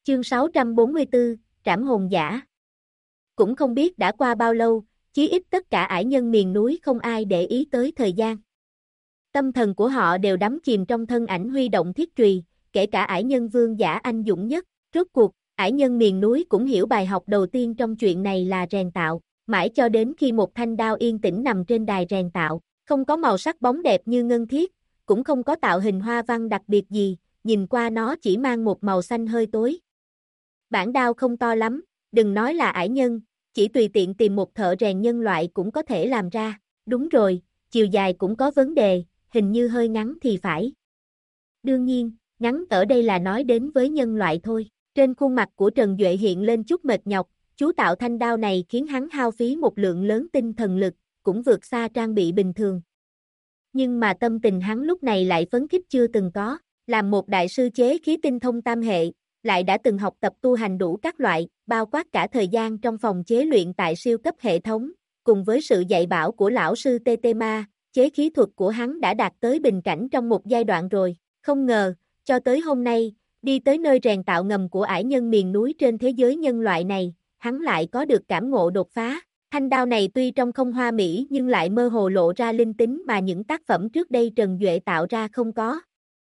Chương 644, Trảm hồn giả. Cũng không biết đã qua bao lâu, chí ít tất cả ải nhân miền núi không ai để ý tới thời gian. Tâm thần của họ đều đắm chìm trong thân ảnh huy động thiết trùy, kể cả ải nhân vương giả anh dũng nhất. Rốt cuộc, ải nhân miền núi cũng hiểu bài học đầu tiên trong chuyện này là rèn tạo, mãi cho đến khi một thanh đao yên tĩnh nằm trên đài rèn tạo, không có màu sắc bóng đẹp như ngân thiết, cũng không có tạo hình hoa văn đặc biệt gì, nhìn qua nó chỉ mang một màu xanh hơi tối. Bản đao không to lắm, đừng nói là ải nhân, chỉ tùy tiện tìm một thợ rèn nhân loại cũng có thể làm ra. Đúng rồi, chiều dài cũng có vấn đề, hình như hơi ngắn thì phải. Đương nhiên, ngắn ở đây là nói đến với nhân loại thôi. Trên khuôn mặt của Trần Duệ hiện lên chút mệt nhọc, chú tạo thanh đao này khiến hắn hao phí một lượng lớn tinh thần lực, cũng vượt xa trang bị bình thường. Nhưng mà tâm tình hắn lúc này lại phấn khích chưa từng có, làm một đại sư chế khí tinh thông tam hệ, lại đã từng học tập tu hành đủ các loại, bao quát cả thời gian trong phòng chế luyện tại siêu cấp hệ thống, cùng với sự dạy bảo của lão sư Tetema, chế khí thuật của hắn đã đạt tới bình cảnh trong một giai đoạn rồi, không ngờ, cho tới hôm nay, đi tới nơi rèn tạo ngầm của ải nhân miền núi trên thế giới nhân loại này, hắn lại có được cảm ngộ đột phá. Thanh đao này tuy trông không hoa mỹ nhưng lại mơ hồ lộ ra linh tính mà những tác phẩm trước đây Trần Duệ tạo ra không có.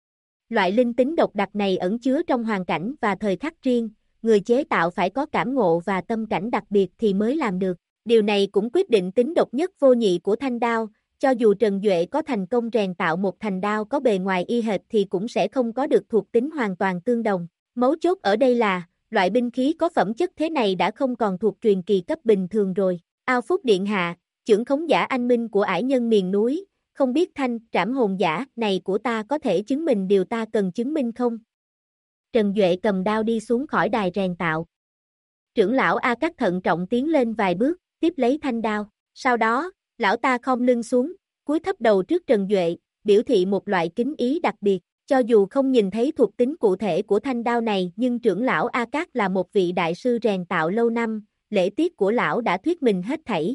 Loại linh tính độc đặc này ẩn chứa trong hoàn cảnh và thời khắc riêng, người chế tạo phải có cảm ngộ và tâm cảnh đặc biệt thì mới làm được. Điều này cũng quyết định tính độc nhất vô nhị của thanh đao, cho dù Trần Duệ có thành công rèn tạo một thành đao có bề ngoài y hệt thì cũng sẽ không có được thuộc tính hoàn toàn tương đồng. Mấu chốt ở đây là, loại binh khí có phẩm chất thế này đã không còn thuộc truyền kỳ cấp bình thường rồi. Ao Phúc Điện Hạ, chưởng khống giả anh minh của ải nhân miền núi, không biết thanh trảm hồn giả này của ta có thể chứng minh điều ta cần chứng minh không? Trần Duệ cầm đao đi xuống khỏi đài rèn tạo. Trưởng lão A Cát thận trọng tiến lên vài bước, tiếp lấy thanh đao. Sau đó, lão ta khom lưng xuống, cúi thấp đầu trước Trần Duệ, biểu thị một loại kính ý đặc biệt. Cho dù không nhìn thấy thuộc tính cụ thể của thanh đao này nhưng trưởng lão A Cát là một vị đại sư rèn tạo lâu năm, lễ tiết của lão đã thuyết minh hết thảy.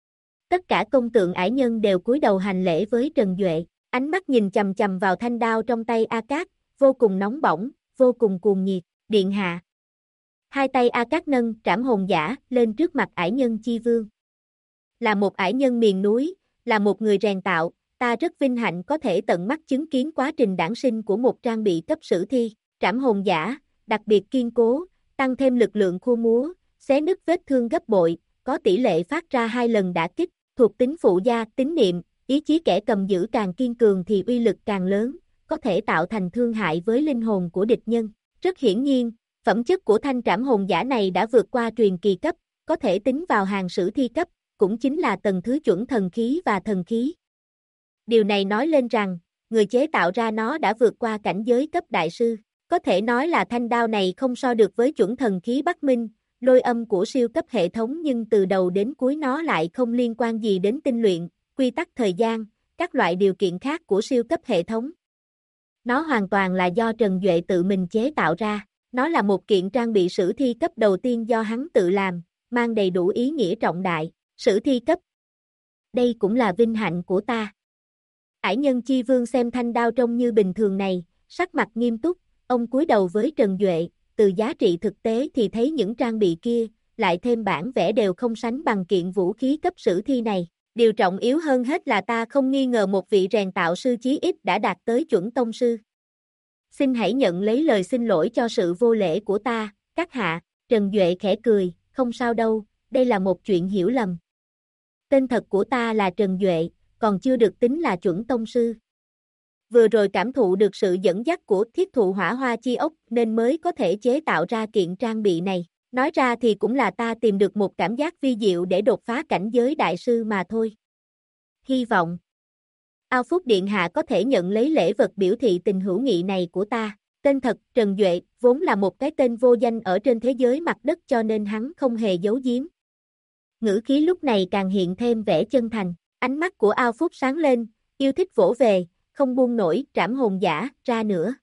Tất cả công tượng ải nhân đều cúi đầu hành lễ với Trần Duệ, ánh mắt nhìn chằm chằm vào thanh đao trong tay A Cát, vô cùng nóng bỏng, vô cùng cuồng nhiệt. Điện hạ. Hai tay A Cát nâng trảm hồn giả lên trước mặt ải nhân chi vương. Là một ải nhân miền núi, là một người rèn tạo, ta rất vinh hạnh có thể tận mắt chứng kiến quá trình đản sinh của một trang bị cấp sử thi. Trảm hồn giả, đặc biệt kiên cố, tăng thêm lực lượng khua múa, xé nứt vết thương gấp bội, có tỷ lệ phát ra 2 lần đả kích, thuộc tính phụ gia, tín niệm, ý chí kẻ cầm giữ càng kiên cường thì uy lực càng lớn, có thể tạo thành thương hại với linh hồn của địch nhân. Rất hiển nhiên, phẩm chất của thanh trảm hồn giả này đã vượt qua truyền kỳ cấp, có thể tính vào hàng sử thi cấp, cũng chính là tầng thứ chuẩn thần khí và thần khí. Điều này nói lên rằng, người chế tạo ra nó đã vượt qua cảnh giới cấp đại sư. Có thể nói là thanh đao này không so được với chuẩn thần khí Bắc Minh, lôi âm của siêu cấp hệ thống nhưng từ đầu đến cuối nó lại không liên quan gì đến tinh luyện, quy tắc thời gian, các loại điều kiện khác của siêu cấp hệ thống. Nó hoàn toàn là do Trần Duệ tự mình chế tạo ra. Nó là một kiện trang bị sử thi cấp đầu tiên do hắn tự làm, mang đầy đủ ý nghĩa trọng đại. Sử thi cấp. Đây cũng là vinh hạnh của ta. Ải nhân chi vương xem thanh đao trông như bình thường này, sắc mặt nghiêm túc, ông cúi đầu với Trần Duệ, từ giá trị thực tế thì thấy những trang bị kia, lại thêm bản vẽ đều không sánh bằng kiện vũ khí cấp sử thi này. Điều trọng yếu hơn hết là ta không nghi ngờ một vị rèn tạo sư chí ít đã đạt tới chuẩn tông sư. Xin hãy nhận lấy lời xin lỗi cho sự vô lễ của ta, các hạ. Trần Duệ khẽ cười, không sao đâu, đây là một chuyện hiểu lầm. Tên thật của ta là Trần Duệ, còn chưa được tính là chuẩn tông sư. Vừa rồi cảm thụ được sự dẫn dắt của thiết thụ hỏa hoa chi ốc nên mới có thể chế tạo ra kiện trang bị này. Nói ra thì cũng là ta tìm được một cảm giác vi diệu để đột phá cảnh giới đại sư mà thôi. Hy vọng Ao Phúc Điện Hạ có thể nhận lấy lễ vật biểu thị tình hữu nghị này của ta. Tên thật Trần Duệ vốn là một cái tên vô danh ở trên thế giới mặt đất cho nên hắn không hề giấu giếm. Ngữ khí lúc này càng hiện thêm vẻ chân thành. Ánh mắt của Ao Phúc sáng lên, yêu thích vỗ về, không buông nổi trảm hồn giả ra nữa.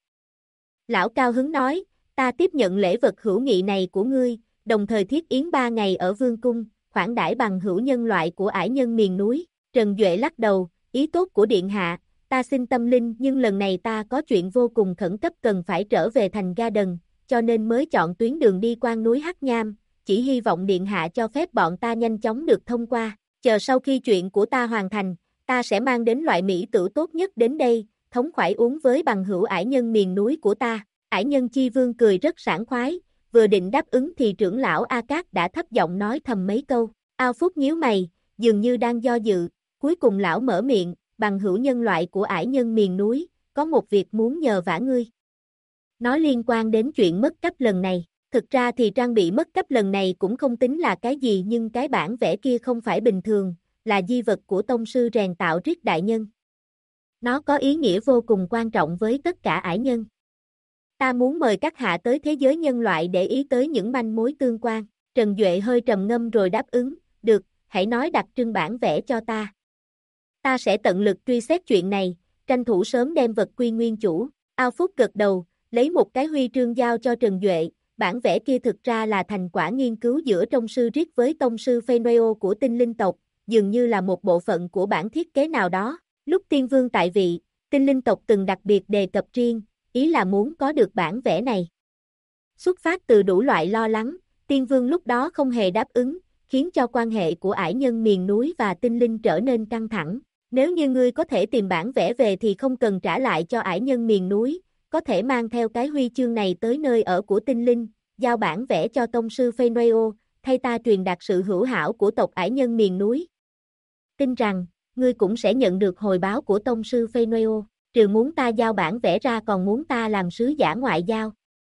Lão cao hứng nói, ta tiếp nhận lễ vật hữu nghị này của ngươi, đồng thời thiết yến 3 ngày ở vương cung, khoản đãi bằng hữu nhân loại của ải nhân miền núi. Trần Duệ lắc đầu, ý tốt của điện hạ, ta xin tâm linh nhưng lần này ta có chuyện vô cùng khẩn cấp cần phải trở về thành Ga Đần, cho nên mới chọn tuyến đường đi quan núi Hắc Nham, chỉ hy vọng điện hạ cho phép bọn ta nhanh chóng được thông qua, chờ sau khi chuyện của ta hoàn thành, ta sẽ mang đến loại mỹ tử tốt nhất đến đây, thống khoái uống với bằng hữu ải nhân miền núi của ta. Ải nhân chi vương cười rất sảng khoái, vừa định đáp ứng thì trưởng lão A Cát đã thấp giọng nói thầm mấy câu. Ao Phúc nhíu mày, dường như đang do dự, cuối cùng lão mở miệng, bằng hữu nhân loại của ải nhân miền núi, có một việc muốn nhờ vả ngươi. Nói liên quan đến chuyện mất cắp lần này, thực ra thì trang bị mất cắp lần này cũng không tính là cái gì nhưng cái bản vẽ kia không phải bình thường, là di vật của tông sư rèn tạo Riết đại nhân. Nó có ý nghĩa vô cùng quan trọng với tất cả ải nhân. Ta muốn mời các hạ tới thế giới nhân loại để ý tới những manh mối tương quan. Trần Duệ hơi trầm ngâm rồi đáp ứng, được, hãy nói đặc trưng bản vẽ cho ta. Ta sẽ tận lực truy xét chuyện này, tranh thủ sớm đem vật quy nguyên chủ. Ao Phúc gật đầu, lấy một cái huy chương giao cho Trần Duệ, bản vẽ kia thực ra là thành quả nghiên cứu giữa tông sư Riết với tông sư Pheneo của tinh linh tộc, dường như là một bộ phận của bản thiết kế nào đó. Lúc Tiên Vương tại vị, tinh linh tộc từng đặc biệt đề cập riêng, ý là muốn có được bản vẽ này. Xuất phát từ đủ loại lo lắng, Tiên Vương lúc đó không hề đáp ứng, khiến cho quan hệ của ải nhân miền núi và tinh linh trở nên căng thẳng. Nếu như ngươi có thể tìm bản vẽ về thì không cần trả lại cho ải nhân miền núi, có thể mang theo cái huy chương này tới nơi ở của tinh linh, giao bản vẽ cho tông sư Pheneo, thay ta truyền đạt sự hữu hảo của tộc ải nhân miền núi. Tin rằng, ngươi cũng sẽ nhận được hồi báo của tông sư Pheneo, trừ muốn ta giao bản vẽ ra còn muốn ta làm sứ giả ngoại giao.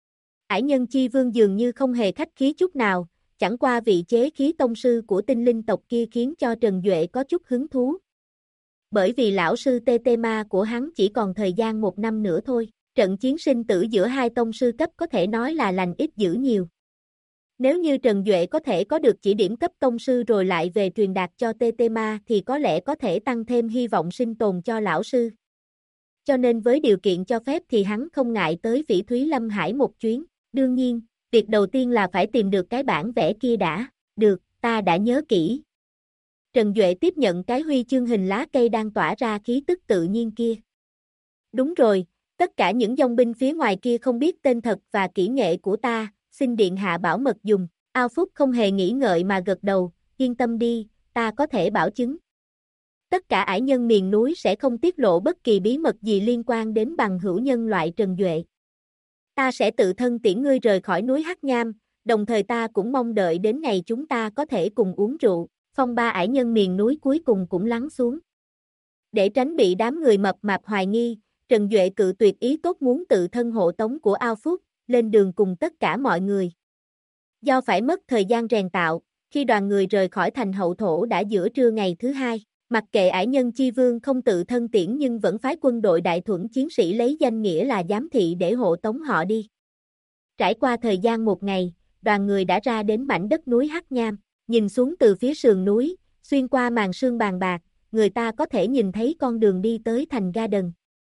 Ải nhân chi vương dường như không hề khách khí chút nào, chẳng qua vị chế khí tông sư của tinh linh tộc kia khiến cho Trần Duệ có chút hứng thú. Bởi vì lão sư Tetema của hắn chỉ còn thời gian 1 năm nữa thôi, trận chiến sinh tử giữa hai tông sư cấp có thể nói là lành ít dữ nhiều. Nếu như Trần Duệ có thể có được chỉ điểm cấp tông sư rồi lại về truyền đạt cho Tetema thì có lẽ có thể tăng thêm hy vọng sinh tồn cho lão sư. Cho nên với điều kiện cho phép thì hắn không ngại tới Phỉ Thúy Lâm Hải một chuyến. Đương nhiên, việc đầu tiên là phải tìm được cái bản vẽ kia đã. Được, ta đã nhớ kỹ. Trần Duệ tiếp nhận cái huy chương hình lá cây đang tỏa ra khí tức tự nhiên kia. Đúng rồi, tất cả những dòng binh phía ngoài kia không biết tên thật và kỹ nghệ của ta, xin điện hạ bảo mật dùng. Ao Phúc không hề nghĩ ngợi mà gật đầu, yên tâm đi, ta có thể bảo chứng. Tất cả ải nhân miền núi sẽ không tiết lộ bất kỳ bí mật gì liên quan đến bằng hữu nhân loại Trần Duệ. Ta sẽ tự thân tiễn ngươi rời khỏi núi Hắc Nham, đồng thời ta cũng mong đợi đến ngày chúng ta có thể cùng uống rượu. Phong ba ải nhân miền núi cuối cùng cũng lắng xuống. Để tránh bị đám người mập mạp hoài nghi, Trần Duệ cự tuyệt ý tốt muốn tự thân hộ tống của Ao Phúc, lên đường cùng tất cả mọi người. Do phải mất thời gian rèn tạo, khi đoàn người rời khỏi thành hậu thổ đã giữa trưa ngày thứ hai, mặc kệ ải nhân chi vương không tự thân tiễn nhưng vẫn phái quân đội đại thuẫn chiến sĩ lấy danh nghĩa là giám thị để hộ tống họ đi. Trải qua thời gian 1 ngày, đoàn người đã ra đến mảnh đất núi Hắc Nham. Nhìn xuống từ phía sườn núi, xuyên qua màn sương bàn bạc, người ta có thể nhìn thấy con đường đi tới thành Garden.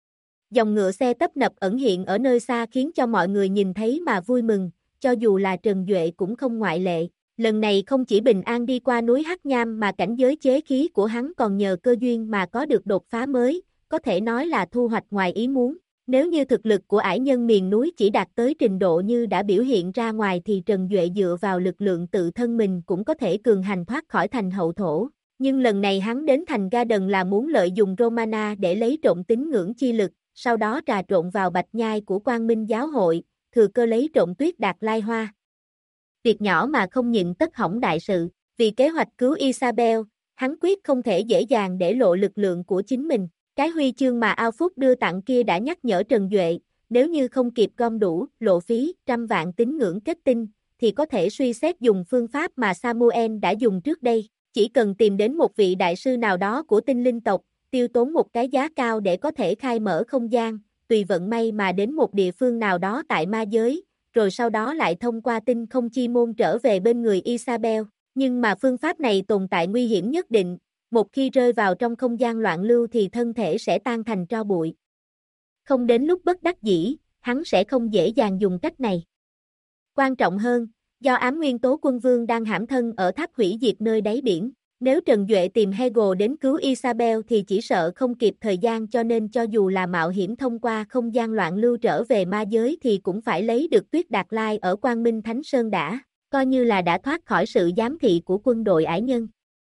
Dòng ngựa xe tấp nập ẩn hiện ở nơi xa khiến cho mọi người nhìn thấy mà vui mừng, cho dù là Trần Duệ cũng không ngoại lệ. Lần này không chỉ bình an đi qua núi Hắc Nham mà cảnh giới chế khí của hắn còn nhờ cơ duyên mà có được đột phá mới, có thể nói là thu hoạch ngoài ý muốn. Nếu như thực lực của ải nhân miền núi chỉ đạt tới trình độ như đã biểu hiện ra ngoài thì Trần Duệ dựa vào lực lượng tự thân mình cũng có thể cường hành thoát khỏi thành hậu thổ. Nhưng lần này hắn đến thành Garden là muốn lợi dụng Romana để lấy trộm tín ngưỡng chi lực, sau đó trà trộn vào bạch nhai của Quang Minh giáo hội, thừa cơ lấy trộm Tuyết Đạt Lai Hoa. Việc nhỏ mà không nhịn tất hỏng đại sự, vì kế hoạch cứu Isabel, hắn quyết không thể dễ dàng để lộ lực lượng của chính mình. Cái huy chương mà Ao Phúc đưa tặng kia đã nhắc nhở Trần Duệ, nếu như không kịp gom đủ, lộ phí, 100 vạn tín ngưỡng kết tinh, thì có thể suy xét dùng phương pháp mà Samuel đã dùng trước đây. Chỉ cần tìm đến một vị đại sư nào đó của tinh linh tộc, tiêu tốn một cái giá cao để có thể khai mở không gian, tùy vận may mà đến một địa phương nào đó tại ma giới, rồi sau đó lại thông qua tinh không chi môn trở về bên người Isabel. Nhưng mà phương pháp này tồn tại nguy hiểm nhất định. Một khi rơi vào trong không gian loạn lưu thì thân thể sẽ tan thành tro bụi. Không đến lúc bất đắc dĩ, hắn sẽ không dễ dàng dùng cách này. Quan trọng hơn, do ám nguyên tố quân vương đang hãm thân ở tháp hủy diệt nơi đáy biển, Nếu Trần Duệ tìm Hegel đến cứu Isabel thì chỉ sợ không kịp thời gian, cho nên cho dù là mạo hiểm thông qua không gian loạn lưu trở về ma giới thì cũng phải lấy được Tuyết Đạt Lai ở Quang Minh Thánh Sơn đã, coi như là đã thoát khỏi sự giám thị của quân đội ải nhân.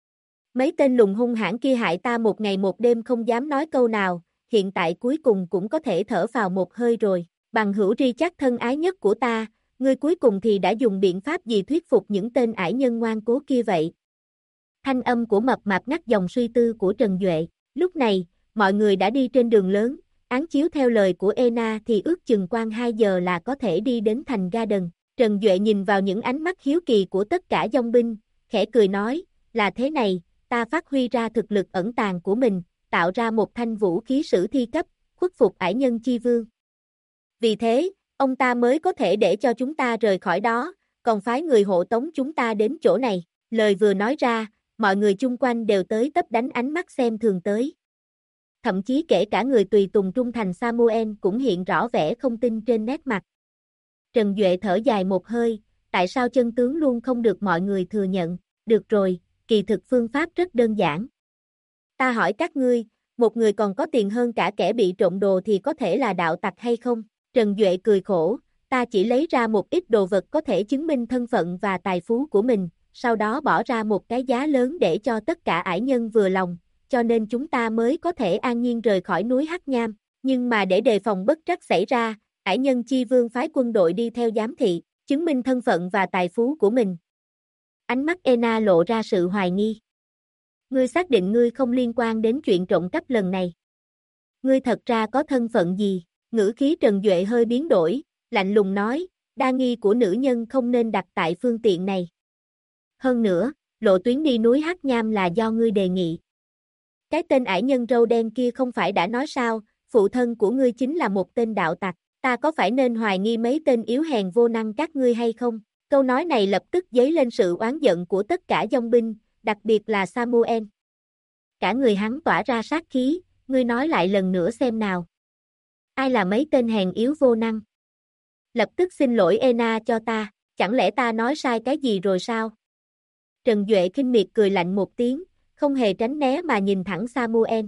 Mấy tên lùng hung hãn kia hại ta một ngày một đêm không dám nói câu nào, hiện tại cuối cùng cũng có thể thở phào một hơi rồi. Bằng hữu Richard thân ái nhất của ta, ngươi cuối cùng thì đã dùng biện pháp gì thuyết phục những tên ải nhân ngoan cố kia vậy? Thanh âm của mập mạp ngắt dòng suy tư của Trần Duệ. Lúc này, mọi người đã đi trên đường lớn, án chiếu theo lời của Ena thì ước chừng qua 2 giờ là có thể đi đến thành Garden. Trần Duệ nhìn vào những ánh mắt hiếu kỳ của tất cả dòng binh, khẽ cười nói, là thế này, ta phát huy ra thực lực ẩn tàng của mình, tạo ra một thanh vũ khí sử thi cấp, khuất phục ải nhân chi vương. Vì thế, ông ta mới có thể để cho chúng ta rời khỏi đó, còn phái người hộ tống chúng ta đến chỗ này. Lời vừa nói ra, mọi người chung quanh đều tới tấp đánh ánh mắt xem thường tới. Thậm chí kể cả người tùy tùng trung thành Samuel cũng hiện rõ vẻ không tin trên nét mặt. Trần Duệ thở dài một hơi, tại sao chân tướng luôn không được mọi người thừa nhận? Được rồi, kỳ thực phương pháp rất đơn giản. Ta hỏi các ngươi, một người còn có tiền hơn cả kẻ bị trộm đồ thì có thể là đạo tặc hay không? Trần Duệ cười khổ, ta chỉ lấy ra một ít đồ vật có thể chứng minh thân phận và tài phú của mình, sau đó bỏ ra một cái giá lớn để cho tất cả ải nhân vừa lòng, cho nên chúng ta mới có thể an nhiên rời khỏi núi Hắc Nham. Nhưng mà để đề phòng bất trắc xảy ra, ải nhân chi vương phái quân đội đi theo giám thị, chứng minh thân phận và tài phú của mình. Ánh mắt Ena lộ ra sự hoài nghi. Ngươi xác định ngươi không liên quan đến chuyện trộm cắp lần này. Ngươi thật ra có thân phận gì? Ngữ khí Trần Duệ hơi biến đổi, lạnh lùng nói, đa nghi của nữ nhân không nên đặt tại phương tiện này. Hơn nữa, lộ tuyến đi núi Hắc Nham là do ngươi đề nghị. Cái tên ải nhân râu đen kia không phải đã nói sao, phụ thân của ngươi chính là một tên đạo tặc, ta có phải nên hoài nghi mấy tên yếu hèn vô năng các ngươi hay không? Câu nói này lập tức dấy lên sự oán giận của tất cả dòng binh, đặc biệt là Samuel. Cả người hắn tỏa ra sát khí, ngươi nói lại lần nữa xem nào. Ai là mấy tên hèn yếu vô năng? Lập tức xin lỗi Ena cho ta, chẳng lẽ ta nói sai cái gì rồi sao? Trần Duệ khinh miệt cười lạnh một tiếng, không hề tránh né mà nhìn thẳng Samuel.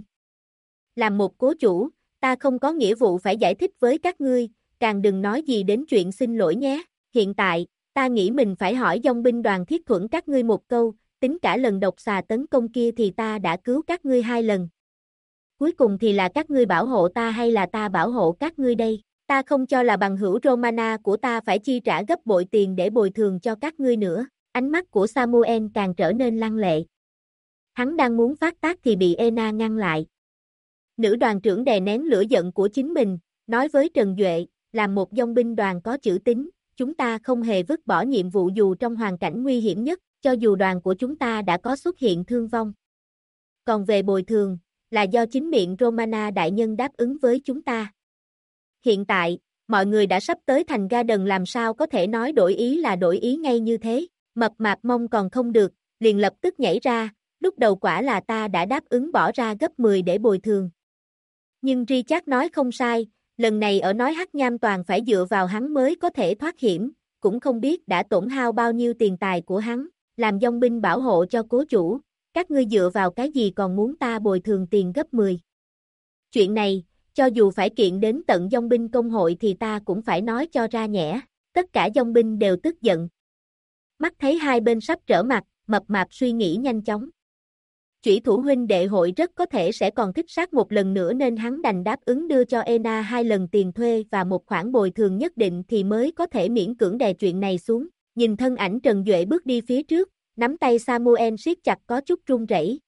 Làm một cố chủ, ta không có nghĩa vụ phải giải thích với các ngươi, càng đừng nói gì đến chuyện xin lỗi nhé. Hiện tại, ta nghĩ mình phải hỏi dòng binh đoàn Thiết Thuẫn các ngươi một câu, tính cả lần độc xà tấn công kia thì ta đã cứu các ngươi 2 lần. Cuối cùng thì là các ngươi bảo hộ ta hay là ta bảo hộ các ngươi đây? Ta không cho là bằng hữu Romana của ta phải chi trả gấp bội tiền để bồi thường cho các ngươi nữa. Ánh mắt của Samuel càng trở nên lăng lệ. Hắn đang muốn phát tác thì bị Ena ngăn lại. Nữ đoàn trưởng đè nén lửa giận của chính mình, nói với Trần Duệ, làm một dòng binh đoàn có chữ tín, chúng ta không hề vứt bỏ nhiệm vụ dù trong hoàn cảnh nguy hiểm nhất, cho dù đoàn của chúng ta đã có xuất hiện thương vong. Còn về bồi thường, là do chính miệng Romana đại nhân đáp ứng với chúng ta. Hiện tại, mọi người đã sắp tới thành Garden, làm sao có thể nói đổi ý là đổi ý ngay như thế? Mập mạp mong còn không được, liền lập tức nhảy ra, lúc đầu quả là ta đã đáp ứng bỏ ra gấp 10 để bồi thường. Nhưng Richard nói không sai, lần này ở nói Hắc Nham toàn phải dựa vào hắn mới có thể thoát hiểm, cũng không biết đã tổn hao bao nhiêu tiền tài của hắn, làm dòng binh bảo hộ cho cố chủ, các ngươi dựa vào cái gì còn muốn ta bồi thường tiền gấp 10. Chuyện này, cho dù phải kiện đến tận dòng binh công hội thì ta cũng phải nói cho ra nhẽ, tất cả dòng binh đều tức giận. Mắt thấy hai bên sắp trở mặt, mập mạp suy nghĩ nhanh chóng. Chủy thủ huynh đệ hội rất có thể sẽ còn thích sát một lần nữa nên hắn đành đáp ứng đưa cho Ena 2 lần tiền thuê và một khoản bồi thường nhất định thì mới có thể miễn cưỡng đè chuyện này xuống. Nhìn thân ảnh Trần Duệ bước đi phía trước, nắm tay Samuel siết chặt có chút run rẩy.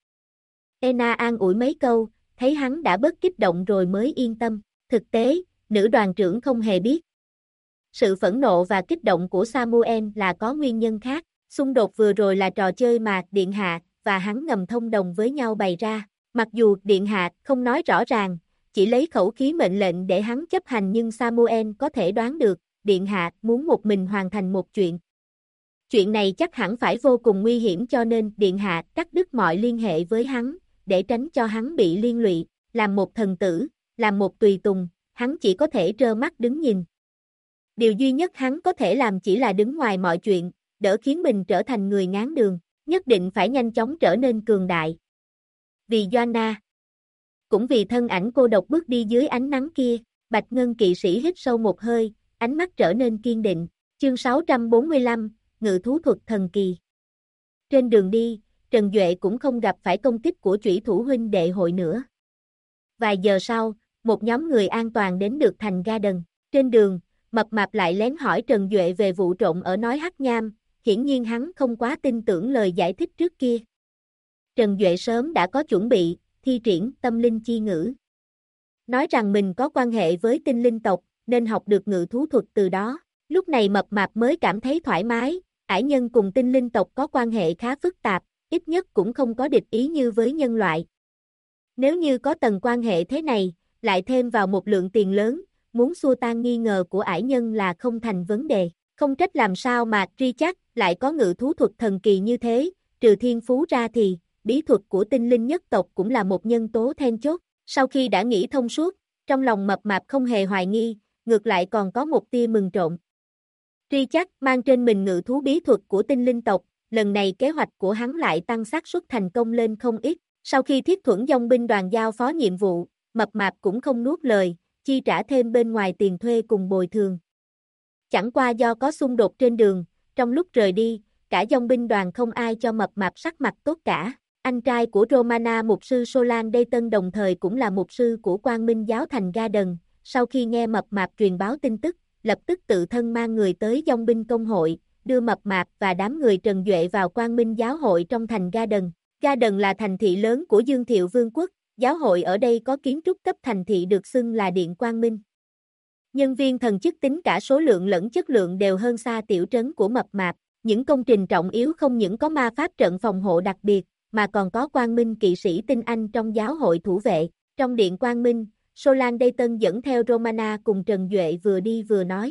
Ena an ủi mấy câu, thấy hắn đã bớt kích động rồi mới yên tâm. Thực tế, nữ đoàn trưởng không hề biết. Sự phẫn nộ và kích động của Samuel là có nguyên nhân khác. Xung đột vừa rồi là trò chơi mà Điện Hạ và hắn ngầm thông đồng với nhau bày ra. Mặc dù Điện Hạ không nói rõ ràng, chỉ lấy khẩu khí mệnh lệnh để hắn chấp hành, nhưng Samuel có thể đoán được, Điện Hạ muốn một mình hoàn thành một chuyện. Chuyện này chắc hẳn phải vô cùng nguy hiểm cho nên Điện Hạ cắt đứt mọi liên hệ với hắn, để tránh cho hắn bị liên lụy. Làm một thần tử, làm một tùy tùng, hắn chỉ có thể trơ mắt đứng nhìn. Điều duy nhất hắn có thể làm chỉ là đứng ngoài mọi chuyện, đỡ khiến mình trở thành người ngáng đường. nhất định phải nhanh chóng trở nên cường đại. Vì Joanna, cũng vì thân ảnh cô độc bước đi dưới ánh nắng kia, Bạch Ngân kỵ sĩ hít sâu một hơi, ánh mắt trở nên kiên định. Chương 645, Ngự thú thuật thần kỳ. Trên đường đi, Trần Duệ cũng không gặp phải công kích của chủy thủ huynh đệ hội nữa. Vài giờ sau, một nhóm người an toàn đến được thành Garden. Trên đường, Mập Mạp lại lén hỏi Trần Duệ về vụ trộm ở nói Hắc Nham, hiển nhiên hắn không quá tin tưởng lời giải thích trước kia. Trần Duệ sớm đã có chuẩn bị, thi triển tâm linh chi ngữ. Nói rằng mình có quan hệ với tinh linh tộc, nên học được ngự thú thuật từ đó. Lúc này Mập Mạp mới cảm thấy thoải mái, ải nhân cùng tinh linh tộc có quan hệ khá phức tạp, ít nhất cũng không có địch ý như với nhân loại. Nếu như có tầng quan hệ thế này, lại thêm vào một lượng tiền lớn, muốn xua tan nghi ngờ của ải nhân là không thành vấn đề. Không trách làm sao mà Richard lại có ngự thú thuật thần kỳ như thế, trừ thiên phú ra thì, bí thuật của tinh linh nhất tộc cũng là một nhân tố then chốt. Sau khi đã nghĩ thông suốt, trong lòng Mập Mạp không hề hoài nghi, ngược lại còn có một tia mừng trộm. Richard mang trên mình ngự thú bí thuật của tinh linh tộc, lần này kế hoạch của hắn lại tăng xác suất thành công lên không ít. Sau khi Thiết Thuẫn dòng binh đoàn giao phó nhiệm vụ, Mập Mạp cũng không nuốt lời, chi trả thêm bên ngoài tiền thuê cùng bồi thường. Chẳng qua do có xung đột trên đường, trong lúc rời đi, cả dòng binh đoàn không ai cho Mập Mạp sắc mặt tốt cả. Anh trai của Romana mục sư Solan Dayton đồng thời cũng là mục sư của Quang Minh giáo thành Garden, sau khi nghe Mập Mạp truyền báo tin tức, lập tức tự thân mang người tới dòng binh công hội, đưa Mập Mạp và đám người Trần Duệ vào Quang Minh giáo hội trong thành Garden. Garden là thành thị lớn của Dương Thiệu Vương quốc, giáo hội ở đây có kiến trúc cấp thành thị được xưng là Điện Quang Minh. Nhân viên thần chức tính cả số lượng lẫn chất lượng đều hơn xa tiểu trấn của Mập Mạp, những công trình trọng yếu không những có ma pháp trận phòng hộ đặc biệt, mà còn có Quang Minh kỵ sĩ tinh anh trong giáo hội thủ vệ. Trong Điện Quang Minh, Solan Dayton dẫn theo Romana cùng Trần Duệ vừa đi vừa nói.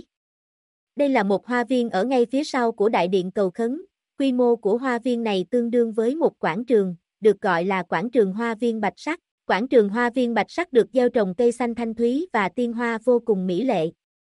Đây là một hoa viên ở ngay phía sau của đại điện cầu khấn, quy mô của hoa viên này tương đương với một quảng trường, được gọi là quảng trường hoa viên bạch sắc. Quảng trường hoa viên bạch sắc được gieo trồng cây xanh thanh thúy và tiên hoa vô cùng mỹ lệ.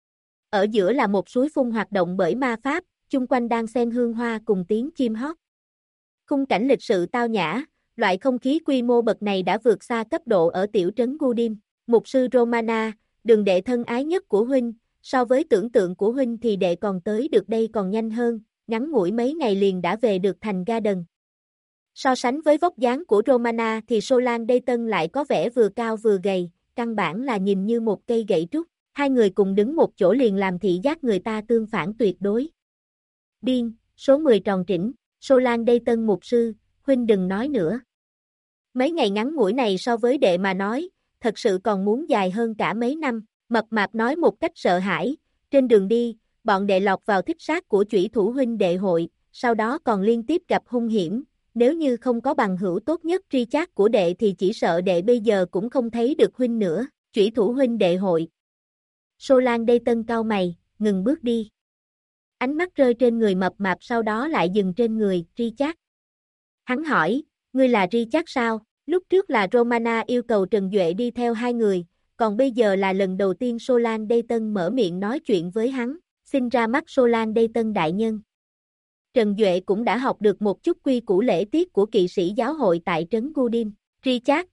Ở giữa là một suối phun hoạt động bởi ma pháp, chung quanh đang xen hương hoa cùng tiếng chim hót. Khung cảnh lịch sự tao nhã, loại không khí quy mô bậc này đã vượt xa cấp độ ở tiểu trấn Gudim. Mục sư Romana, đường đệ thân ái nhất của huynh, so với tưởng tượng của huynh thì đệ còn tới được đây còn nhanh hơn, ngắn ngủi mấy ngày liền đã về được thành Garden. So sánh với vóc dáng của Romana thì Solan Dayton lại có vẻ vừa cao vừa gầy, căn bản là nhìn như một cây gậy trúc. Hai người cùng đứng một chỗ liền làm thị giác người ta tương phản tuyệt đối. Điên, số 10 tròn trĩnh, Solan Dayton mục sư, huynh đừng nói nữa. Mấy ngày ngắn ngủi này so với đệ mà nói, thật sự còn muốn dài hơn cả mấy năm. Mập Mạp nói một cách sợ hãi, trên đường đi, bọn đệ lọt vào thích sát của chủy thủ huynh đệ hội, sau đó còn liên tiếp gặp hung hiểm. Nếu như không có bằng hữu tốt nhất Richard của đệ thì chỉ sợ đệ bây giờ cũng không thấy được huynh nữa, chủy thủ huynh đệ hội. Solan Dayton cau mày, ngừng bước đi. Ánh mắt rơi trên người Mập Mạp sau đó lại dừng trên người Richard. Hắn hỏi, ngươi là Richard sao? Lúc trước là Romana yêu cầu Trần Duệ đi theo hai người, còn bây giờ là lần đầu tiên Solan Dayton mở miệng nói chuyện với hắn, xin ra mắt Solan Dayton đại nhân. Trần Duệ cũng đã học được một chút quy củ lễ tiết của kỵ sĩ giáo hội tại trấn Gudim. Richard.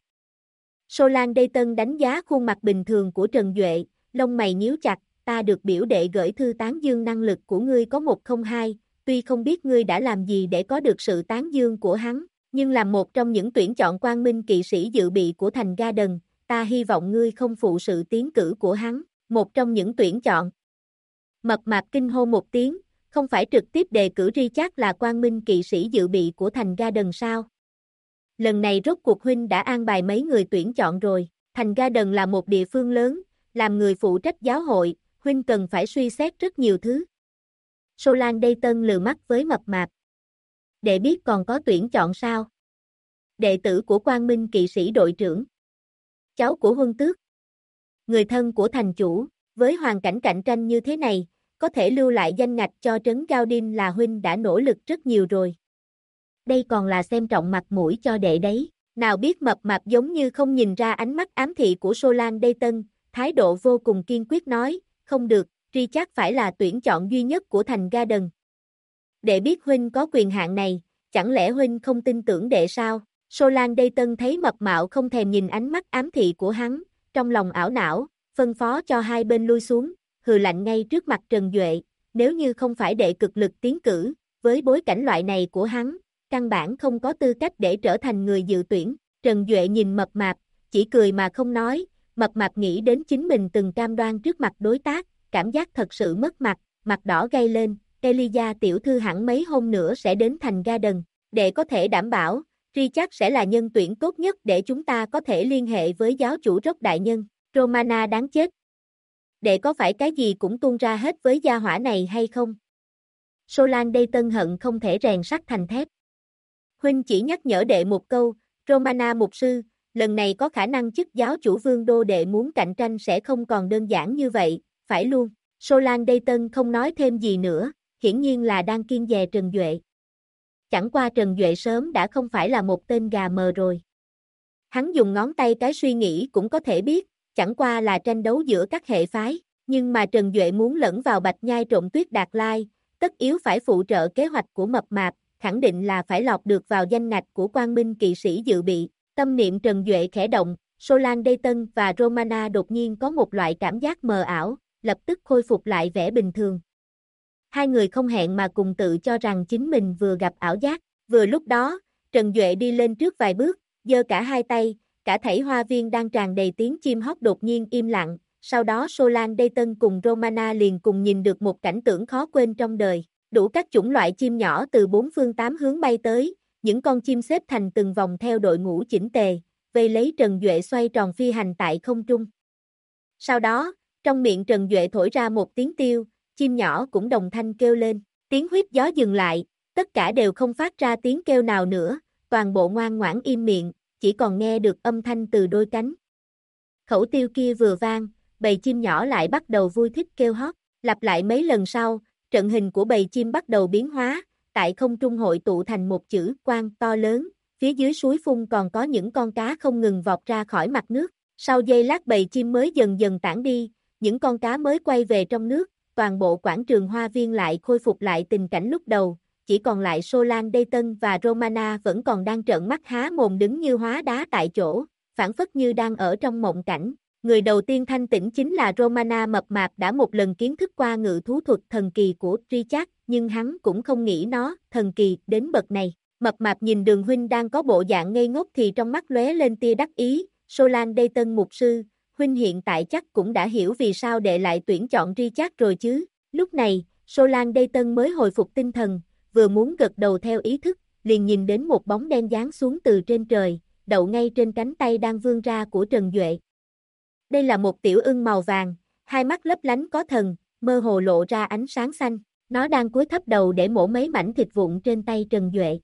Solan Dayton đánh giá khuôn mặt bình thường của Trần Duệ, lông mày nhíu chặt, ta được biểu đệ gửi thư tán dương năng lực của ngươi có 102, tuy không biết ngươi đã làm gì để có được sự tán dương của hắn, nhưng làm một trong những tuyển chọn Quang Minh kỵ sĩ dự bị của thành Garden, ta hy vọng ngươi không phụ sự tiến cử của hắn, một trong những tuyển chọn. Mập Mạp kinh hô một tiếng, không phải trực tiếp đề cử Richard là Quang Minh kỵ sĩ dự bị của thành Garden sao? Lần này rốt cuộc huynh đã an bài mấy người tuyển chọn rồi, thành Garden là một địa phương lớn, làm người phụ trách giáo hội, huynh cần phải suy xét rất nhiều thứ. Solan Dayton lừ mắt với Mập Mạp. Đệ biết còn có tuyển chọn sao? Đệ tử của Quang Minh kỵ sĩ đội trưởng. Cháu của huân tước. Người thân của thành chủ, với hoàn cảnh cạnh tranh như thế này, có thể lưu lại danh ngạch cho trấn Gaudim là huynh đã nỗ lực rất nhiều rồi. Đây còn là xem trọng mặt mũi cho đệ đấy. Nào biết Mập Mạp giống như không nhìn ra ánh mắt ám thị của Solan Dayton, thái độ vô cùng kiên quyết nói, không được, Richard phải là tuyển chọn duy nhất của thành Garden. Đệ biết huynh có quyền hạn này, chẳng lẽ huynh không tin tưởng đệ sao? Solan Đê Tân thấy Mập Mạo không thèm nhìn ánh mắt ám thị của hắn, trong lòng ảo não, phân phó cho hai bên lui xuống, hừ lạnh ngay trước mặt Trần Duệ, nếu như không phải đệ cực lực tiến cử, với bối cảnh loại này của hắn, căn bản không có tư cách để trở thành người dự tuyển. Trần Duệ nhìn Mập Mạp, chỉ cười mà không nói, Mập Mạp nghĩ đến chính mình từng cam đoan trước mặt đối tác, cảm giác thật sự mất mặt, mặt đỏ gay lên, Elijah tiểu thư hẳn mấy hôm nữa sẽ đến thành Garden, đệ có thể đảm bảo, Richard sẽ là nhân tuyển tốt nhất để chúng ta có thể liên hệ với giáo chủ Rock đại nhân, Romana đáng chết. Đệ có phải cái gì cũng tuôn ra hết với gia hỏa này hay không? Solan Đê Tân hận không thể rèn sắt thành thép. Huynh chỉ nhắc nhở đệ một câu, Romana mục sư, lần này có khả năng chức giáo chủ vương đô đệ muốn cạnh tranh sẽ không còn đơn giản như vậy, phải luôn. Solan Đê Tân không nói thêm gì nữa, hiển nhiên là đang kiêng dè Trần Duệ. Chẳng qua Trần Duệ sớm đã không phải là một tên gà mờ rồi. Hắn dùng ngón tay cái suy nghĩ cũng có thể biết, chẳng qua là tranh đấu giữa các hệ phái, nhưng mà Trần Duệ muốn lẫn vào Bạch Nhai trộn Tuyết Đạt Lai, tất yếu phải phụ trợ kế hoạch của Mập Mạp, khẳng định là phải lọt được vào danh ngạch của Quang Minh kỵ sĩ dự bị. Tâm niệm Trần Duệ khẽ động, Solan Đê Tân và Romana đột nhiên có một loại cảm giác mờ ảo, lập tức khôi phục lại vẻ bình thường. Hai người không hẹn mà cùng tự cho rằng chính mình vừa gặp ảo giác. Vừa lúc đó, Trần Duệ đi lên trước vài bước, giơ cả hai tay, cả thảy hoa viên đang tràn đầy tiếng chim hót đột nhiên im lặng. Sau đó Solan Đê Tân cùng Romana liền cùng nhìn được một cảnh tượng khó quên trong đời. Đủ các chủng loại chim nhỏ từ bốn phương tám hướng bay tới, những con chim xếp thành từng vòng theo đội ngũ chỉnh tề, vây lấy Trần Duệ xoay tròn phi hành tại không trung. Sau đó, trong miệng Trần Duệ thổi ra một tiếng tiêu, chim nhỏ cũng đồng thanh kêu lên, tiếng huýt gió dừng lại, tất cả đều không phát ra tiếng kêu nào nữa, toàn bộ ngoan ngoãn im miệng, chỉ còn nghe được âm thanh từ đôi cánh. Khẩu tiêu kia vừa vang, bầy chim nhỏ lại bắt đầu vui thích kêu hót, lặp lại mấy lần sau, trận hình của bầy chim bắt đầu biến hóa, tại không trung hội tụ thành một chữ quang to lớn, phía dưới suối phun còn có những con cá không ngừng vọt ra khỏi mặt nước, sau giây lát bầy chim mới dần dần tản đi, những con cá mới quay về trong nước, toàn bộ quảng trường hoa viên lại khôi phục lại tình cảnh lúc đầu, chỉ còn lại Solan Đê Tân và Romana vẫn còn đang trợn mắt há mồm đứng như hóa đá tại chỗ, phản phất như đang ở trong mộng cảnh. Người đầu tiên thanh tỉnh chính là Romana. Mập Mạp đã một lần kiến thức qua ngự thú thuật thần kỳ của Richard, nhưng hắn cũng không nghĩ nó thần kỳ đến bậc này. Mập Mạp nhìn Đường huynh đang có bộ dạng ngây ngốc thì trong mắt lóe lên tia đắc ý, Solan Đê Tân mục sư, huynh hiện tại chắc cũng đã hiểu vì sao đệ lại tuyển chọn Richard rồi chứ. Lúc này, Solan Đê Tân mới hồi phục tinh thần, vừa muốn gật đầu theo ý thức, liền nhìn đến một bóng đen giáng xuống từ trên trời, đậu ngay trên cánh tay đang vươn ra của Trần Duệ. Đây là một tiểu ưng màu vàng, hai mắt lấp lánh có thần, mơ hồ lộ ra ánh sáng xanh, nó đang cúi thấp đầu để mổ mấy mảnh thịt vụn trên tay Trần Duệ.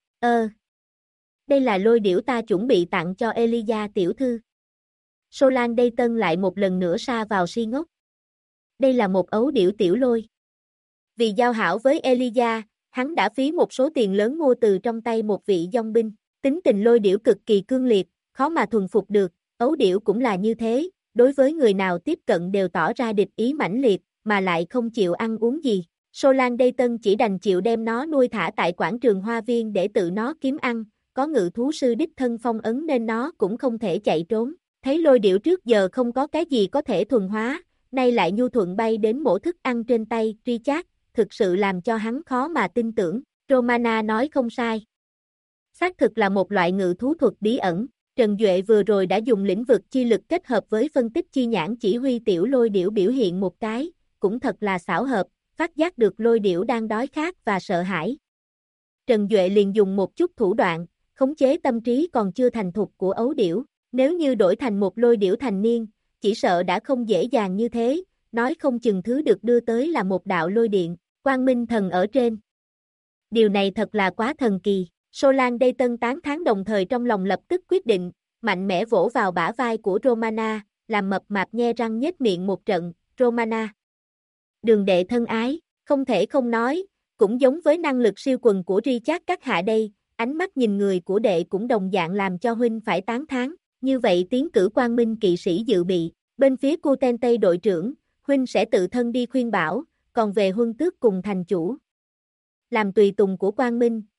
Đây là lôi điểu ta chuẩn bị tặng cho Elijah tiểu thư. Solan Đê Tân lại một lần nữa sa vào si ngốc. Đây là một ấu điểu tiểu lôi. Vì giao hảo với Elijah, hắn đã phí một số tiền lớn mua từ trong tay một vị dòng binh. Tính tình lôi điểu cực kỳ cương liệt, khó mà thuần phục được, ấu điểu cũng là như thế, đối với người nào tiếp cận đều tỏ ra địch ý mãnh liệt, mà lại không chịu ăn uống gì. Solan Đê Tân chỉ đành chịu đem nó nuôi thả tại quảng trường hoa viên để tự nó kiếm ăn, có ngự thú sư đích thân phong ấn nên nó cũng không thể chạy trốn. Thấy lôi điểu trước giờ không có cái gì có thể thuần hóa, nay lại nhu thuận bay đến mổ thức ăn trên tay Richard, thực sự làm cho hắn khó mà tin tưởng. Romana nói không sai. Xác thực là một loại ngự thú thuật bí ẩn. Trần Duệ vừa rồi đã dùng lĩnh vực chi lực kết hợp với phân tích chi nhãn chỉ huy tiểu lôi điểu biểu hiện một cái, cũng thật là xảo hợp, phát giác được lôi điểu đang đói khát và sợ hãi. Trần Duệ liền dùng một chút thủ đoạn, khống chế tâm trí còn chưa thành thục của ấu điểu. Nếu như đổi thành một lôi điểu thành niên, chỉ sợ đã không dễ dàng như thế, nói không chừng thứ được đưa tới là một đạo lôi điện, quang minh thần ở trên. Điều này thật là quá thần kỳ. Solan Đê Tân tán thán đồng thời trong lòng lập tức quyết định, mạnh mẽ vỗ vào bả vai của Romana, làm Mập Mạp nhe răng nhếch miệng một trận. Romana, Đường đệ thân ái, không thể không nói, cũng giống với năng lực siêu quần của Richard các hạ đây, ánh mắt nhìn người của đệ cũng đồng dạng làm cho huynh phải tán thán. Như vậy tiến cử Quang Minh kỵ sĩ dự bị, bên phía Cuten Tây đội trưởng, huynh sẽ tự thân đi khuyên bảo, còn về huân tước cùng thành chủ. Làm tùy tùng của Quang Minh,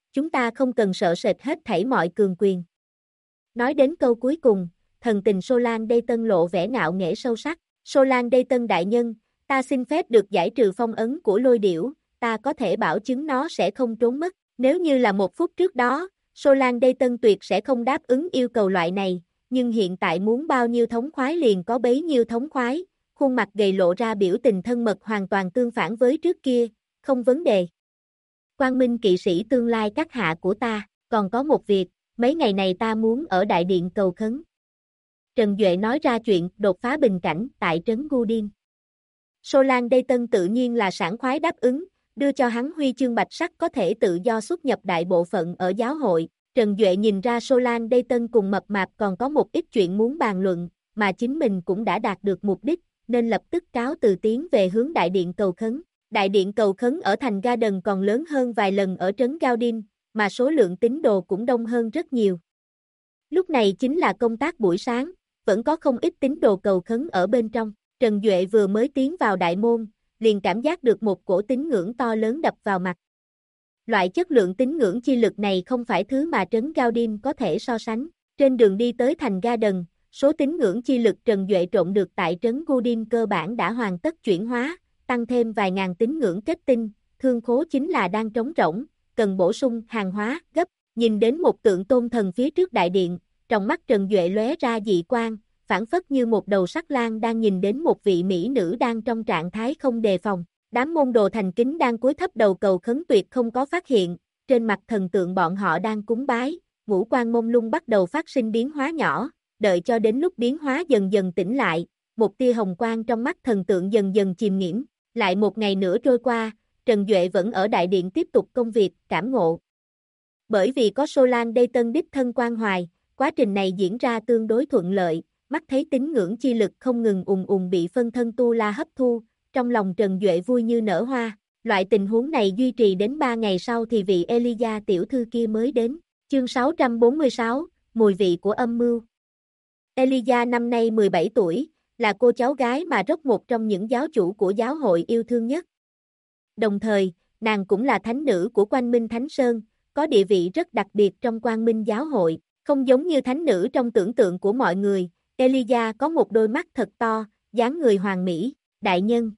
Chúng ta không cần sợ sệt hết thảy mọi cường quyền. Nói đến câu cuối cùng, thần tình Solan Dayton lộ vẻ ngạo nghễ sâu sắc. Solan Dayton đại nhân, ta xin phép được giải trừ phong ấn của lôi điểu, ta có thể bảo chứng nó sẽ không trốn mất. Nếu như là 1 phút trước đó, Solan Dayton tuyệt sẽ không đáp ứng yêu cầu loại này, nhưng hiện tại muốn bao nhiêu thống khoái liền có bấy nhiêu thống khoái, khuôn mặt gầy lộ ra biểu tình thân mật hoàn toàn tương phản với trước kia, không vấn đề. Quang Minh kỵ sĩ tương lai các hạ của ta, còn có một việc, mấy ngày này ta muốn ở đại điện cầu khấn. Trần Duệ nói ra chuyện đột phá bình cảnh tại trấn Gudin. Solan Dayton tự nhiên là sảng khoái đáp ứng, đưa cho hắn huy chương bạch sắc có thể tự do xuất nhập đại bộ phận ở giáo hội. Trần Duệ nhìn ra Solan Dayton cùng mập mạp còn có một ít chuyện muốn bàn luận, mà chính mình cũng đã đạt được mục đích, nên lập tức cáo từ tiến về hướng đại điện cầu khấn. Đại điện cầu khấn ở thành Garden còn lớn hơn vài lần ở trấn Gaudin, mà số lượng tín đồ cũng đông hơn rất nhiều. Lúc này chính là công tác buổi sáng, vẫn có không ít tín đồ cầu khấn ở bên trong. Trần Duệ vừa mới tiến vào đại môn, liền cảm giác được một cổ tín ngưỡng to lớn đập vào mặt. Loại chất lượng tín ngưỡng chi lực này không phải thứ mà trấn Gaudin có thể so sánh. Trên đường đi tới thành Garden, số tín ngưỡng chi lực Trần Duệ trộn được tại trấn Gudin cơ bản đã hoàn tất chuyển hóa, tăng thêm vài ngàn tín ngưỡng kết tinh, thương khố chính là đang trống rỗng, cần bổ sung hàng hóa gấp. Nhìn đến một tượng tôn thần phía trước đại điện, trong mắt Trần Duệ lóe ra dị quang, phảng phất như một đầu sắc lang đang nhìn đến một vị mỹ nữ đang trong trạng thái không đề phòng. Đám môn đồ thành kính đang cúi thấp đầu cầu khấn tuyệt không có phát hiện, trên mặt thần tượng bọn họ đang cúng bái, ngũ quan mông lung bắt đầu phát sinh biến hóa nhỏ, đợi cho đến lúc biến hóa dần dần tỉnh lại, một tia hồng quang trong mắt thần tượng dần dần chìm nghiễm. Lại một ngày nữa trôi qua, Trần Duệ vẫn ở đại điện tiếp tục công việc, cảm ngộ. Bởi vì có Solan Dayton đích thân quan hoài, quá trình này diễn ra tương đối thuận lợi, mắt thấy tín ngưỡng chi lực không ngừng ùn ùn bị phân thân Tu La hấp thu, trong lòng Trần Duệ vui như nở hoa. Loại tình huống này duy trì đến 3 ngày sau thì vị Elijah tiểu thư kia mới đến. Chương 646, mùi vị của âm mưu. Elijah năm nay 17 tuổi, là cô cháu gái mà rất một trong những giáo chủ của giáo hội yêu thương nhất. Đồng thời, nàng cũng là thánh nữ của Quang Minh Thánh Sơn, có địa vị rất đặc biệt trong Quang Minh giáo hội, không giống như thánh nữ trong tưởng tượng của mọi người. Elijah có một đôi mắt thật to, dáng người hoàn mỹ. Đại nhân,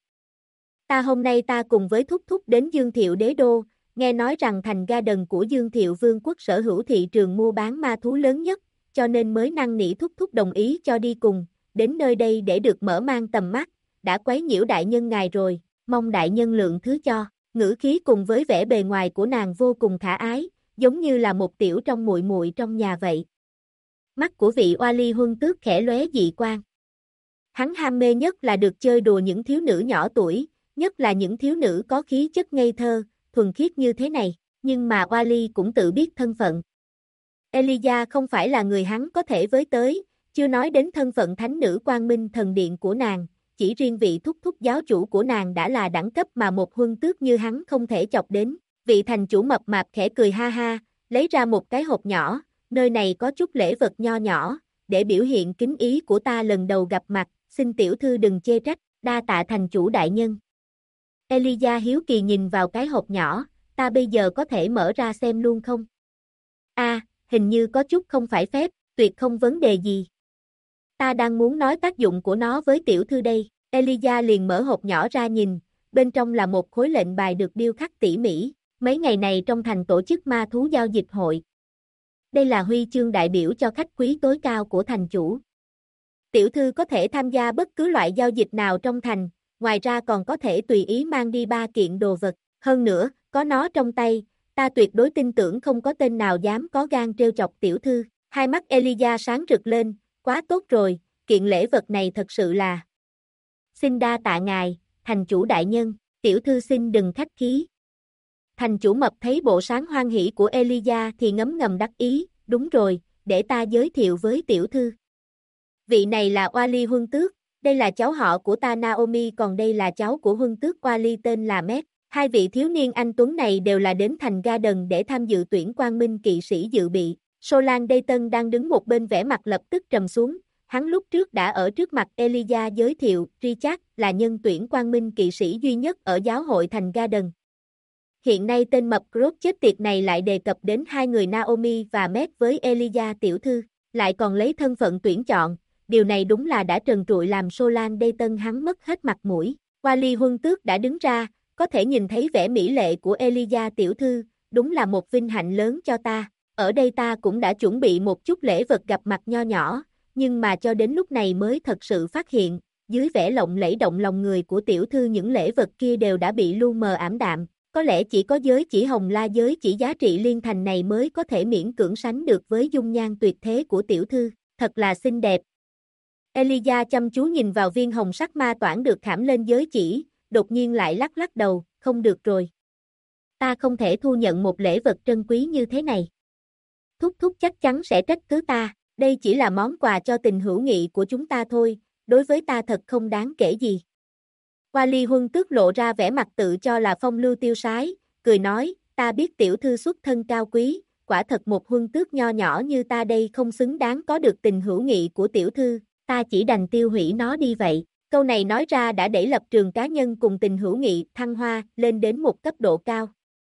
hôm nay ta cùng với Thúc Thúc đến Dương Thiệu đế đô, nghe nói rằng thành Garden của Dương Thiệu vương quốc sở hữu thị trường mua bán ma thú lớn nhất, cho nên mới năn nỉ Thúc Thúc đồng ý cho đi cùng, đến nơi đây để được mở mang tầm mắt, đã quấy nhiễu đại nhân ngài rồi, mong đại nhân lượng thứ cho. Ngữ khí cùng với vẻ bề ngoài của nàng vô cùng khả ái, giống như là một tiểu trong muội muội trong nhà vậy. Mắt của vị oa ly huân tước khẽ lóe dị quang. Hắn ham mê nhất là được chơi đùa những thiếu nữ nhỏ tuổi, nhất là những thiếu nữ có khí chất ngây thơ, thuần khiết như thế này, nhưng mà oa ly cũng tự biết thân phận. Elijah không phải là người hắn có thể với tới, chưa nói đến thân phận thánh nữ Quang Minh thần điện của nàng, chỉ riêng vị Thúc Thúc giáo chủ của nàng đã là đẳng cấp mà một huân tước như hắn không thể chọc đến. Vị thành chủ mập mạp khẽ cười ha ha, lấy ra một cái hộp nhỏ, nơi này có chút lễ vật nho nhỏ, để biểu hiện kính ý của ta lần đầu gặp mặt, xin tiểu thư đừng chê trách, đa tạ thành chủ đại nhân. Elijah hiếu kỳ nhìn vào cái hộp nhỏ, ta bây giờ có thể mở ra xem luôn không? Hình như có chút không phải phép, tuyệt không vấn đề gì. Ta đang muốn nói tác dụng của nó với tiểu thư đây. Elijah liền mở hộp nhỏ ra nhìn, bên trong là một khối lệnh bài được điêu khắc tỉ mỉ, mấy ngày này trong thành tổ chức ma thú giao dịch hội. Đây là huy chương đại biểu cho khách quý tối cao của thành chủ. Tiểu thư có thể tham gia bất cứ loại giao dịch nào trong thành, ngoài ra còn có thể tùy ý mang đi 3 kiện đồ vật. Hơn nữa, có nó trong tay, ta tuyệt đối tin tưởng không có tên nào dám có gan trêu chọc tiểu thư. Hai mắt Elijah sáng rực lên, quá tốt rồi, kiện lễ vật này thật sự là. Xin đa tạ ngài, thành chủ đại nhân, tiểu thư xin đừng khách khí. Thành chủ mập thấy bộ sáng hoan hỷ của Elijah thì ngấm ngầm đắc ý, đúng rồi, để ta giới thiệu với tiểu thư. Vị này là Oali huân tước, đây là cháu họ của ta Naomi, còn đây là cháu của huân tước Oali tên là Met. Hai vị thiếu niên anh tuấn này đều là đến thành Garden để tham dự tuyển Quang Minh kỵ sĩ dự bị. Solan Dayton đang đứng một bên vẻ mặt lập tức trầm xuống, hắn lúc trước đã ở trước mặt Elijah giới thiệu Richard là nhân tuyển Quang Minh kỵ sĩ duy nhất ở giáo hội thành Garden. Hiện nay tên mập Groot chết tiệt này lại đề cập đến hai người Naomi và Matt với Elijah tiểu thư, lại còn lấy thân phận tuyển chọn, điều này đúng là đã trần trụi làm Solan Dayton hắn mất hết mặt mũi. Wally Huân Tước đã đứng ra, có thể nhìn thấy vẻ mỹ lệ của Elijah tiểu thư, đúng là một vinh hạnh lớn cho ta. Ở đây ta cũng đã chuẩn bị một chút lễ vật gặp mặt nho nhỏ, nhưng mà cho đến lúc này mới thật sự phát hiện, dưới vẻ lộng lẫy động lòng người của tiểu thư những lễ vật kia đều đã bị lu mờ ảm đạm. Có lẽ chỉ có giới chỉ hồng la giới chỉ giá trị liên thành này mới có thể miễn cưỡng sánh được với dung nhan tuyệt thế của tiểu thư, thật là xinh đẹp. Elijah chăm chú nhìn vào viên hồng sắc ma toản được khảm lên giới chỉ, đột nhiên lại lắc lắc đầu, không được rồi. Ta không thể thu nhận một lễ vật trân quý như thế này. Thúc thúc chắc chắn sẽ trách cứ ta, đây chỉ là món quà cho tình hữu nghị của chúng ta thôi, đối với ta thật không đáng kể gì. Wally Huân Tước lộ ra vẻ mặt tự cho là phong lưu tiêu sái, cười nói, ta biết tiểu thư xuất thân cao quý, quả thật một Huân Tước nho nhỏ như ta đây không xứng đáng có được tình hữu nghị của tiểu thư, ta chỉ đành tiêu hủy nó đi vậy. Câu này nói ra đã đẩy lập trường cá nhân cùng tình hữu nghị thăng hoa lên đến một cấp độ cao.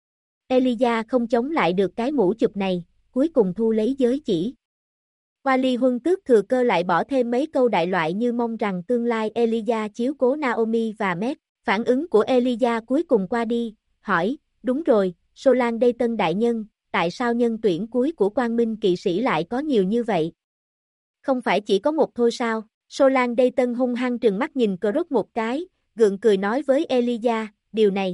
Elijah không chống lại được cái mũ chụp này, cuối cùng thu lấy giới chỉ. Wally Huân Tước thừa cơ lại bỏ thêm mấy câu đại loại như mong rằng tương lai Elijah chiếu cố Naomi và Matt. Phản ứng của Elijah cuối cùng qua đi, hỏi, đúng rồi, Solan Dayton đại nhân, tại sao nhân tuyển cuối của Quang Minh kỵ sĩ lại có nhiều như vậy? Không phải chỉ có một thôi sao? Solan Dayton hung hăng trừng mắt nhìn Groot một cái, gượng cười nói với Elijah, điều này.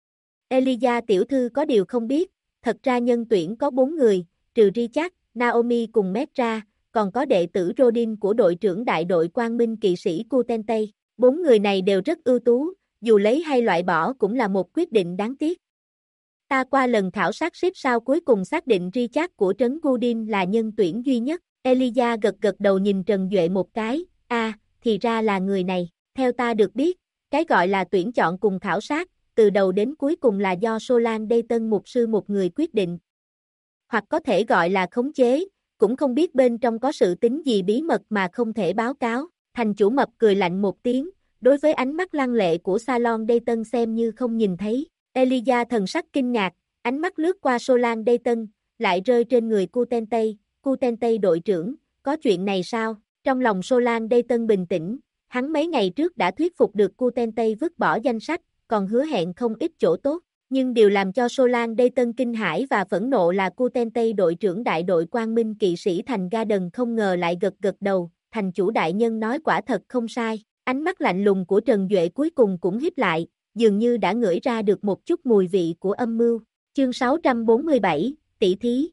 Elijah tiểu thư có điều không biết, thật ra nhân tuyển có 4 người, trừ Richard, Naomi cùng Matt ra, còn có đệ tử Rodin của đội trưởng đại đội Quang Minh kỵ sĩ Kutentei. 4 người này đều rất ưu tú, dù lấy hay loại bỏ cũng là một quyết định đáng tiếc. Ta qua lần khảo sát ship sao cuối cùng xác định Richard của trấn Gudin là nhân tuyển duy nhất. Elijah gật đầu nhìn Trần Duệ một cái, thì ra là người này. Theo ta được biết, cái gọi là tuyển chọn cùng khảo sát, từ đầu đến cuối cùng là do Solan Dayton mục sư một người quyết định. Hoặc có thể gọi là khống chế, cũng không biết bên trong có sự tính gì bí mật mà không thể báo cáo. Thành chủ mập cười lạnh một tiếng, đối với ánh mắt lăng lệ của Salon Dayton xem như không nhìn thấy. Elijah thần sắc kinh ngạc, ánh mắt lướt qua Solan Dayton, lại rơi trên người Kutentei đội trưởng, có chuyện này sao? Trong lòng Solan Dayton bình tĩnh, hắn mấy ngày trước đã thuyết phục được Kutentei vứt bỏ danh sách, còn hứa hẹn không ít chỗ tốt. Nhưng điều làm cho Solan Dayton kinh hãi và phẫn nộ là Kutentei đội trưởng đại đội Quang Minh kỵ sĩ Thành Garden không ngờ lại gật đầu, thành chủ đại nhân nói quả thật không sai. Ánh mắt lạnh lùng của Trần Duệ cuối cùng cũng híp lại, dường như đã ngửi ra được một chút mùi vị của âm mưu. Chương 647, tỷ thí.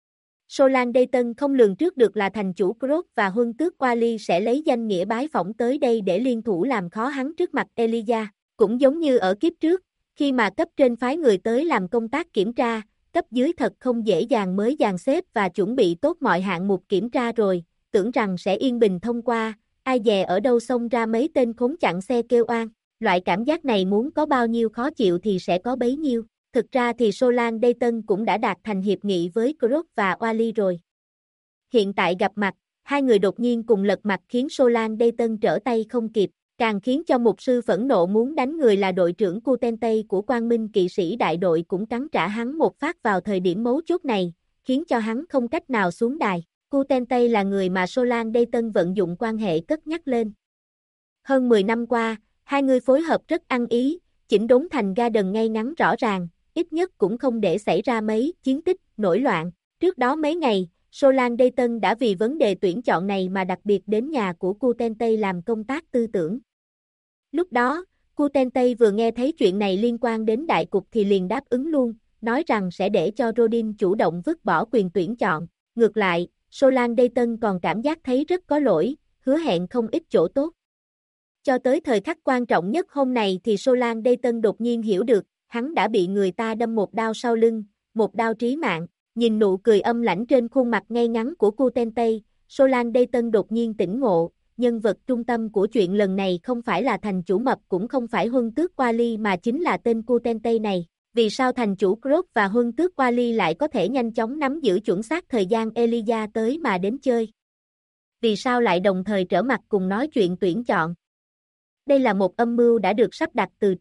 Solan Dayton không lường trước được là thành chủ Groot và Huân Tước Wally sẽ lấy danh nghĩa bái phỏng tới đây để liên thủ làm khó hắn trước mặt Elijah. Cũng giống như ở kiếp trước, khi mà cấp trên phái người tới làm công tác kiểm tra, cấp dưới thật không dễ dàng mới dàn xếp và chuẩn bị tốt mọi hạng mục kiểm tra rồi, tưởng rằng sẽ yên bình thông qua, ai dè ở đâu xông ra mấy tên khốn chặn xe kêu oan. Loại cảm giác này muốn có bao nhiêu khó chịu thì sẽ có bấy nhiêu. Thực ra thì Solan Dayton cũng đã đạt thành hiệp nghị với Groot và Wally rồi. Hiện tại gặp mặt, hai người đột nhiên cùng lật mặt khiến Solan Dayton trở tay không kịp, càng khiến cho mục sư phẫn nộ muốn đánh người là đội trưởng Kutentei của Quang Minh kỵ sĩ đại đội cũng cắn trả hắn một phát vào thời điểm mấu chốt này, khiến cho hắn không cách nào xuống đài. Kutentei là người mà Solan Dayton vận dụng quan hệ cất nhắc lên. Hơn 10 năm qua, hai người phối hợp rất ăn ý, chỉnh đốn Thành Garden ngay ngắn rõ ràng, ít nhất cũng không để xảy ra mấy chiến tích, nổi loạn. Trước đó mấy ngày, Solan Dayton đã vì vấn đề tuyển chọn này mà đặc biệt đến nhà của Kutentei làm công tác tư tưởng. Lúc đó, Kutentei vừa nghe thấy chuyện này liên quan đến đại cục thì liền đáp ứng luôn, nói rằng sẽ để cho Rodin chủ động vứt bỏ quyền tuyển chọn. Ngược lại, Solan Dayton còn cảm giác thấy rất có lỗi, hứa hẹn không ít chỗ tốt. Cho tới thời khắc quan trọng nhất hôm này thì Solan Dayton đột nhiên hiểu được, hắn đã bị người ta đâm một đao sau lưng, một đao trí mạng. Nhìn nụ cười âm lãnh trên khuôn mặt ngay ngắn của Kutentei, Solan Dayton đột nhiên tỉnh ngộ, nhân vật trung tâm của chuyện lần này không phải là thành chủ mập cũng không phải Huân Tước Wally mà chính là tên Kutentei này. Vì sao thành chủ Groot và Huân Tước Wally lại có thể nhanh chóng nắm giữ chuẩn xác thời gian Elijah tới mà đến chơi? Vì sao lại đồng thời trở mặt cùng nói chuyện tuyển chọn? Đây là một âm mưu đã được sắp đặt từ trước.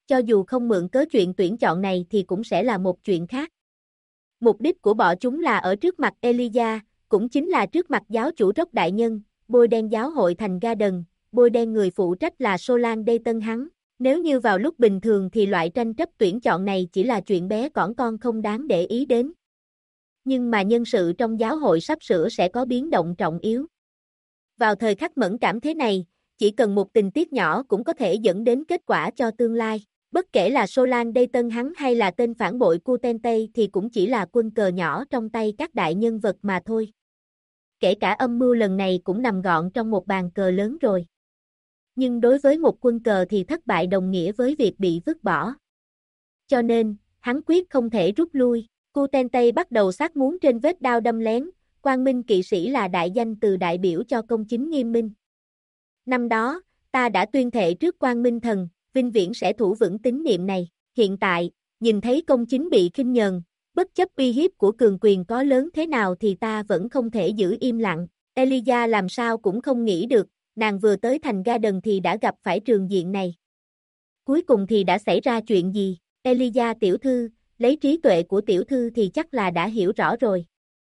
cho dù không mượn cớ chuyện tuyển chọn này thì cũng sẽ là một chuyện khác. Mục đích của bọn chúng là ở trước mặt Elijah, cũng chính là trước mặt giáo chủ Rock đại nhân, bôi đen giáo hội thành Garden, bôi đen người phụ trách là Solan Dayton hắn. Nếu như vào lúc bình thường thì loại tranh chấp tuyển chọn này chỉ là chuyện bé cỏn con không đáng để ý đến. Nhưng mà nhân sự trong giáo hội sắp sửa sẽ có biến động trọng yếu. Vào thời khắc mẫn cảm thế này, chỉ cần một tình tiết nhỏ cũng có thể dẫn đến kết quả cho tương lai. Bất kể là Solan Dayton hắn hay là tên phản bội Kutentei thì cũng chỉ là quân cờ nhỏ trong tay các đại nhân vật mà thôi. Kể cả âm mưu lần này cũng nằm gọn trong một bàn cờ lớn rồi. Nhưng đối với một quân cờ thì thất bại đồng nghĩa với việc bị vứt bỏ. Cho nên, hắn quyết không thể rút lui. Kutentei bắt đầu xác muốn trên vết đao đâm lén, Quang Minh kỵ sĩ là đại danh từ đại biểu cho công chính nghiêm minh. Năm đó, ta đã tuyên thệ trước Quang Minh thần, vinh viễn sẽ thủ vững tín niệm này. Hiện tại, nhìn thấy công chính bị khinh nhờn, bất chấp uy hiếp của cường quyền có lớn thế nào thì ta vẫn không thể giữ im lặng. Elijah làm sao cũng không nghĩ được, nàng vừa tới thành Garden thì đã gặp phải trường diện này. Cuối cùng thì đã xảy ra chuyện gì? Elijah tiểu thư, lấy trí tuệ của tiểu thư thì chắc là đã hiểu rõ rồi.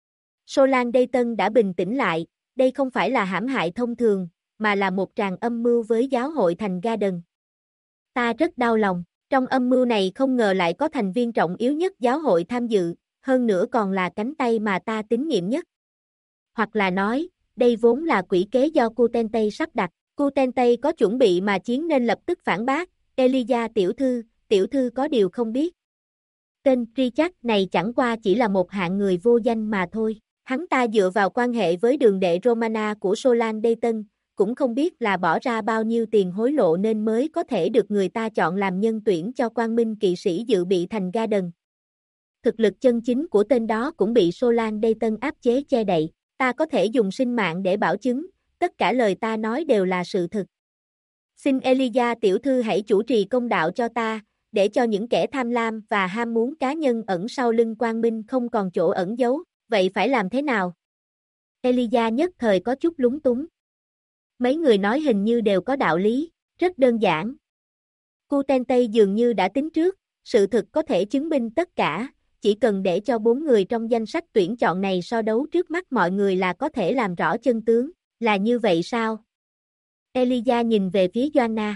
Solan Dayton đã bình tĩnh lại, đây không phải là hãm hại thông thường, mà là một tràng âm mưu với giáo hội thành Garden. Ta rất đau lòng, trong âm mưu này không ngờ lại có thành viên trọng yếu nhất giáo hội tham dự, hơn nữa còn là cánh tay mà ta tín nhiệm nhất. Hoặc là nói, đây vốn là quỷ kế do Kutentei sắp đặt. Kutentei có chuẩn bị mà chiến nên lập tức phản bác, Elijah tiểu thư có điều không biết. Tên Richard này chẳng qua chỉ là một hạng người vô danh mà thôi. Hắn ta dựa vào quan hệ với đường đệ Romana của Solan Dayton, cũng không biết là bỏ ra bao nhiêu tiền hối lộ nên mới có thể được người ta chọn làm nhân tuyển cho Quang Minh kỵ sĩ dự bị thành Garden. Thực lực chân chính của tên đó cũng bị Solan Dayton áp chế che đậy. Ta có thể dùng sinh mạng để bảo chứng, tất cả lời ta nói đều là sự thực. Xin Elijah tiểu thư hãy chủ trì công đạo cho ta, để cho những kẻ tham lam và ham muốn cá nhân ẩn sau lưng Quang Minh không còn chỗ ẩn giấu, vậy phải làm thế nào? Elijah nhất thời có chút lúng túng. Mấy người nói hình như đều có đạo lý, rất đơn giản. Kutentei dường như đã tính trước, sự thực có thể chứng minh tất cả, chỉ cần để cho 4 người trong danh sách tuyển chọn này so đấu trước mắt mọi người là có thể làm rõ chân tướng, là như vậy sao? Elijah nhìn về phía Joanna.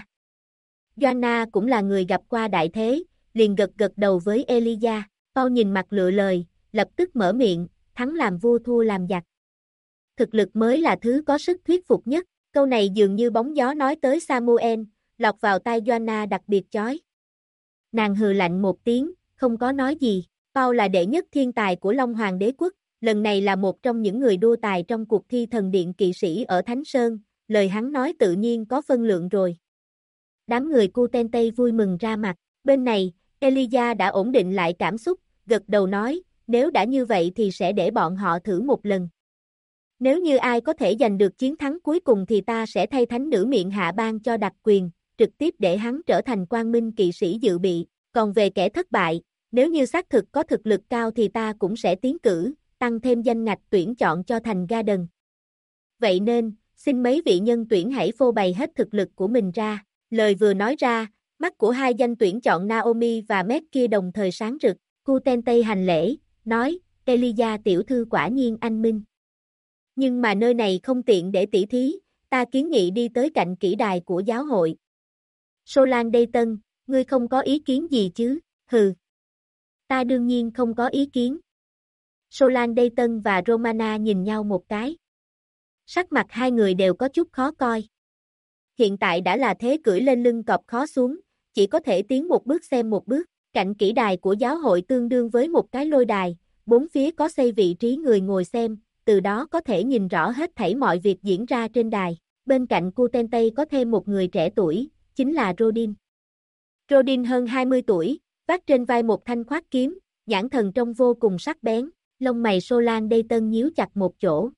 Joanna cũng là người gặp qua đại thế, liền gật gật đầu với Elijah, Paul nhìn mặt lựa lời, lập tức mở miệng, thắng làm vua thua làm giặc. Thực lực mới là thứ có sức thuyết phục nhất, câu này dường như bóng gió nói tới Samuel, lọt vào tai Joanna đặc biệt chói. Nàng hừ lạnh một tiếng, không có nói gì, Paul là đệ nhất thiên tài của Long Hoàng đế quốc, lần này là một trong những người đua tài trong cuộc thi thần điện kỵ sĩ ở Thánh Sơn, lời hắn nói tự nhiên có phân lượng rồi. Đám người Kutentei vui mừng ra mặt, bên này, Elijah đã ổn định lại cảm xúc, gật đầu nói, nếu đã như vậy thì sẽ để bọn họ thử một lần. Nếu như ai có thể giành được chiến thắng cuối cùng thì ta sẽ thay thánh nữ miệng hạ ban cho đặc quyền, trực tiếp để hắn trở thành Quang Minh kỵ sĩ dự bị, còn về kẻ thất bại, nếu như xác thực có thực lực cao thì ta cũng sẽ tiến cử, tăng thêm danh ngạch tuyển chọn cho thành Garden. Vậy nên, xin mấy vị nhân tuyển hãy phô bày hết thực lực của mình ra. Lời vừa nói ra, mắt của hai danh tuyển chọn Naomi và Matt kia đồng thời sáng rực. Kutentei hành lễ, nói, Elijah tiểu thư quả nhiên anh minh. Nhưng mà nơi này không tiện để tỉ thí, ta kiến nghị đi tới cạnh kỹ đài của giáo hội. Solan Dayton, ngươi không có ý kiến gì chứ? Hừ. Ta đương nhiên không có ý kiến. Solan Dayton và Romana nhìn nhau một cái. Sắc mặt hai người đều có chút khó coi. Hiện tại đã là thế cưỡi lên lưng cọp khó xuống, chỉ có thể tiến một bước xem một bước. Cạnh kỹ đài của giáo hội tương đương với một cái lôi đài, bốn phía có xây vị trí người ngồi xem, từ đó có thể nhìn rõ hết thảy mọi việc diễn ra trên đài. Bên cạnh Kutentei có thêm một người trẻ tuổi, chính là Rodin. Rodin hơn 20 tuổi, vác trên vai một thanh khoát kiếm, nhãn thần trông vô cùng sắc bén, lông mày Solan Dayton nhíu chặt một chỗ.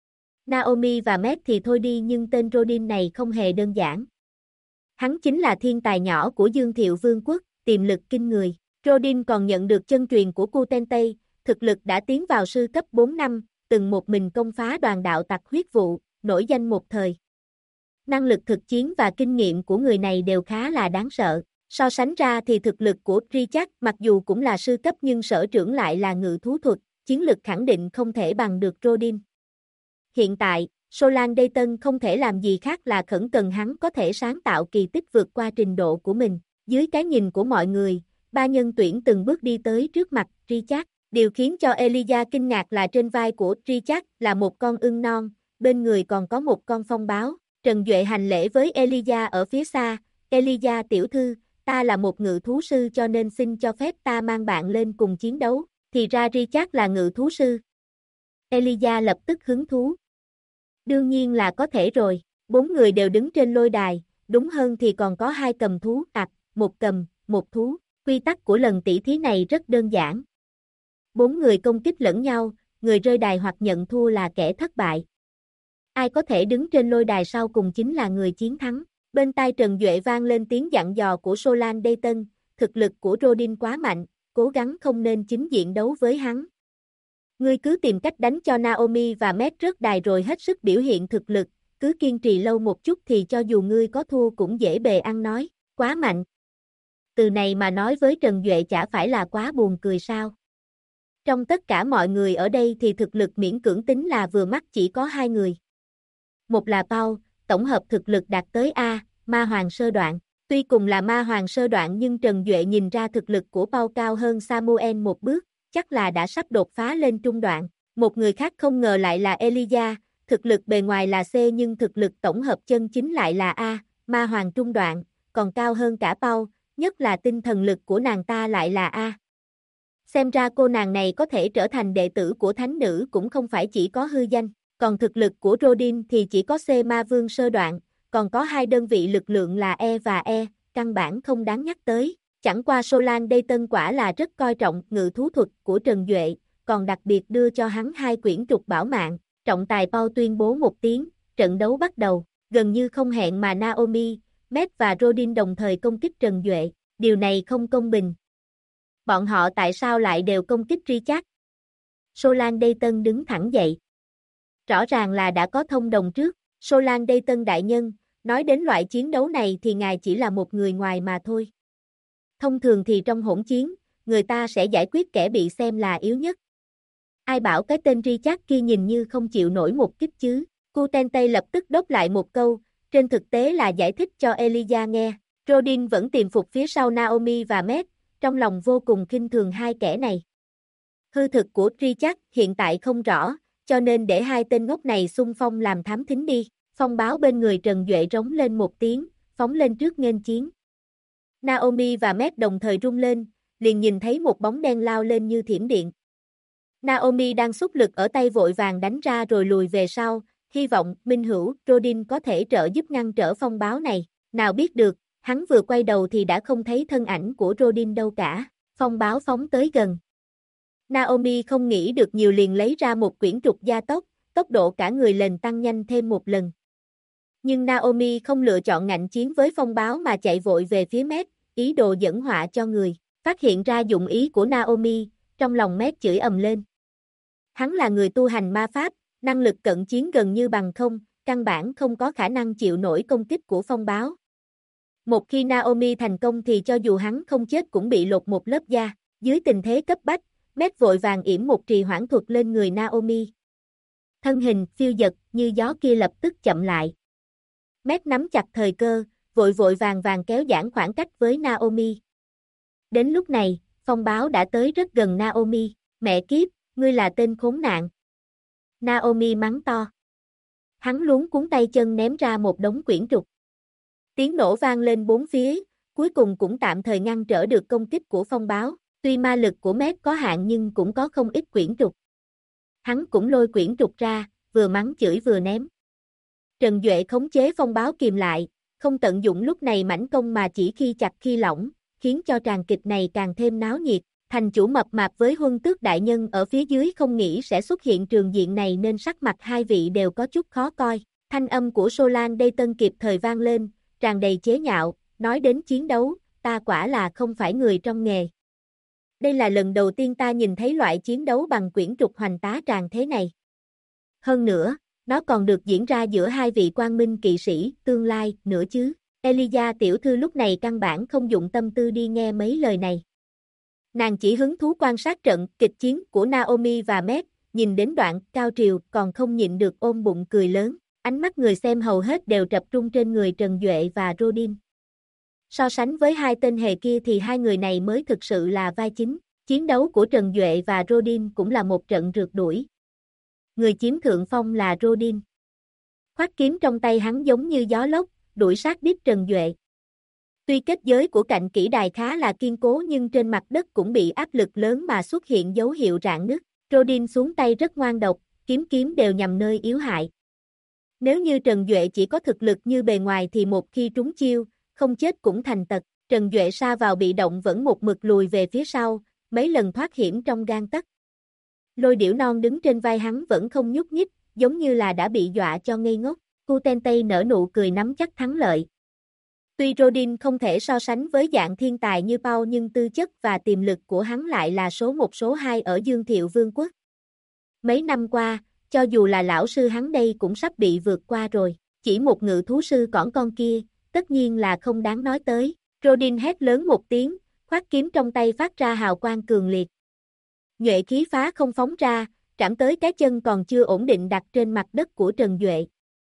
Naomi và Matt thì thôi đi nhưng tên Rodin này không hề đơn giản. Hắn chính là thiên tài nhỏ của Dương Thiệu Vương quốc, tiềm lực kinh người. Rodin còn nhận được chân truyền của Kutentei, thực lực đã tiến vào sư cấp 4 năm, từng một mình công phá đoàn đạo tặc huyết vụ, nổi danh một thời. Năng lực thực chiến và kinh nghiệm của người này đều khá là đáng sợ. So sánh ra thì thực lực của Richard mặc dù cũng là sư cấp nhưng sở trưởng lại là ngự thú thuật, chiến lực khẳng định không thể bằng được Rodin. Hiện tại, Solan Dayton không thể làm gì khác là khẩn cần hắn có thể sáng tạo kỳ tích vượt qua trình độ của mình. Dưới cái nhìn của mọi người, ba nhân tuyển từng bước đi tới trước mặt Richard. Điều khiến cho Elijah kinh ngạc là trên vai của Richard là một con ưng non, bên người còn có một con phong báo. Trần Duệ hành lễ với Elijah ở phía xa. Elijah tiểu thư, ta là một ngự thú sư cho nên xin cho phép ta mang bạn lên cùng chiến đấu. Thì ra Richard là ngự thú sư. Elijah lập tức hứng thú. Đương nhiên là có thể rồi, 4 người đều đứng trên lôi đài, đúng hơn thì còn có 2 cầm thú, một cầm, một thú. Quy tắc của lần tỷ thí này rất đơn giản. 4 người công kích lẫn nhau, người rơi đài hoặc nhận thua là kẻ thất bại. Ai có thể đứng trên lôi đài sau cùng chính là người chiến thắng. Bên tai Trần Duệ vang lên tiếng dặn dò của Solan Dayton, thực lực của Rodin quá mạnh, cố gắng không nên chính diện đấu với hắn. Ngươi cứ tìm cách đánh cho Naomi và Matt rớt đài rồi hết sức biểu hiện thực lực, cứ kiên trì lâu một chút thì cho dù ngươi có thua cũng dễ bề ăn nói, quá mạnh. Từ này mà nói với Trần Duệ chả phải là quá buồn cười sao. Trong tất cả mọi người ở đây thì thực lực miễn cưỡng tính là vừa mắt chỉ có 2 người. Một là Paul, tổng hợp thực lực đạt tới A, ma hoàng sơ đoạn. Tuy cùng là ma hoàng sơ đoạn nhưng Trần Duệ nhìn ra thực lực của Paul cao hơn Samuel một bước, chắc là đã sắp đột phá lên trung đoạn. Một người khác không ngờ lại là Elijah, thực lực bề ngoài là C nhưng thực lực tổng hợp chân chính lại là A, ma hoàng trung đoạn, còn cao hơn cả Paul, nhất là tinh thần lực của nàng ta lại là A. Xem ra cô nàng này có thể trở thành đệ tử của thánh nữ cũng không phải chỉ có hư danh, còn thực lực của Rodin thì chỉ có C ma vương sơ đoạn, còn có 2 đơn vị lực lượng là E và E, căn bản không đáng nhắc tới. Chẳng qua Solan Dayton quả là rất coi trọng ngự thú thuật của Trần Duệ, còn đặc biệt đưa cho hắn 2 quyển trục bảo mạng. Trọng tài Paul tuyên bố một tiếng, trận đấu bắt đầu, gần như không hẹn mà Naomi, Matt và Rodin đồng thời công kích Trần Duệ, điều này không công bình. Bọn họ tại sao lại đều công kích Richard? Solan Dayton đứng thẳng dậy. Rõ ràng là đã có thông đồng trước, Solan Dayton đại nhân, nói đến loại chiến đấu này thì ngài chỉ là một người ngoài mà thôi. Thông thường thì trong hỗn chiến, người ta sẽ giải quyết kẻ bị xem là yếu nhất. Ai bảo cái tên Richard kia nhìn như không chịu nổi một kích chứ? Kutentay lập tức đốc lại một câu, trên thực tế là giải thích cho Elijah nghe. Rodin vẫn tiềm phục phía sau Naomi và Matt, trong lòng vô cùng khinh thường 2 kẻ này. Hư thực của Richard hiện tại không rõ, cho nên để 2 tên ngốc này xung phong làm thám thính đi. Phong báo bên người Trần Duệ rống lên một tiếng, phóng lên trước nghênh chiến. Naomi và Matt đồng thời rung lên, liền nhìn thấy một bóng đen lao lên như thiểm điện. Naomi đang xúc lực ở tay vội vàng đánh ra rồi lùi về sau, hy vọng minh hữu Rodin có thể trợ giúp ngăn trở phong báo này. Nào biết được, hắn vừa quay đầu thì đã không thấy thân ảnh của Rodin đâu cả, phong báo phóng tới gần. Naomi không nghĩ được nhiều liền lấy ra một quyển trục gia tốc, tốc độ cả người lên tăng nhanh thêm một lần. Nhưng Naomi không lựa chọn ngạnh chiến với phong báo mà chạy vội về phía Matt, ý đồ dẫn họa cho người. Phát hiện ra dụng ý của Naomi, trong lòng Matt chửi ầm lên. Hắn là người tu hành ma pháp, năng lực cận chiến gần như bằng không, căn bản không có khả năng chịu nổi công kích của phong báo. Một khi Naomi thành công thì cho dù hắn không chết cũng bị lột một lớp da. Dưới tình thế cấp bách, Matt vội vàng yểm một trì hoãn thuật lên người Naomi. Thân hình phiêu dật như gió kia lập tức chậm lại. Matt nắm chặt thời cơ, vội vàng kéo giãn khoảng cách với Naomi. Đến lúc này, phong báo đã tới rất gần Naomi. Mẹ kiếp, ngươi là tên khốn nạn. Naomi mắng to. Hắn luống cuống tay chân ném ra một đống quyển trục. Tiếng nổ vang lên bốn phía, cuối cùng cũng tạm thời ngăn trở được công kích của phong báo. Tuy ma lực của Matt có hạn nhưng cũng có không ít quyển trục. Hắn cũng lôi quyển trục ra, vừa mắng chửi vừa ném. Trần Duệ khống chế phong báo kìm lại, không tận dụng lúc này mãnh công mà chỉ khi chặt khi lỏng, khiến cho tràng kịch này càng thêm náo nhiệt. Thành chủ mập mạp với Huân Tước đại nhân ở phía dưới không nghĩ sẽ xuất hiện trường diện này nên sắc mặt 2 vị đều có chút khó coi. Thanh âm của Solan Dayton kịp thời vang lên, tràn đầy chế nhạo, nói đến chiến đấu, ta quả là không phải người trong nghề. Đây là lần đầu tiên ta nhìn thấy loại chiến đấu bằng quyển trục hoành tá tràng thế này. Hơn nữa, nó còn được diễn ra giữa 2 vị quang minh kỵ sĩ tương lai nữa chứ. Elijah tiểu thư lúc này căn bản không dụng tâm tư đi nghe mấy lời này. Nàng chỉ hứng thú quan sát trận kịch chiến của Naomi và Matt, nhìn đến đoạn cao trào còn không nhịn được ôm bụng cười lớn, ánh mắt người xem hầu hết đều tập trung trên người Trần Duệ và Rodin. So sánh với hai tên hề kia thì hai người này mới thực sự là vai chính, chiến đấu của Trần Duệ và Rodin cũng là một trận rượt đuổi. Người chiếm thượng phong là Rodin. Khoát kiếm trong tay hắn giống như gió lốc, đuổi sát đít Trần Duệ. Tuy kết giới của cạnh kỹ đài khá là kiên cố nhưng trên mặt đất cũng bị áp lực lớn mà xuất hiện dấu hiệu rạn nứt. Rodin xuống tay rất ngoan độc, kiếm đều nhằm nơi yếu hại. Nếu như Trần Duệ chỉ có thực lực như bề ngoài thì một khi trúng chiêu, không chết cũng thành tật. Trần Duệ sa vào bị động vẫn một mực lùi về phía sau, mấy lần thoát hiểm trong gang tấc. Lôi Điểu Non đứng trên vai hắn vẫn không nhúc nhích, giống như là đã bị dọa cho ngây ngốc. Kutentei nở nụ cười nắm chắc thắng lợi. Tuy Rodin không thể so sánh với dạng thiên tài như Paul nhưng tư chất và tiềm lực của hắn lại là số 1 số 2 ở Dương Thiệu Vương quốc. Mấy năm qua, cho dù là lão sư hắn đây cũng sắp bị vượt qua rồi, chỉ một ngự thú sư cỏn con kia, tất nhiên là không đáng nói tới. Rodin hét lớn một tiếng, khoát kiếm trong tay phát ra hào quang cường liệt. Nhuệ khí phá không phóng ra, trảm tới cái chân còn chưa ổn định đặt trên mặt đất của Trần Duệ.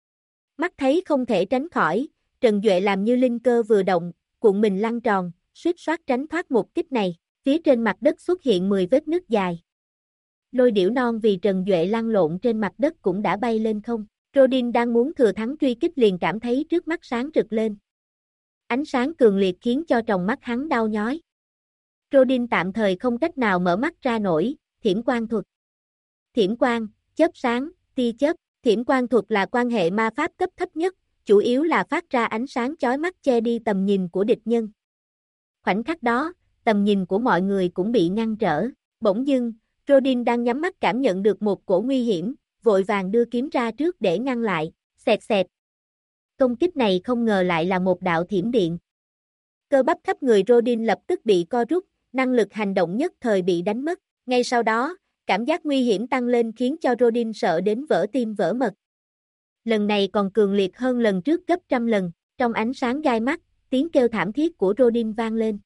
Mắt thấy không thể tránh khỏi, Trần Duệ làm như linh cơ vừa động, cuộn mình lăn tròn, suýt soát tránh thoát một kích này, phía trên mặt đất xuất hiện 10 vết nứt dài. Lôi Điểu Non vì Trần Duệ lăn lộn trên mặt đất cũng đã bay lên không. Rodin đang muốn thừa thắng truy kích liền cảm thấy trước mắt sáng rực lên. Ánh sáng cường liệt khiến cho tròng mắt hắn đau nhói. Rodin tạm thời không cách nào mở mắt ra nổi, thiểm quang thuật. Thiểm quang, chớp sáng, tia chớp, thiểm quang thuật là quan hệ ma pháp cấp thấp nhất, chủ yếu là phát ra ánh sáng chói mắt che đi tầm nhìn của địch nhân. Khoảnh khắc đó, tầm nhìn của mọi người cũng bị ngăn trở. Bỗng dưng, Rodin đang nhắm mắt cảm nhận được một cổ nguy hiểm, vội vàng đưa kiếm ra trước để ngăn lại, xẹt xẹt. Công kích này không ngờ lại là một đạo thiểm điện. Cơ bắp khắp người Rodin lập tức bị co rút, năng lực hành động nhất thời bị đánh mất. Ngay sau đó, cảm giác nguy hiểm tăng lên khiến cho Rodin sợ đến vỡ tim vỡ mật. Lần này còn cường liệt hơn lần trước gấp trăm lần, trong ánh sáng gai mắt, tiếng kêu thảm thiết của Rodin vang lên.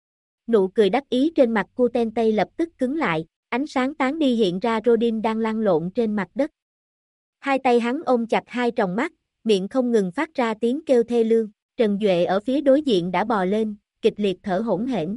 Nụ cười đắc ý trên mặt Kutentei lập tức cứng lại, ánh sáng tán đi hiện ra Rodin đang lăn lộn trên mặt đất. Hai tay hắn ôm chặt hai tròng mắt, miệng không ngừng phát ra tiếng kêu thê lương. Trần Duệ ở phía đối diện đã bò lên, kịch liệt thở hổn hển.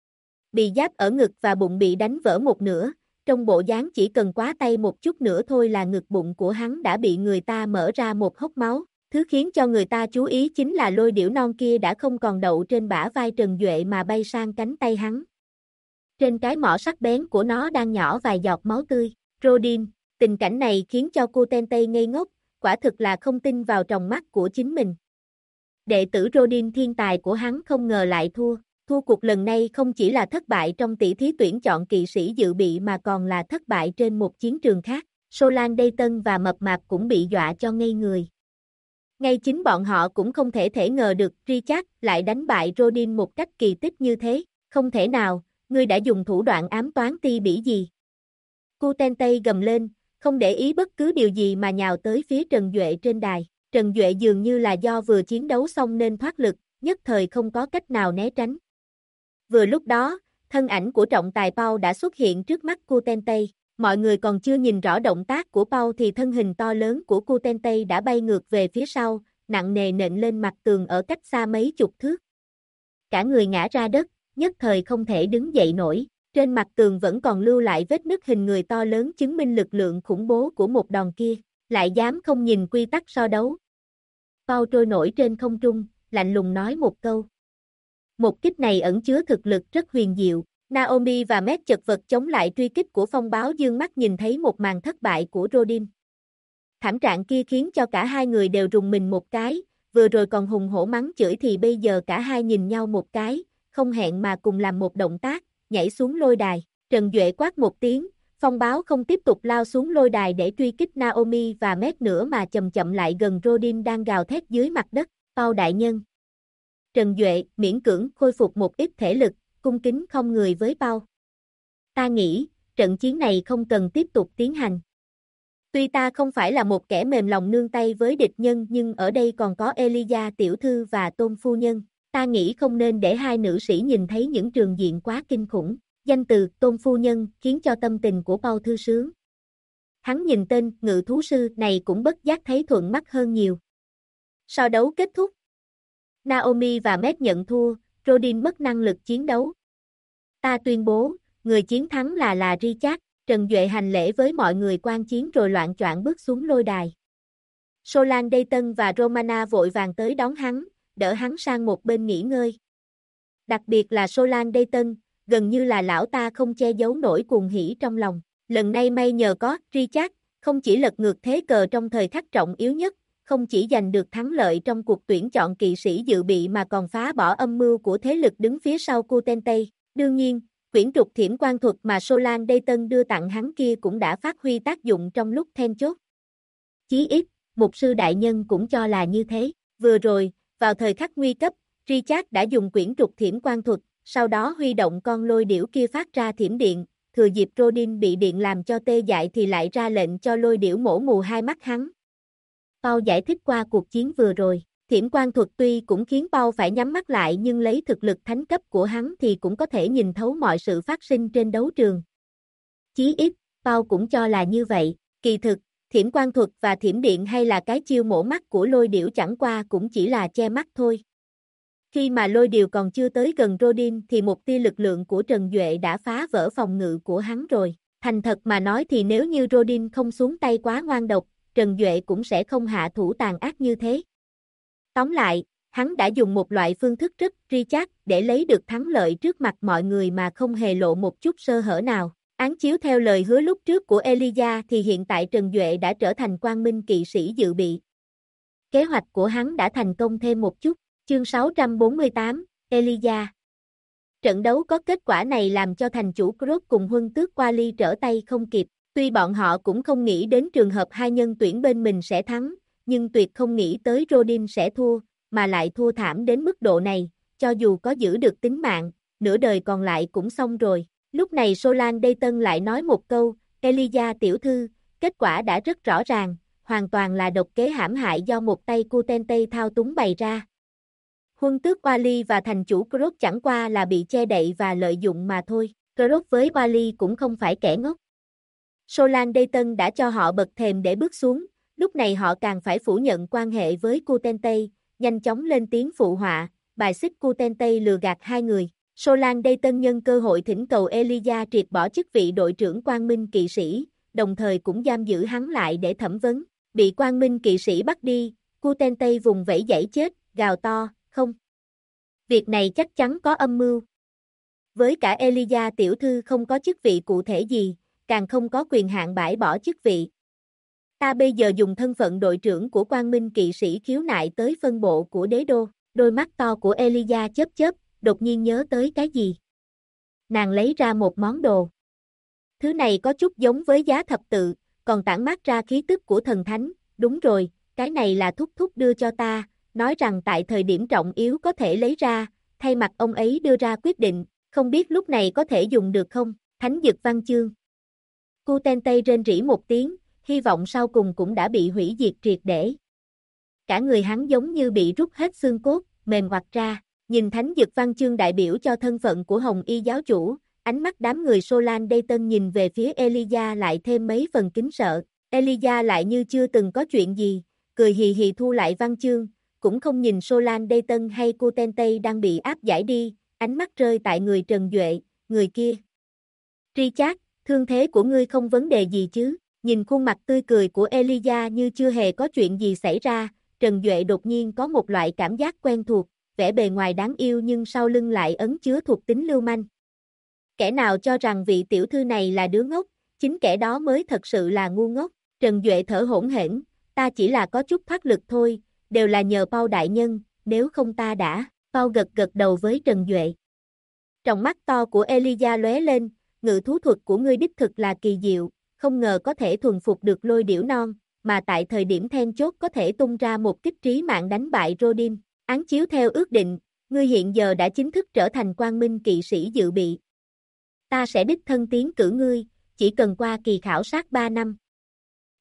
Bị giáp ở ngực và bụng bị đánh vỡ một nửa, trong bộ dáng chỉ cần quá tay một chút nữa thôi là ngực bụng của hắn đã bị người ta mở ra một hốc máu. Thứ khiến cho người ta chú ý chính là Lôi Điểu Non kia đã không còn đậu trên bả vai Trần Duệ mà bay sang cánh tay hắn. Trên cái mỏ sắc bén của nó đang nhỏ vài giọt máu tươi. Rodin, tình cảnh này khiến cho Kutentei ngây ngốc, quả thực là không tin vào tròng mắt của chính mình. Đệ tử Rodin thiên tài của hắn không ngờ lại thua. Thua cuộc lần này không chỉ là thất bại trong tỷ thí tuyển chọn kỵ sĩ dự bị mà còn là thất bại trên một chiến trường khác. Solan Dayton và Mập Mạp cũng bị dọa cho ngây người. Ngay chính bọn họ cũng không thể ngờ được Richard lại đánh bại Rodin một cách kỳ tích như thế. Không thể nào, ngươi đã dùng thủ đoạn ám toán ti bỉ gì? Kutentei gầm lên, không để ý bất cứ điều gì mà nhào tới phía Trần Duệ trên đài. Trần Duệ dường như là do vừa chiến đấu xong nên thoát lực, nhất thời không có cách nào né tránh. Vừa lúc đó, thân ảnh của trọng tài Paul đã xuất hiện trước mắt Kutentei. Mọi người còn chưa nhìn rõ động tác của Paul thì thân hình to lớn của Kutentei đã bay ngược về phía sau, nặng nề nện lên mặt tường ở cách xa mấy chục thước. Cả người ngã ra đất, nhất thời không thể đứng dậy nổi. Trên mặt tường vẫn còn lưu lại vết nứt hình người to lớn chứng minh lực lượng khủng bố của một đòn kia. Lại dám không nhìn quy tắc so đấu. Paul trôi nổi trên không trung, lạnh lùng nói một câu. Một kích này ẩn chứa thực lực rất huyền diệu. Naomi và Matt chật vật chống lại truy kích của phong báo dương mắt nhìn thấy một màn thất bại của Rodin. Thảm trạng kia khiến cho cả hai người đều rùng mình một cái, vừa rồi còn hùng hổ mắng chửi thì bây giờ cả hai nhìn nhau một cái, không hẹn mà cùng làm một động tác, nhảy xuống lôi đài. Trần Duệ quát một tiếng, phong báo không tiếp tục lao xuống lôi đài để truy kích Naomi và Matt nữa mà chậm chậm lại gần Rodin đang gào thét dưới mặt đất. Paul đại nhân. Trần Duệ miễn cưỡng khôi phục một ít thể lực, cung kính không người với Paul. Ta nghĩ, trận chiến này không cần tiếp tục tiến hành. Tuy ta không phải là một kẻ mềm lòng nương tay với địch nhân nhưng ở đây còn có Elijah tiểu thư và Tôn phu nhân. Ta nghĩ không nên để hai nữ sĩ nhìn thấy những trường diện quá kinh khủng. Danh từ Tôn phu nhân khiến cho tâm tình của Paul thư sướng. Hắn nhìn tên ngự thú sư này cũng bất giác thấy thuận mắt hơn nhiều. So đấu kết thúc. Naomi và Meg nhận thua, Rodin mất năng lực chiến đấu. Ta tuyên bố, người chiến thắng là Richard. Trần Duệ hành lễ với mọi người quan chiến rồi loạng choạng bước xuống lôi đài. Solan Dayton và Romana vội vàng tới đón hắn, đỡ hắn sang một bên nghỉ ngơi. Đặc biệt là Solan Dayton, gần như là lão ta không che giấu nổi cuồng hỉ trong lòng. Lần này may nhờ có Richard, không chỉ lật ngược thế cờ trong thời khắc trọng yếu nhất, không chỉ giành được thắng lợi trong cuộc tuyển chọn kỵ sĩ dự bị mà còn phá bỏ âm mưu của thế lực đứng phía sau Kutentei. Đương nhiên, quyển trục thiểm quan thuật mà Solan Dayton đưa tặng hắn kia cũng đã phát huy tác dụng trong lúc then chốt. Chí ít, mục sư đại nhân cũng cho là như thế. Vừa rồi, vào thời khắc nguy cấp, Richard đã dùng quyển trục thiểm quan thuật, sau đó huy động con lôi điểu kia phát ra thiểm điện, thừa dịp Rodin bị điện làm cho tê dại thì lại ra lệnh cho lôi điểu mổ mù hai mắt hắn. Paul giải thích qua cuộc chiến vừa rồi. Thiểm quan thuật tuy cũng khiến Paul phải nhắm mắt lại nhưng lấy thực lực thánh cấp của hắn thì cũng có thể nhìn thấu mọi sự phát sinh trên đấu trường. Chí ít, Paul cũng cho là như vậy. Kỳ thực, thiểm quan thuật và thiểm điện hay là cái chiêu mổ mắt của lôi điểu chẳng qua cũng chỉ là che mắt thôi. Khi mà lôi điểu còn chưa tới gần Rodin thì một tia lực lượng của Trần Duệ đã phá vỡ phòng ngự của hắn rồi. Thành thật mà nói thì nếu như Rodin không xuống tay quá ngoan độc, Trần Duệ cũng sẽ không hạ thủ tàn ác như thế. Tóm lại, hắn đã dùng một loại phương thức rất Richard để lấy được thắng lợi trước mặt mọi người mà không hề lộ một chút sơ hở nào. Án chiếu theo lời hứa lúc trước của Elijah thì hiện tại Trần Duệ đã trở thành quang minh kỵ sĩ dự bị. Kế hoạch của hắn đã thành công thêm một chút. Chương 648, Elijah. Trận đấu có kết quả này làm cho thành chủ Krog cùng Huân Tước Wally trở tay không kịp. Tuy bọn họ cũng không nghĩ đến trường hợp hai nhân tuyển bên mình sẽ thắng, nhưng tuyệt không nghĩ tới Rodin sẽ thua, mà lại thua thảm đến mức độ này, cho dù có giữ được tính mạng, nửa đời còn lại cũng xong rồi. Lúc này Solan Dayton lại nói một câu, Elijah tiểu thư, kết quả đã rất rõ ràng, hoàn toàn là độc kế hãm hại do một tay Kutentei thao túng bày ra. Huân Tước Wally và thành chủ Krog chẳng qua là bị che đậy và lợi dụng mà thôi, Krog với Wally cũng không phải kẻ ngốc. Solan Dayton đã cho họ bậc thềm để bước xuống, lúc này họ càng phải phủ nhận quan hệ với Kutentei, nhanh chóng lên tiếng phụ họa, bài xích Kutentei lừa gạt hai người. Solan Dayton nhân cơ hội thỉnh cầu Elijah triệt bỏ chức vị đội trưởng Quang Minh kỵ sĩ, đồng thời cũng giam giữ hắn lại để thẩm vấn. Bị Quang Minh kỵ sĩ bắt đi, Kutentei vùng vẫy giãy chết, gào to, không. Việc này chắc chắn có âm mưu. Với cả Elijah tiểu thư không có chức vị cụ thể gì, càng không có quyền hạn bãi bỏ chức vị. Ta bây giờ dùng thân phận đội trưởng của Quang Minh kỵ sĩ khiếu nại tới phân bộ của đế đô. Đôi mắt to của Elijah chớp chớp, đột nhiên nhớ tới cái gì. Nàng lấy ra một món đồ. Thứ này có chút giống với giá thập tự, còn tản mát ra khí tức của thần thánh. Đúng rồi, cái này là thúc thúc đưa cho ta, nói rằng tại thời điểm trọng yếu có thể lấy ra, thay mặt ông ấy đưa ra quyết định, không biết lúc này có thể dùng được không? Thánh dực văn chương. Kutentei rên rỉ một tiếng, hy vọng sau cùng cũng đã bị hủy diệt triệt để. Cả người hắn giống như bị rút hết xương cốt, mềm oặt ra, nhìn thánh dực văn chương đại biểu cho thân phận của Hồng Y giáo chủ, ánh mắt đám người Solan Dayton nhìn về phía Elijah lại thêm mấy phần kính sợ. Elijah lại như chưa từng có chuyện gì, cười hì hì thu lại văn chương, cũng không nhìn Solan Dayton hay Kutentei đang bị áp giải đi, ánh mắt rơi tại người Trần Duệ, người kia. Richard, thương thế của ngươi không vấn đề gì chứ? Nhìn khuôn mặt tươi cười của Elijah như chưa hề có chuyện gì xảy ra, Trần Duệ đột nhiên có một loại cảm giác quen thuộc, vẻ bề ngoài đáng yêu nhưng sau lưng lại ẩn chứa thuộc tính lưu manh. Kẻ nào cho rằng vị tiểu thư này là đứa ngốc, chính kẻ đó mới thật sự là ngu ngốc. Trần Duệ thở hổn hển, ta chỉ là có chút thoát lực thôi, đều là nhờ Paul đại nhân, nếu không ta đã. Paul gật gật đầu với Trần Duệ. Trong mắt to của Elijah lóe lên, ngự thú thuật của ngươi đích thực là kỳ diệu, không ngờ có thể thuần phục được lôi điểu non, mà tại thời điểm then chốt có thể tung ra một kích trí mạng đánh bại Rodin. Án chiếu theo ước định, ngươi hiện giờ đã chính thức trở thành quang minh kỵ sĩ dự bị. Ta sẽ đích thân tiến cử ngươi, chỉ cần qua kỳ khảo sát 3 năm.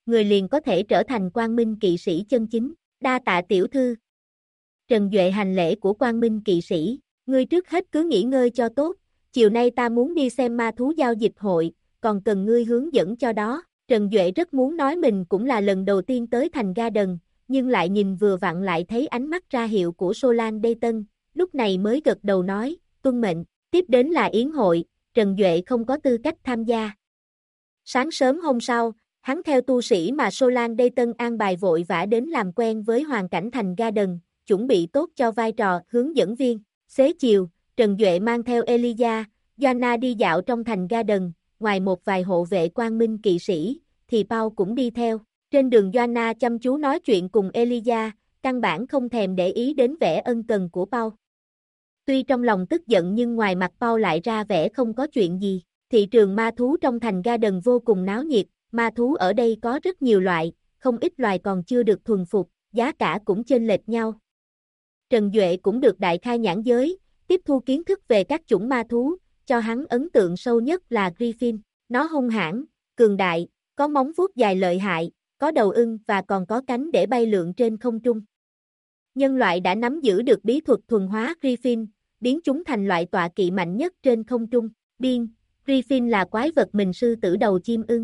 người liền có thể trở thành quang minh kỵ sĩ chân chính. Đa tạ tiểu thư. Trần Duệ hành lễ của quang minh kỵ sĩ, ngươi trước hết cứ nghỉ ngơi cho tốt, chiều nay ta muốn đi xem ma thú giao dịch hội, còn cần ngươi hướng dẫn cho đó. Trần Duệ rất muốn nói mình cũng là lần đầu tiên tới thành Garden, nhưng lại nhìn vừa vặn lại thấy ánh mắt ra hiệu của Solan Dayton, lúc này mới gật đầu nói, tuân mệnh. Tiếp đến là yến hội, Trần Duệ không có tư cách tham gia. Sáng sớm hôm sau, hắn theo tu sĩ mà Solan Dayton an bài vội vã đến làm quen với hoàn cảnh thành Garden, chuẩn bị tốt cho vai trò hướng dẫn viên. Xế chiều, Trần Duệ mang theo Elijah, Joanna đi dạo trong thành Garden, ngoài một vài hộ vệ quang minh kỵ sĩ, thì Paul cũng đi theo. Trên đường Joanna chăm chú nói chuyện cùng Elijah, căn bản không thèm để ý đến vẻ ân cần của Paul. Tuy trong lòng tức giận nhưng ngoài mặt Paul lại ra vẻ không có chuyện gì. Thị trường ma thú trong thành Garden vô cùng náo nhiệt, ma thú ở đây có rất nhiều loại, không ít loài còn chưa được thuần phục, giá cả cũng chênh lệch nhau. Trần Duệ cũng được đại khai nhãn giới, tiếp thu kiến thức về các chủng ma thú, cho hắn ấn tượng sâu nhất là Griffin. Nó hung hãn, cường đại, có móng vuốt dài lợi hại, có đầu ưng và còn có cánh để bay lượn trên không trung. Nhân loại đã nắm giữ được bí thuật thuần hóa Griffin, biến chúng thành loại tọa kỵ mạnh nhất trên không trung. Biên, Griffin là quái vật mình sư tử đầu chim ưng.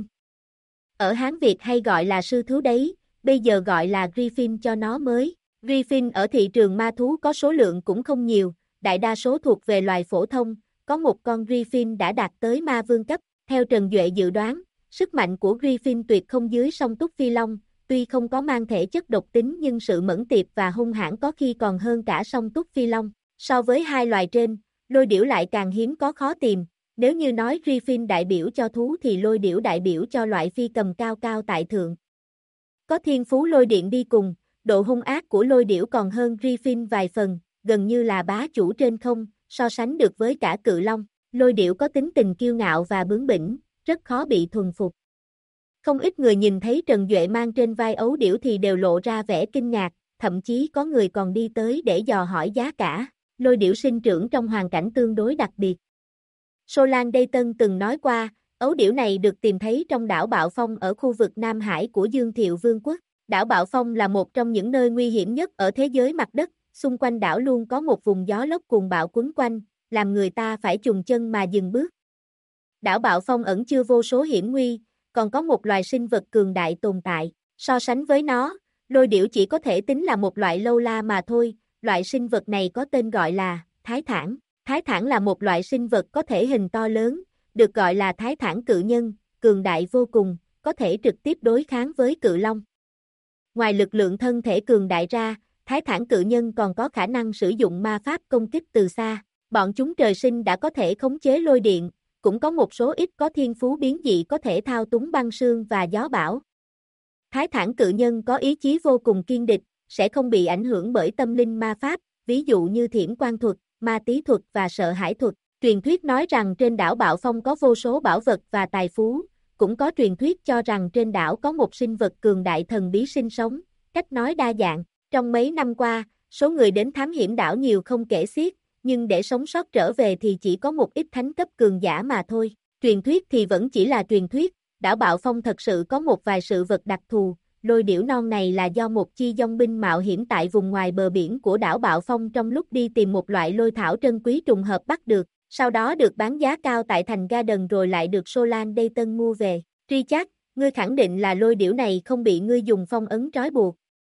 Ở Hán Việt hay gọi là sư thú đấy, bây giờ gọi là Griffin cho nó mới. Griffin ở thị trường ma thú có số lượng cũng không nhiều, đại đa số thuộc về loài phổ thông, có một con Griffin đã đạt tới ma vương cấp. Theo Trần Duệ dự đoán, sức mạnh của Griffin tuyệt không dưới song túc phi long, tuy không có mang thể chất độc tính nhưng sự mẫn tiệp và hung hãn có khi còn hơn cả song túc phi long. So với hai loài trên, lôi điểu lại càng hiếm có khó tìm. Nếu như nói Griffin đại biểu cho thú thì lôi điểu đại biểu cho loại phi cầm cao cao tại thượng. Có thiên phú lôi điện đi cùng, độ hung ác của lôi điểu còn hơn Griffin vài phần, gần như là bá chủ trên không, so sánh được với cả cự long. Lôi điểu có tính tình kiêu ngạo và bướng bỉnh, rất khó bị thuần phục. Không ít người nhìn thấy Trần Duệ mang trên vai ấu điểu thì đều lộ ra vẻ kinh ngạc, thậm chí có người còn đi tới để dò hỏi giá cả. Lôi điểu sinh trưởng trong hoàn cảnh tương đối đặc biệt. Solan Dayton từng nói qua, ấu điểu này được tìm thấy trong đảo Bạo Phong ở khu vực Nam Hải của Dương Thiệu Vương quốc. Đảo Bạo Phong là một trong những nơi nguy hiểm nhất ở thế giới mặt đất, xung quanh đảo luôn có một vùng gió lốc cuồng bạo quấn quanh, làm người ta phải chùng chân mà dừng bước. Đảo Bạo Phong ẩn chứa vô số hiểm nguy, còn có một loài sinh vật cường đại tồn tại. So sánh với nó, lôi điểu chỉ có thể tính là một loại lâu la mà thôi. Loại sinh vật này có tên gọi là thái thản. Thái thản là một loại sinh vật có thể hình to lớn, được gọi là thái thản cự nhân, cường đại vô cùng, có thể trực tiếp đối kháng với cự long. Ngoài lực lượng thân thể cường đại ra, thái thản cự nhân còn có khả năng sử dụng ma pháp công kích từ xa. Bọn chúng trời sinh đã có thể khống chế lôi điện, cũng có một số ít có thiên phú biến dị có thể thao túng băng sương và gió bão. Thái thản cự nhân có ý chí vô cùng kiên địch, sẽ không bị ảnh hưởng bởi tâm linh ma pháp, ví dụ như thiểm quan thuật, ma tí thuật và sợ hãi thuật. Truyền thuyết nói rằng trên đảo Bạo Phong có vô số bảo vật và tài phú, cũng có truyền thuyết cho rằng trên đảo có một sinh vật cường đại thần bí sinh sống, cách nói đa dạng. Trong mấy năm qua, số người đến thám hiểm đảo nhiều không kể xiết, nhưng để sống sót trở về thì chỉ có một ít thánh cấp cường giả mà thôi. Truyền thuyết thì vẫn chỉ là truyền thuyết, đảo Bạo Phong thật sự có một vài sự vật đặc thù. Lôi điểu non này là do một chi dòng binh mạo hiểm tại vùng ngoài bờ biển của đảo Bạo Phong trong lúc đi tìm một loại lôi thảo trân quý trùng hợp bắt được, sau đó được bán giá cao tại thành Garden rồi lại được Solan Dayton mua về. Richard, ngươi khẳng định là lôi điểu này không bị ngươi dùng phong ấn trói buộc.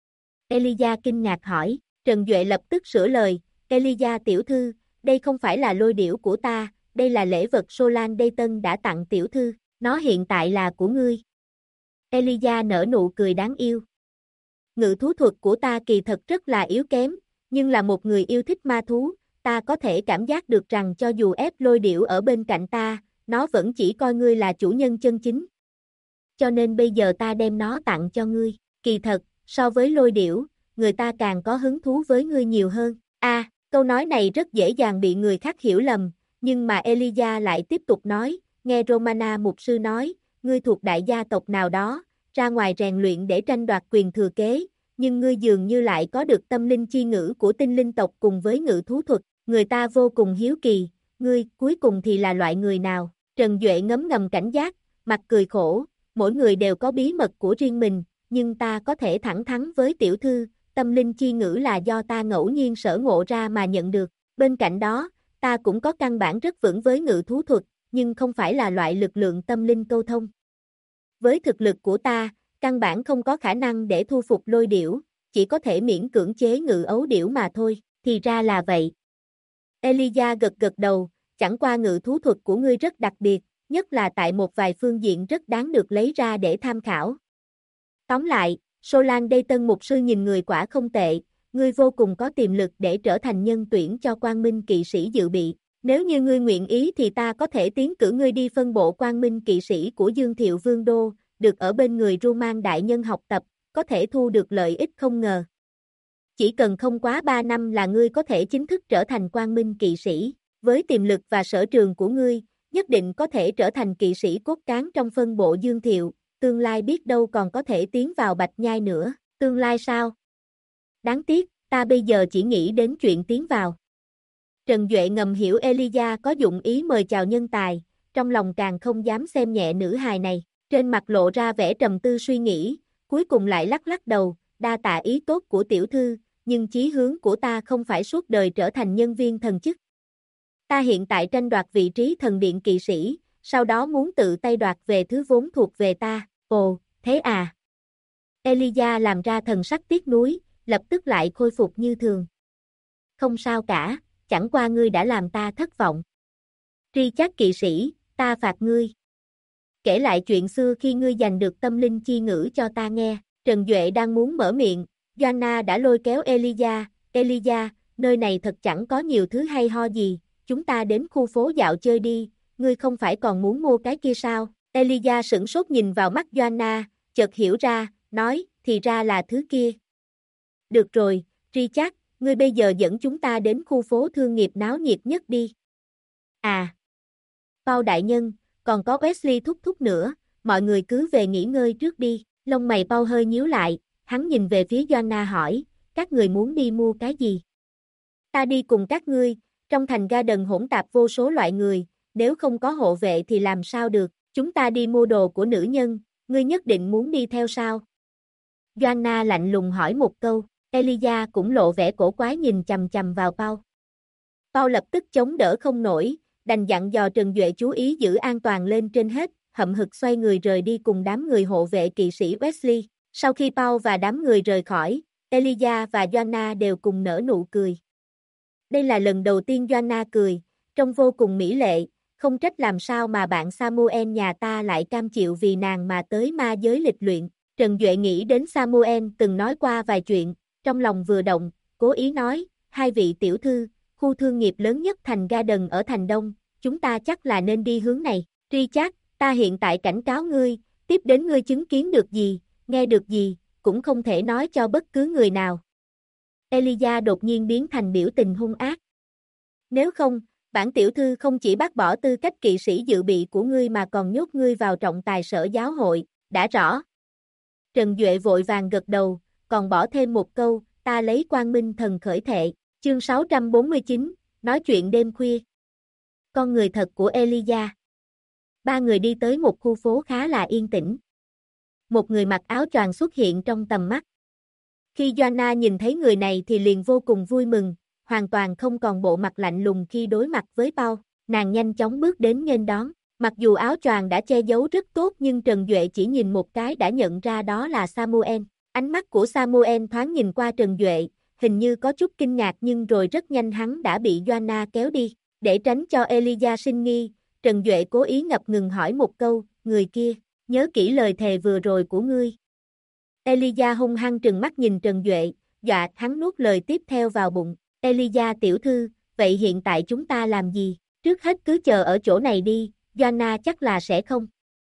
Elijah kinh ngạc hỏi. Trần Duệ lập tức sửa lời, Elijah tiểu thư, đây không phải là lôi điểu của ta, đây là lễ vật Solan Dayton đã tặng tiểu thư, nó hiện tại là của ngươi. Elijah nở nụ cười đáng yêu. Ngự thú thuật của ta kỳ thật rất là yếu kém, nhưng là một người yêu thích ma thú, ta có thể cảm giác được rằng cho dù ép lôi điểu ở bên cạnh ta, nó vẫn chỉ coi ngươi là chủ nhân chân chính. Cho nên bây giờ ta đem nó tặng cho ngươi. Kỳ thật, so với lôi điểu, người ta càng có hứng thú với ngươi nhiều hơn. Câu nói này rất dễ dàng bị người khác hiểu lầm, nhưng mà Elijah lại tiếp tục nói, nghe Romana mục sư nói, ngươi thuộc đại gia tộc nào đó, ra ngoài rèn luyện để tranh đoạt quyền thừa kế, nhưng ngươi dường như lại có được tâm linh chi ngữ của tinh linh tộc cùng với ngự thú thuật, người ta vô cùng hiếu kỳ, ngươi cuối cùng thì là loại người nào? Trần Duệ ngấm ngầm cảnh giác, mặt cười khổ, mỗi người đều có bí mật của riêng mình, nhưng ta có thể thẳng thắn với tiểu thư, tâm linh chi ngữ là do ta ngẫu nhiên sở ngộ ra mà nhận được. Bên cạnh đó, ta cũng có căn bản rất vững với ngự thú thuật, nhưng không phải là loại lực lượng tâm linh câu thông. Với thực lực của ta, căn bản không có khả năng để thu phục lôi điểu, chỉ có thể miễn cưỡng chế ngự ấu điểu mà thôi, thì ra là vậy. Elijah gật gật đầu, chẳng qua ngự thú thuật của ngươi rất đặc biệt, nhất là tại một vài phương diện rất đáng được lấy ra để tham khảo. Tóm lại, Solan Dayton mục sư nhìn người quả không tệ, ngươi vô cùng có tiềm lực để trở thành nhân tuyển cho Quang Minh kỵ sĩ dự bị. Nếu như ngươi nguyện ý thì ta có thể tiến cử ngươi đi phân bộ Quang Minh kỵ sĩ của Dương Thiệu Vương Đô, được ở bên người Roman đại nhân học tập, có thể thu được lợi ích không ngờ. Chỉ cần không quá 3 năm là ngươi có thể chính thức trở thành Quang Minh kỵ sĩ, với tiềm lực và sở trường của ngươi, nhất định có thể trở thành kỵ sĩ cốt cán trong phân bộ Dương Thiệu, tương lai biết đâu còn có thể tiến vào Bạch Nhai nữa, tương lai sao? Đáng tiếc, ta bây giờ chỉ nghĩ đến chuyện tiến vào. Trần Duệ ngầm hiểu Elijah có dụng ý mời chào nhân tài, trong lòng càng không dám xem nhẹ nữ hài này, trên mặt lộ ra vẻ trầm tư suy nghĩ, cuối cùng lại lắc lắc đầu, đa tạ ý tốt của tiểu thư, nhưng chí hướng của ta không phải suốt đời trở thành nhân viên thần chức. Ta hiện tại tranh đoạt vị trí thần điện kỵ sĩ, sau đó muốn tự tay đoạt về thứ vốn thuộc về ta, ồ, thế à. Elijah làm ra thần sắc tiếc nuối, lập tức lại khôi phục như thường. Không sao cả, chẳng qua ngươi đã làm ta thất vọng. Richard kỵ sĩ, ta phạt ngươi. Kể lại chuyện xưa khi ngươi giành được tâm linh chi ngữ cho ta nghe. Trần Duệ đang muốn mở miệng, Joanna đã lôi kéo Elijah. Elijah, nơi này thật chẳng có nhiều thứ hay ho gì, chúng ta đến khu phố dạo chơi đi, ngươi không phải còn muốn mua cái kia sao? Elijah sửng sốt nhìn vào mắt Joanna, chợt hiểu ra, nói, thì ra là thứ kia. Được rồi, Richard, ngươi bây giờ dẫn chúng ta đến khu phố thương nghiệp náo nhiệt nhất đi. À, Paul đại nhân, còn có Wesley thúc thúc nữa, mọi người cứ về nghỉ ngơi trước đi. Lông mày Paul hơi nhíu lại, hắn nhìn về phía Joanna hỏi, các người muốn đi mua cái gì? Ta đi cùng các ngươi, trong thành Garden hỗn tạp vô số loại người, nếu không có hộ vệ thì làm sao được, chúng ta đi mua đồ của nữ nhân, ngươi nhất định muốn đi theo sao? Joanna lạnh lùng hỏi một câu, Elijah cũng lộ vẻ cổ quái nhìn chằm chằm vào Paul. Paul lập tức chống đỡ không nổi, đành dặn dò Trần Duệ chú ý giữ an toàn lên trên hết, hậm hực xoay người rời đi cùng đám người hộ vệ kỵ sĩ Wesley. Sau khi Paul và đám người rời khỏi, Elijah và Joanna đều cùng nở nụ cười. Đây là lần đầu tiên Joanna cười, trông vô cùng mỹ lệ, không trách làm sao mà bạn Samuel nhà ta lại cam chịu vì nàng mà tới ma giới lịch luyện. Trần Duệ nghĩ đến Samuel từng nói qua vài chuyện, trong lòng vừa động, cố ý nói, hai vị tiểu thư, khu thương nghiệp lớn nhất thành Garden ở thành Đông, chúng ta chắc là nên đi hướng này. Richard, ta hiện tại cảnh cáo ngươi, tiếp đến ngươi chứng kiến được gì, nghe được gì, cũng không thể nói cho bất cứ người nào. Elijah đột nhiên biến thành biểu tình hung ác. Nếu không, bản tiểu thư không chỉ bác bỏ tư cách kỵ sĩ dự bị của ngươi mà còn nhốt ngươi vào trọng tài sở giáo hội, đã rõ. Trần Duệ vội vàng gật đầu, còn bỏ thêm một câu, ta lấy Quang Minh thần khởi thệ, chương 649, nói chuyện đêm khuya. Con người thật của Elijah. Ba người đi tới một khu phố khá là yên tĩnh. Một người mặc áo choàng xuất hiện trong tầm mắt. Khi Joanna nhìn thấy người này thì liền vô cùng vui mừng, hoàn toàn không còn bộ mặt lạnh lùng khi đối mặt với Paul. Nàng nhanh chóng bước đến nghênh đón. Mặc dù áo choàng đã che giấu rất tốt nhưng Trần Duệ chỉ nhìn một cái đã nhận ra đó là Samuel. Ánh mắt của Samuel thoáng nhìn qua Trần Duệ, hình như có chút kinh ngạc nhưng rồi rất nhanh hắn đã bị Joanna kéo đi. Để tránh cho Elijah sinh nghi, Trần Duệ cố ý ngập ngừng hỏi một câu, người kia, nhớ kỹ lời thề vừa rồi của ngươi. Elijah hung hăng trừng mắt nhìn Trần Duệ, dọa hắn nuốt lời tiếp theo vào bụng. Elijah tiểu thư, vậy hiện tại chúng ta làm gì? Trước hết cứ chờ ở chỗ này đi, Joanna chắc là sẽ không.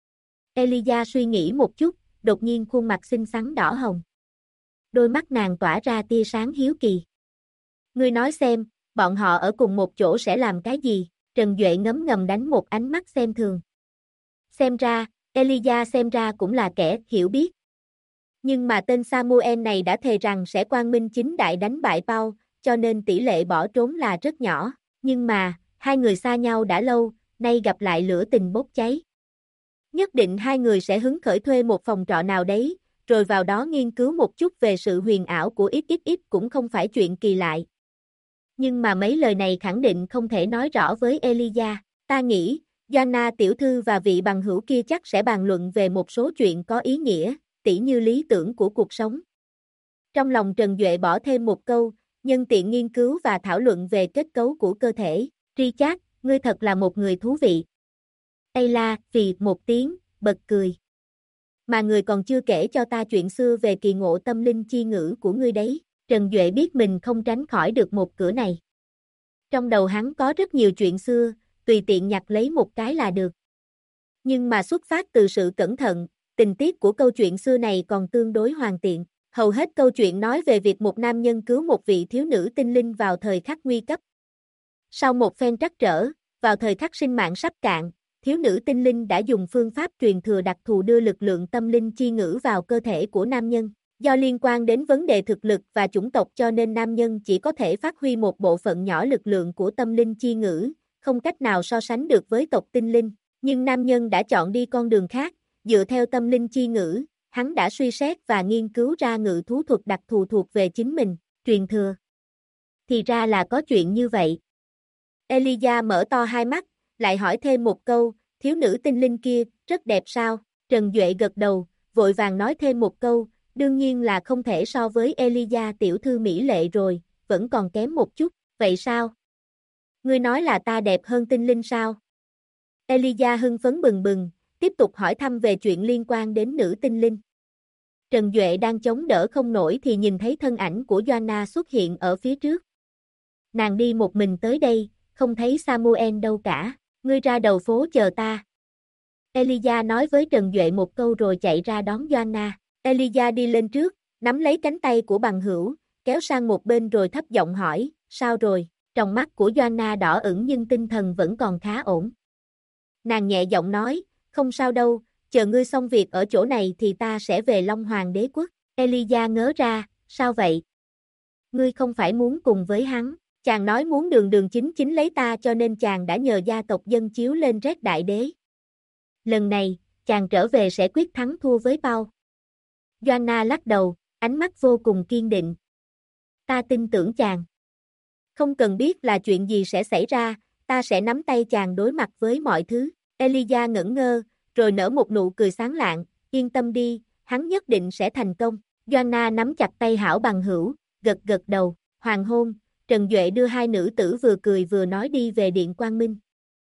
Elijah suy nghĩ một chút, đột nhiên khuôn mặt xinh xắn đỏ hồng. Đôi mắt nàng tỏa ra tia sáng hiếu kỳ. Ngươi nói xem, bọn họ ở cùng một chỗ sẽ làm cái gì? Trần Duệ ngấm ngầm đánh một ánh mắt xem thường. Xem ra, Elijah xem ra cũng là kẻ hiểu biết. Nhưng mà tên Samuel này đã thề rằng sẽ quang minh chính đại đánh bại Paul, cho nên tỷ lệ bỏ trốn là rất nhỏ. Nhưng mà, hai người xa nhau đã lâu, nay gặp lại lửa tình bốc cháy. Nhất định hai người sẽ hứng khởi thuê một phòng trọ nào đấy, rồi vào đó nghiên cứu một chút về sự huyền ảo của XXX cũng không phải chuyện kỳ lạ. Nhưng mà mấy lời này khẳng định không thể nói rõ với Elijah. Ta nghĩ, Joanna tiểu thư và vị bằng hữu kia chắc sẽ bàn luận về một số chuyện có ý nghĩa, tỉ như lý tưởng của cuộc sống. Trong lòng Trần Duệ bỏ thêm một câu, nhân tiện nghiên cứu và thảo luận về kết cấu của cơ thể. Richard, ngươi thật là một người thú vị. Ayla, phì một tiếng, bật cười. Mà người còn chưa kể cho ta chuyện xưa về kỳ ngộ tâm linh chi ngữ của ngươi đấy. Trần Duệ biết mình không tránh khỏi được một cửa này. Trong đầu hắn có rất nhiều chuyện xưa, tùy tiện nhặt lấy một cái là được. Nhưng mà xuất phát từ sự cẩn thận, tình tiết của câu chuyện xưa này còn tương đối hoàn tiện. Hầu hết câu chuyện nói về việc một nam nhân cứu một vị thiếu nữ tinh linh vào thời khắc nguy cấp. Sau một phen trắc trở, vào thời khắc sinh mạng sắp cạn, thiếu nữ tinh linh đã dùng phương pháp truyền thừa đặc thù đưa lực lượng tâm linh chi ngữ vào cơ thể của nam nhân. Do liên quan đến vấn đề thực lực và chủng tộc cho nên nam nhân chỉ có thể phát huy một bộ phận nhỏ lực lượng của tâm linh chi ngữ, không cách nào so sánh được với tộc tinh linh. Nhưng nam nhân đã chọn đi con đường khác, dựa theo tâm linh chi ngữ, hắn đã suy xét và nghiên cứu ra ngự thú thuật đặc thù thuộc về chính mình, truyền thừa. Thì ra là có chuyện như vậy. Elijah mở to hai mắt, lại hỏi thêm một câu, thiếu nữ tinh linh kia, rất đẹp sao? Trần Duệ gật đầu, vội vàng nói thêm một câu, đương nhiên là không thể so với Elijah tiểu thư mỹ lệ rồi, vẫn còn kém một chút, vậy sao? Ngươi nói là ta đẹp hơn tinh linh sao? Elijah hưng phấn bừng bừng, tiếp tục hỏi thăm về chuyện liên quan đến nữ tinh linh. Trần Duệ đang chống đỡ không nổi thì nhìn thấy thân ảnh của Joanna xuất hiện ở phía trước. Nàng đi một mình tới đây, không thấy Samuel đâu cả, ngươi ra đầu phố chờ ta. Elijah nói với Trần Duệ một câu rồi chạy ra đón Joanna. Elijah đi lên trước, nắm lấy cánh tay của bằng hữu, kéo sang một bên rồi thấp giọng hỏi, sao rồi? Trong mắt của Joanna đỏ ửng nhưng tinh thần vẫn còn khá ổn. Nàng nhẹ giọng nói, không sao đâu, chờ ngươi xong việc ở chỗ này thì ta sẽ về Long Hoàng đế quốc. Elijah ngớ ra, sao vậy? Ngươi không phải muốn cùng với hắn, chàng nói muốn đường đường chính chính lấy ta cho nên chàng đã nhờ gia tộc dân chiếu lên Red Đại Đế. Lần này, chàng trở về sẽ quyết thắng thua với Paul. Joanna lắc đầu, ánh mắt vô cùng kiên định. Ta tin tưởng chàng. Không cần biết là chuyện gì sẽ xảy ra, ta sẽ nắm tay chàng đối mặt với mọi thứ. Elijah ngẩn ngơ, rồi nở một nụ cười sáng lạng, yên tâm đi, hắn nhất định sẽ thành công. Joanna nắm chặt tay hảo bằng hữu, gật gật đầu, hoàng hôn, Trần Duệ đưa hai nữ tử vừa cười vừa nói đi về Điện Quang Minh.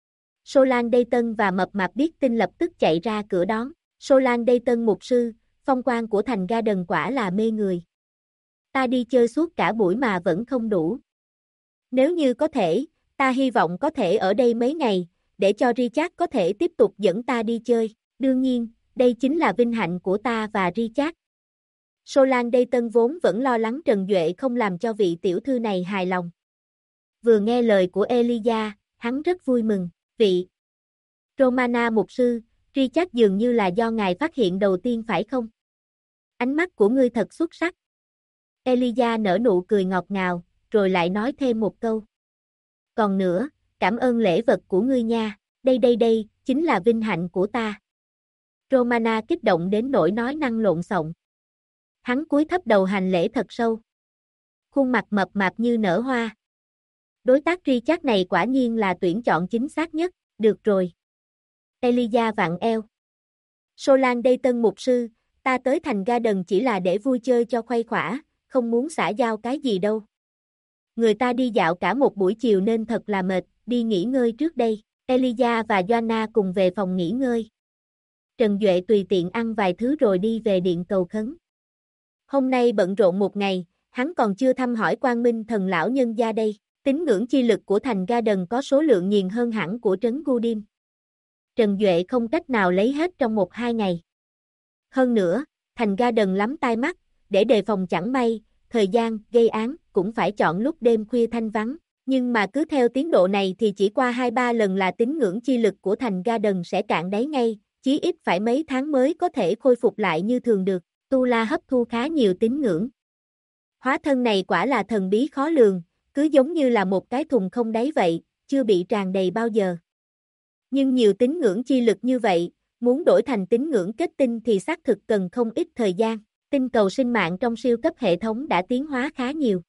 Solan Dayton và Mập Mạp biết tin lập tức chạy ra cửa đón. Solan Dayton mục sư, phong quang của thành Garden quả là mê người. Ta đi chơi suốt cả buổi mà vẫn không đủ. Nếu như có thể, ta hy vọng có thể ở đây mấy ngày, để cho Richard có thể tiếp tục dẫn ta đi chơi. Đương nhiên, đây chính là vinh hạnh của ta và Richard. Solan Dayton vốn vẫn lo lắng Trần Duệ không làm cho vị tiểu thư này hài lòng. Vừa nghe lời của Elijah, hắn rất vui mừng. Vị Romana mục sư, Richard dường như là do ngài phát hiện đầu tiên phải không? Ánh mắt của ngươi thật xuất sắc. Elijah nở nụ cười ngọt ngào, rồi lại nói thêm một câu. Còn nữa, cảm ơn lễ vật của ngươi nha, đây, chính là vinh hạnh của ta. Romana kích động đến nỗi nói năng lộn xộn. Hắn cúi thấp đầu hành lễ thật sâu. Khuôn mặt mập mạp như nở hoa. Đối tác Richard này quả nhiên là tuyển chọn chính xác nhất, được rồi. Elijah vặn eo. Solan Dayton mục sư, ta tới thành Garden chỉ là để vui chơi cho khuây khỏa, không muốn xã giao cái gì đâu. Người ta đi dạo cả một buổi chiều nên thật là mệt, đi nghỉ ngơi trước đây. Elijah và Joanna cùng về phòng nghỉ ngơi. Trần Duệ tùy tiện ăn vài thứ rồi đi về điện cầu khấn. Hôm nay bận rộn một ngày, hắn còn chưa thăm hỏi Quang Minh thần lão nhân gia đây. Tín ngưỡng chi lực của thành Garden có số lượng nhiều hơn hẳn của trấn Gudim. Trần Duệ không cách nào lấy hết trong 1-2 ngày. Hơn nữa, thành Garden lắm tai mắt, để đề phòng chẳng may, thời gian, gây án, cũng phải chọn lúc đêm khuya thanh vắng. Nhưng mà cứ theo tiến độ này thì chỉ qua 2-3 lần là tín ngưỡng chi lực của thành Garden sẽ cạn đáy ngay, chí ít phải mấy tháng mới có thể khôi phục lại như thường được. Tu La hấp thu khá nhiều tín ngưỡng. Hóa thân này quả là thần bí khó lường, cứ giống như là một cái thùng không đáy vậy, chưa bị tràn đầy bao giờ. Nhưng nhiều tín ngưỡng chi lực như vậy, muốn đổi thành tín ngưỡng kết tinh thì xác thực cần không ít thời gian. Tinh cầu sinh mạng trong siêu cấp hệ thống đã tiến hóa khá nhiều.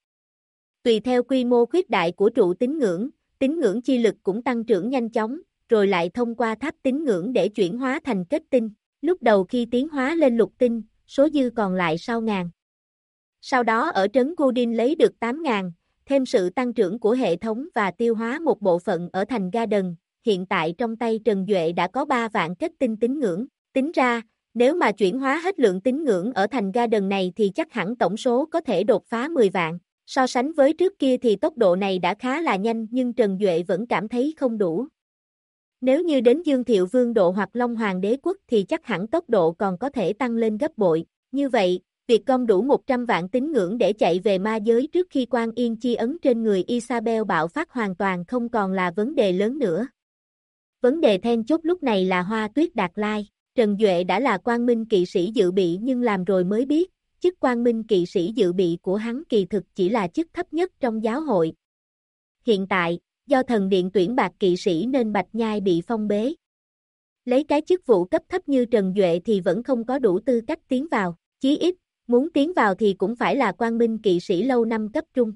Tùy theo quy mô khuyết đại của trụ tín ngưỡng chi lực cũng tăng trưởng nhanh chóng, rồi lại thông qua tháp tín ngưỡng để chuyển hóa thành kết tinh. Lúc đầu khi tiến hóa lên lục tinh, số dư còn lại sau ngàn. Sau đó ở trấn Goodin lấy được 8.000, thêm sự tăng trưởng của hệ thống và tiêu hóa một bộ phận ở thành Garden. Hiện tại trong tay Trần Duệ đã có 3 vạn kết tinh tín ngưỡng. Tính ra, nếu mà chuyển hóa hết lượng tín ngưỡng ở thành Garden này thì chắc hẳn tổng số có thể đột phá 10 vạn. So sánh với trước kia thì tốc độ này đã khá là nhanh nhưng Trần Duệ vẫn cảm thấy không đủ. Nếu như đến Dương Thiệu Vương độ hoặc Long Hoàng Đế Quốc thì chắc hẳn tốc độ còn có thể tăng lên gấp bội. Như vậy, việc gom đủ 100 vạn tín ngưỡng để chạy về ma giới trước khi Quan Yên chi ấn trên người Isabel bạo phát hoàn toàn không còn là vấn đề lớn nữa. Vấn đề then chốt lúc này là Hoa Tuyết Đạt Lai. Trần Duệ đã là Quang Minh kỵ sĩ dự bị nhưng làm rồi mới biết, chức Quang Minh kỵ sĩ dự bị của hắn kỳ thực chỉ là chức thấp nhất trong giáo hội. Hiện tại, do thần điện tuyển bạc kỵ sĩ nên Bạch Nhai bị phong bế. Lấy cái chức vụ cấp thấp như Trần Duệ thì vẫn không có đủ tư cách tiến vào, chí ít, muốn tiến vào thì cũng phải là Quang Minh kỵ sĩ lâu năm cấp trung.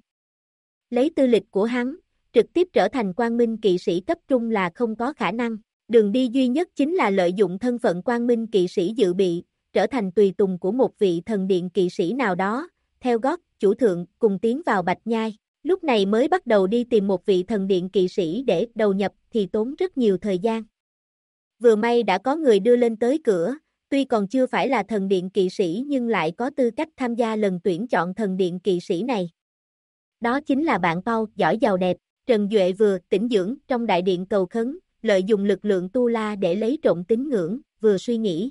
Lấy tư lịch của hắn, trực tiếp trở thành Quang Minh kỵ sĩ cấp trung là không có khả năng. Đường đi duy nhất chính là lợi dụng thân phận Quang Minh kỵ sĩ dự bị, trở thành tùy tùng của một vị thần điện kỵ sĩ nào đó, theo gót chủ thượng cùng tiến vào Bạch Nhai. Lúc này mới bắt đầu đi tìm một vị thần điện kỵ sĩ để đầu nhập thì tốn rất nhiều thời gian. Vừa may đã có người đưa lên tới cửa, tuy còn chưa phải là thần điện kỵ sĩ nhưng lại có tư cách tham gia lần tuyển chọn thần điện kỵ sĩ này. Đó chính là bạn Paul, giỏi giàu đẹp. Trần Duệ vừa tĩnh dưỡng trong đại điện cầu khấn, lợi dụng lực lượng tu la để lấy trộm tín ngưỡng, vừa suy nghĩ.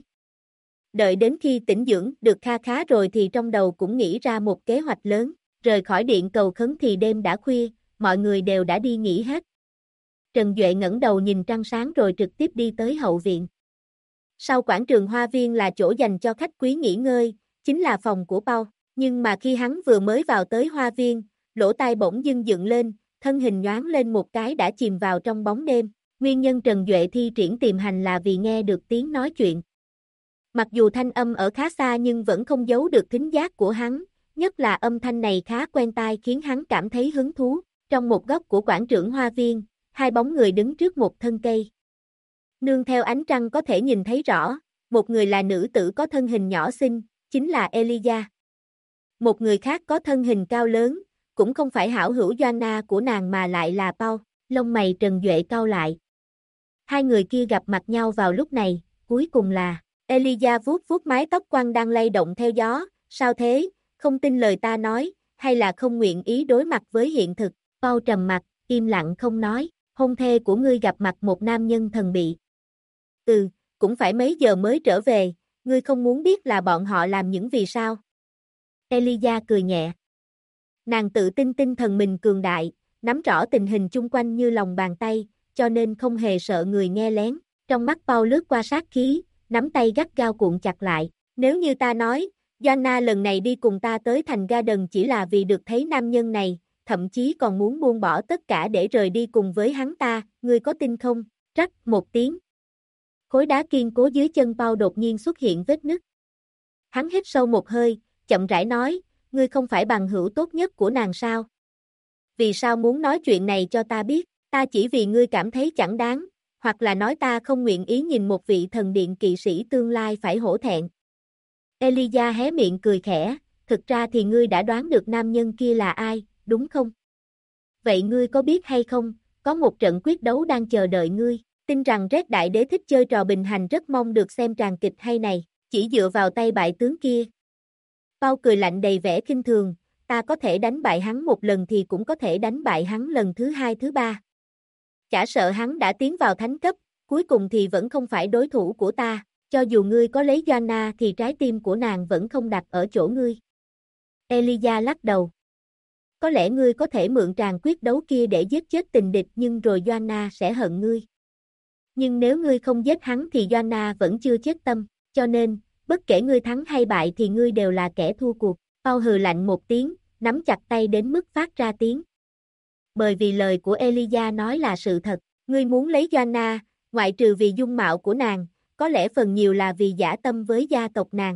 Đợi đến khi tĩnh dưỡng được kha khá rồi thì trong đầu cũng nghĩ ra một kế hoạch lớn. Rời khỏi điện cầu khấn thì đêm đã khuya, mọi người đều đã đi nghỉ hết. Trần Duệ ngẩng đầu nhìn trăng sáng rồi trực tiếp đi tới hậu viện. Sau quảng trường hoa viên là chỗ dành cho khách quý nghỉ ngơi, chính là phòng của Paul. Nhưng mà khi hắn vừa mới vào tới hoa viên, lỗ tai bỗng dưng dựng lên, thân hình nhoáng lên một cái đã chìm vào trong bóng đêm. Nguyên nhân Trần Duệ thi triển tiềm hành là vì nghe được tiếng nói chuyện. Mặc dù thanh âm ở khá xa nhưng vẫn không giấu được thính giác của hắn, nhất là âm thanh này khá quen tai khiến hắn cảm thấy hứng thú. Trong một góc của quảng trường hoa viên, hai bóng người đứng trước một thân cây. Nương theo ánh trăng có thể nhìn thấy rõ, một người là nữ tử có thân hình nhỏ xinh, chính là Elijah. Một người khác có thân hình cao lớn, cũng không phải hảo hữu Joanna của nàng mà lại là Paul. Lông mày Trần Duệ cau lại. Hai người kia gặp mặt nhau vào lúc này, cuối cùng là Elijah vuốt vuốt mái tóc quăn đang lay động theo gió. Sao thế, không tin lời ta nói, hay là không nguyện ý đối mặt với hiện thực? Paul trầm mặt, im lặng không nói. Hôn thê của ngươi gặp mặt một nam nhân thần bị. Cũng phải mấy giờ mới trở về, ngươi không muốn biết là bọn họ làm những vì sao? Elijah cười nhẹ. Nàng tự tin tinh thần mình cường đại, nắm rõ tình hình chung quanh như lòng bàn tay, cho nên không hề sợ người nghe lén. Trong mắt Paul lướt qua sát khí, nắm tay gắt gao cuộn chặt lại. Nếu như ta nói, Joanna lần này đi cùng ta tới thành Garden chỉ là vì được thấy nam nhân này, thậm chí còn muốn buông bỏ tất cả để rời đi cùng với hắn ta, ngươi có tin không? Rắc một tiếng. Khối đá kiên cố dưới chân Paul đột nhiên xuất hiện vết nứt. Hắn hít sâu một hơi, chậm rãi nói, ngươi không phải bằng hữu tốt nhất của nàng sao? Vì sao muốn nói chuyện này cho ta biết? Ta chỉ vì ngươi cảm thấy chẳng đáng, hoặc là nói ta không nguyện ý nhìn một vị thần điện kỵ sĩ tương lai phải hổ thẹn. Elijah hé miệng cười khẽ, thực ra thì ngươi đã đoán được nam nhân kia là ai, đúng không? Vậy ngươi có biết hay không, có một trận quyết đấu đang chờ đợi ngươi, tin rằng Red Đại Đế thích chơi trò bình hành rất mong được xem tràng kịch hay này, chỉ dựa vào tay bại tướng kia. Paul cười lạnh đầy vẻ khinh thường, ta có thể đánh bại hắn một lần thì cũng có thể đánh bại hắn lần thứ hai thứ ba. Chả sợ hắn đã tiến vào thánh cấp, cuối cùng thì vẫn không phải đối thủ của ta, cho dù ngươi có lấy Joanna thì trái tim của nàng vẫn không đặt ở chỗ ngươi. Elijah lắc đầu. Có lẽ ngươi có thể mượn tràng quyết đấu kia để giết chết tình địch nhưng rồi Joanna sẽ hận ngươi. Nhưng nếu ngươi không giết hắn thì Joanna vẫn chưa chết tâm, cho nên, bất kể ngươi thắng hay bại thì ngươi đều là kẻ thua cuộc. Paul hừ lạnh một tiếng, nắm chặt tay đến mức phát ra tiếng. Bởi vì lời của Elijah nói là sự thật, ngươi muốn lấy Joanna, ngoại trừ vì dung mạo của nàng, có lẽ phần nhiều là vì dã tâm với gia tộc nàng.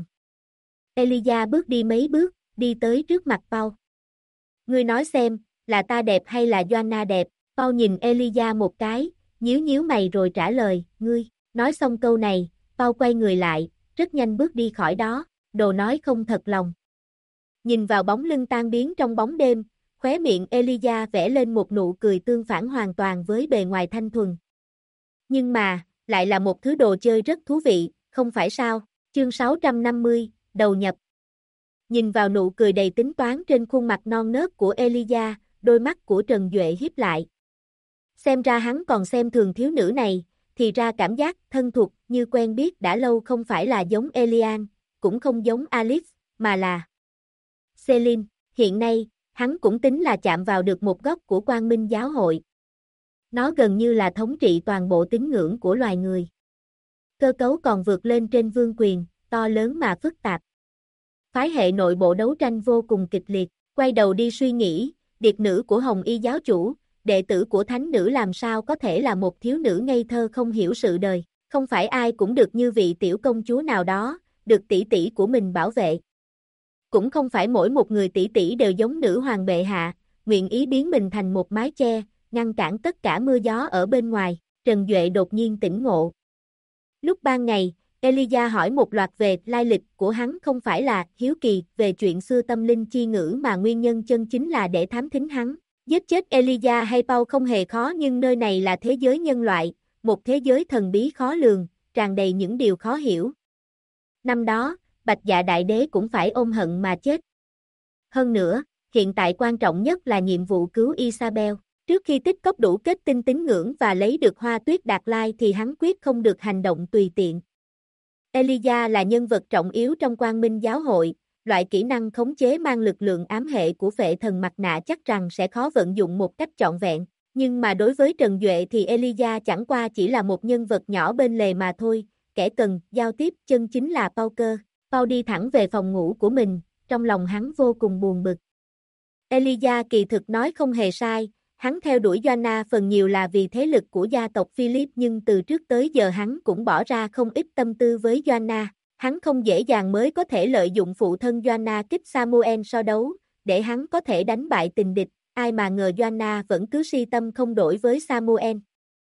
Elijah bước đi mấy bước, đi tới trước mặt Paul. Ngươi nói xem, là ta đẹp hay là Joanna đẹp? Paul nhìn Elijah một cái, nhíu nhíu mày rồi trả lời, ngươi. Nói xong câu này, Paul quay người lại, rất nhanh bước đi khỏi đó, đồ nói không thật lòng. Nhìn vào bóng lưng tan biến trong bóng đêm, khóe miệng Elijah vẽ lên một nụ cười tương phản hoàn toàn với bề ngoài thanh thuần. Nhưng mà, lại là một thứ đồ chơi rất thú vị, không phải sao? Chương 650, đầu nhập. Nhìn vào nụ cười đầy tính toán trên khuôn mặt non nớt của Elijah, đôi mắt của Trần Duệ híp lại. Xem ra hắn còn xem thường thiếu nữ này, thì ra cảm giác thân thuộc như quen biết đã lâu không phải là giống Elian, cũng không giống Alice, mà là Celine. Hiện nay, hắn cũng tính là chạm vào được một góc của Quang Minh giáo hội. Nó gần như là thống trị toàn bộ tín ngưỡng của loài người. Cơ cấu còn vượt lên trên vương quyền, to lớn mà phức tạp. Phái hệ nội bộ đấu tranh vô cùng kịch liệt, quay đầu đi suy nghĩ, điệt nữ của Hồng Y giáo chủ, đệ tử của thánh nữ làm sao có thể là một thiếu nữ ngây thơ không hiểu sự đời, không phải ai cũng được như vị tiểu công chúa nào đó, được tỷ tỷ của mình bảo vệ. Cũng không phải mỗi một người tỷ tỷ đều giống nữ hoàng bệ hạ, nguyện ý biến mình thành một mái che, ngăn cản tất cả mưa gió ở bên ngoài. Trần Duệ đột nhiên tỉnh ngộ. Lúc ban ngày, Elijah hỏi một loạt về lai lịch của hắn không phải là hiếu kỳ về chuyện xưa tâm linh chi ngữ mà nguyên nhân chân chính là để thám thính hắn. Giết chết Elijah hay Paul không hề khó, nhưng nơi này là thế giới nhân loại, một thế giới thần bí khó lường, tràn đầy những điều khó hiểu. Năm đó, Bạch Dạ Đại Đế cũng phải ôm hận mà chết. Hơn nữa, hiện tại quan trọng nhất là nhiệm vụ cứu Isabel. Trước khi tích cóp đủ kết tinh tín ngưỡng và lấy được Hoa Tuyết Đạt Lai thì hắn quyết không được hành động tùy tiện. Elijah là nhân vật trọng yếu trong Quang Minh giáo hội, loại kỹ năng khống chế mang lực lượng ám hệ của phệ thần mặt nạ chắc rằng sẽ khó vận dụng một cách trọn vẹn. Nhưng mà đối với Trần Duệ thì Elijah chẳng qua chỉ là một nhân vật nhỏ bên lề mà thôi, kẻ cần giao tiếp chân chính là Pauker. Paul đi thẳng về phòng ngủ của mình, trong lòng hắn vô cùng buồn bực. Elijah kỳ thực nói không hề sai, hắn theo đuổi Joanna phần nhiều là vì thế lực của gia tộc Philip, nhưng từ trước tới giờ hắn cũng bỏ ra không ít tâm tư với Joanna. Hắn không dễ dàng mới có thể lợi dụng phụ thân Joanna kích Samuel so đấu, để hắn có thể đánh bại tình địch, ai mà ngờ Joanna vẫn cứ si tâm không đổi với Samuel.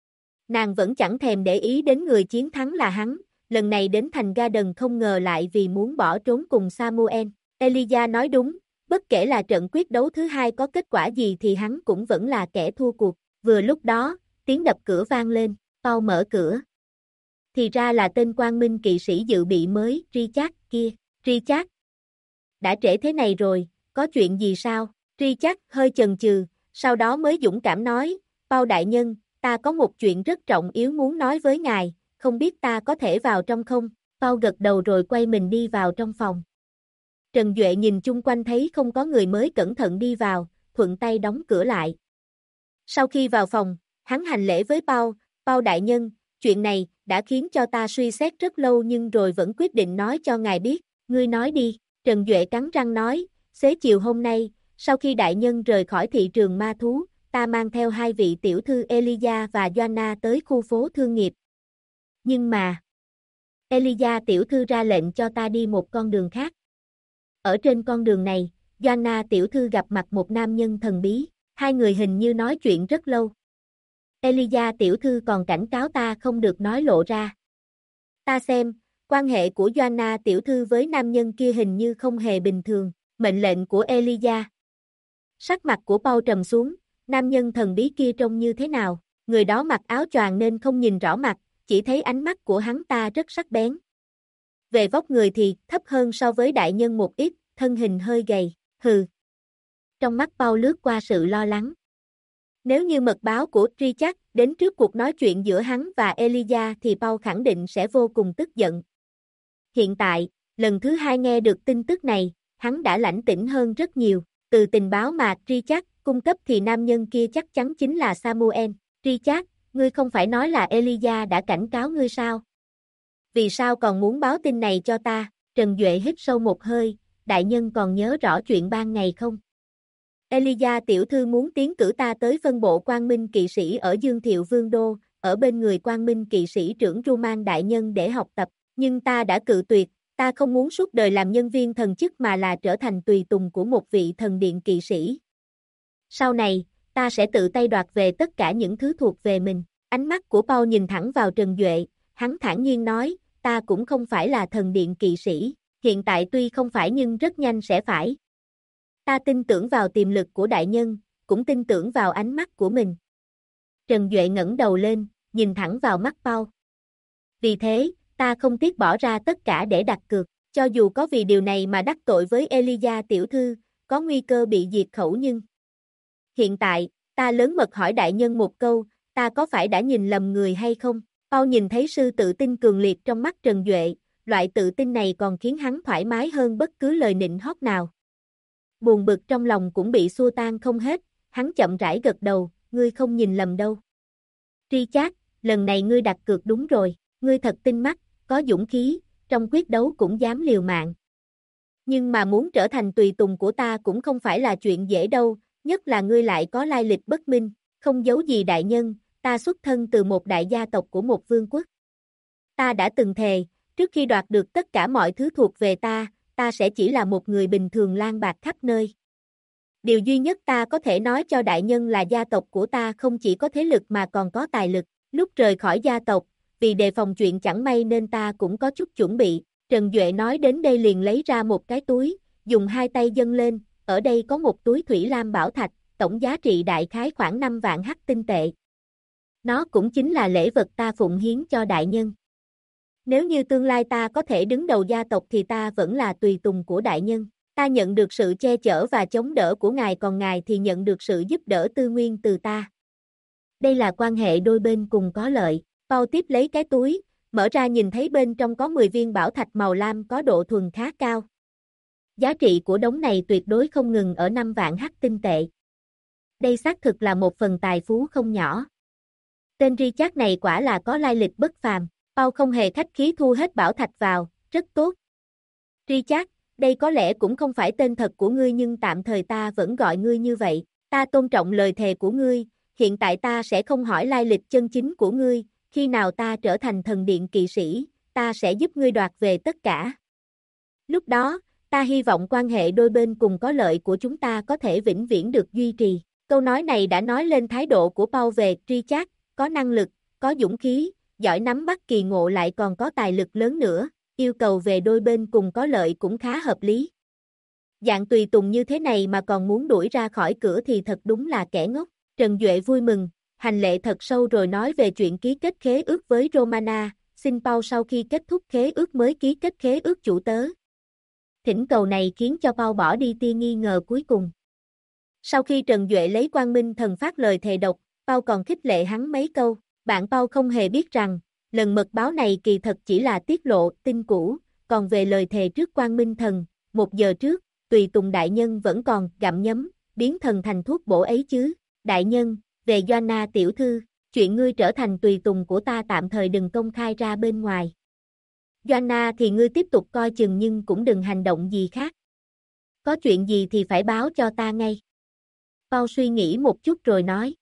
Nàng vẫn chẳng thèm để ý đến người chiến thắng là hắn, lần này đến thành Garden không ngờ lại vì muốn bỏ trốn cùng Samuel. Elijah nói đúng, bất kể là trận quyết đấu thứ hai có kết quả gì thì hắn cũng vẫn là kẻ thua cuộc. Vừa lúc đó, tiếng đập cửa vang lên, Paul mở cửa. Thì ra là tên Quang Minh kỵ sĩ dự bị mới, Richard kia. Richard, đã trễ thế này rồi, có chuyện gì sao? Richard hơi chần chừ, sau đó mới dũng cảm nói, Paul đại nhân, ta có một chuyện rất trọng yếu muốn nói với ngài, không biết ta có thể vào trong không? Paul gật đầu rồi quay mình đi vào trong phòng. Trần Duệ nhìn chung quanh thấy không có người mới cẩn thận đi vào, thuận tay đóng cửa lại. Sau khi vào phòng, hắn hành lễ với Paul, Paul đại nhân, chuyện này đã khiến cho ta suy xét rất lâu nhưng rồi vẫn quyết định nói cho ngài biết, ngươi nói đi. Trần Duệ cắn răng nói, xế chiều hôm nay, sau khi đại nhân rời khỏi thị trường ma thú, ta mang theo hai vị tiểu thư Elijah và Joanna tới khu phố thương nghiệp. Nhưng mà, Elijah tiểu thư ra lệnh cho ta đi một con đường khác. Ở trên con đường này, Joanna tiểu thư gặp mặt một nam nhân thần bí, hai người hình như nói chuyện rất lâu. Elijah tiểu thư còn cảnh cáo ta không được nói lộ ra. Ta xem, quan hệ của Joanna tiểu thư với nam nhân kia hình như không hề bình thường, mệnh lệnh của Elijah. Sắc mặt của Paul trầm xuống, nam nhân thần bí kia trông như thế nào, người đó mặc áo choàng nên không nhìn rõ mặt, chỉ thấy ánh mắt của hắn ta rất sắc bén. Về vóc người thì thấp hơn so với đại nhân một ít, thân hình hơi gầy, hừ. Trong mắt Paul lướt qua sự lo lắng. Nếu như mật báo của Richard đến trước cuộc nói chuyện giữa hắn và Elijah thì Paul khẳng định sẽ vô cùng tức giận. Hiện tại, lần thứ hai nghe được tin tức này, hắn đã lãnh tĩnh hơn rất nhiều. Từ tình báo mà Richard cung cấp thì nam nhân kia chắc chắn chính là Samuel. Richard, ngươi không phải nói là Elijah đã cảnh cáo ngươi sao? Vì sao còn muốn báo tin này cho ta? Trần Duệ hít sâu một hơi, đại nhân còn nhớ rõ chuyện ban ngày không? Elijah tiểu thư muốn tiến cử ta tới phân bộ Quang Minh kỵ sĩ ở Dương Thiệu Vương Đô, ở bên người Quang Minh kỵ sĩ trưởng Roman đại nhân để học tập, nhưng ta đã cự tuyệt, ta không muốn suốt đời làm nhân viên thần chức mà là trở thành tùy tùng của một vị thần điện kỵ sĩ. Sau này, ta sẽ tự tay đoạt về tất cả những thứ thuộc về mình. Ánh mắt của Paul nhìn thẳng vào Trần Duệ, hắn thản nhiên nói, ta cũng không phải là thần điện kỵ sĩ, hiện tại tuy không phải nhưng rất nhanh sẽ phải. Ta tin tưởng vào tiềm lực của đại nhân, cũng tin tưởng vào ánh mắt của mình. Trần Duệ ngẩng đầu lên, nhìn thẳng vào mắt Paul. Vì thế, ta không tiếc bỏ ra tất cả để đặt cược, cho dù có vì điều này mà đắc tội với Elijah tiểu thư, có nguy cơ bị diệt khẩu nhưng... Hiện tại, ta lớn mật hỏi đại nhân một câu, ta có phải đã nhìn lầm người hay không? Paul nhìn thấy sự tự tin cường liệt trong mắt Trần Duệ, loại tự tin này còn khiến hắn thoải mái hơn bất cứ lời nịnh hót nào. Buồn bực trong lòng cũng bị xua tan không hết, hắn chậm rãi gật đầu, ngươi không nhìn lầm đâu. Richard, lần này ngươi đặt cược đúng rồi, ngươi thật tinh mắt, có dũng khí, trong quyết đấu cũng dám liều mạng. Nhưng mà muốn trở thành tùy tùng của ta cũng không phải là chuyện dễ đâu, nhất là ngươi lại có lai lịch bất minh, không giấu gì đại nhân, ta xuất thân từ một đại gia tộc của một vương quốc. Ta đã từng thề, trước khi đoạt được tất cả mọi thứ thuộc về ta sẽ chỉ là một người bình thường lang bạc khắp nơi. Điều duy nhất ta có thể nói cho đại nhân là gia tộc của ta không chỉ có thế lực mà còn có tài lực. Lúc rời khỏi gia tộc, vì đề phòng chuyện chẳng may nên ta cũng có chút chuẩn bị. Trần Duệ nói đến đây liền lấy ra một cái túi, dùng hai tay dâng lên, ở đây có một túi thủy lam bảo thạch, tổng giá trị đại khái khoảng 5 vạn hắc tinh tệ. Nó cũng chính là lễ vật ta phụng hiến cho đại nhân. Nếu như tương lai ta có thể đứng đầu gia tộc thì ta vẫn là tùy tùng của đại nhân. Ta nhận được sự che chở và chống đỡ của ngài còn ngài thì nhận được sự giúp đỡ tư nguyên từ ta. Đây là quan hệ đôi bên cùng có lợi. Paul tiếp lấy cái túi, mở ra nhìn thấy bên trong có 10 viên bảo thạch màu lam có độ thuần khá cao. Giá trị của đống này tuyệt đối không ngừng ở 5 vạn hắc tinh tệ. Đây xác thực là một phần tài phú không nhỏ. Tên Richard này quả là có lai lịch bất phàm. Paul không hề khách khí thu hết bảo thạch vào, rất tốt. Richard, đây có lẽ cũng không phải tên thật của ngươi nhưng tạm thời ta vẫn gọi ngươi như vậy. Ta tôn trọng lời thề của ngươi, hiện tại ta sẽ không hỏi lai lịch chân chính của ngươi, khi nào ta trở thành thần điện kỵ sĩ, ta sẽ giúp ngươi đoạt về tất cả. Lúc đó, ta hy vọng quan hệ đôi bên cùng có lợi của chúng ta có thể vĩnh viễn được duy trì. Câu nói này đã nói lên thái độ của Paul về Richard, có năng lực, có dũng khí, giỏi nắm bắt kỳ ngộ lại còn có tài lực lớn nữa, yêu cầu về đôi bên cùng có lợi cũng khá hợp lý. Dạng tùy tùng như thế này mà còn muốn đuổi ra khỏi cửa thì thật đúng là kẻ ngốc. Trần Duệ vui mừng, hành lễ thật sâu rồi nói về chuyện ký kết khế ước với Romana, xin Paul sau khi kết thúc khế ước mới ký kết khế ước chủ tớ. Thỉnh cầu này khiến cho Paul bỏ đi tia nghi ngờ cuối cùng. Sau khi Trần Duệ lấy Quang Minh Thần phát lời thề độc, Paul còn khích lệ hắn mấy câu. Bạn Paul không hề biết rằng, lần mật báo này kỳ thật chỉ là tiết lộ tin cũ, còn về lời thề trước Quang Minh Thần, 1 giờ trước, tùy tùng đại nhân vẫn còn gặm nhấm, biến thần thành thuốc bổ ấy chứ. Đại nhân, về Joanna tiểu thư, chuyện ngươi trở thành tùy tùng của ta tạm thời đừng công khai ra bên ngoài. Joanna thì ngươi tiếp tục coi chừng nhưng cũng đừng hành động gì khác. Có chuyện gì thì phải báo cho ta ngay. Paul suy nghĩ một chút rồi nói.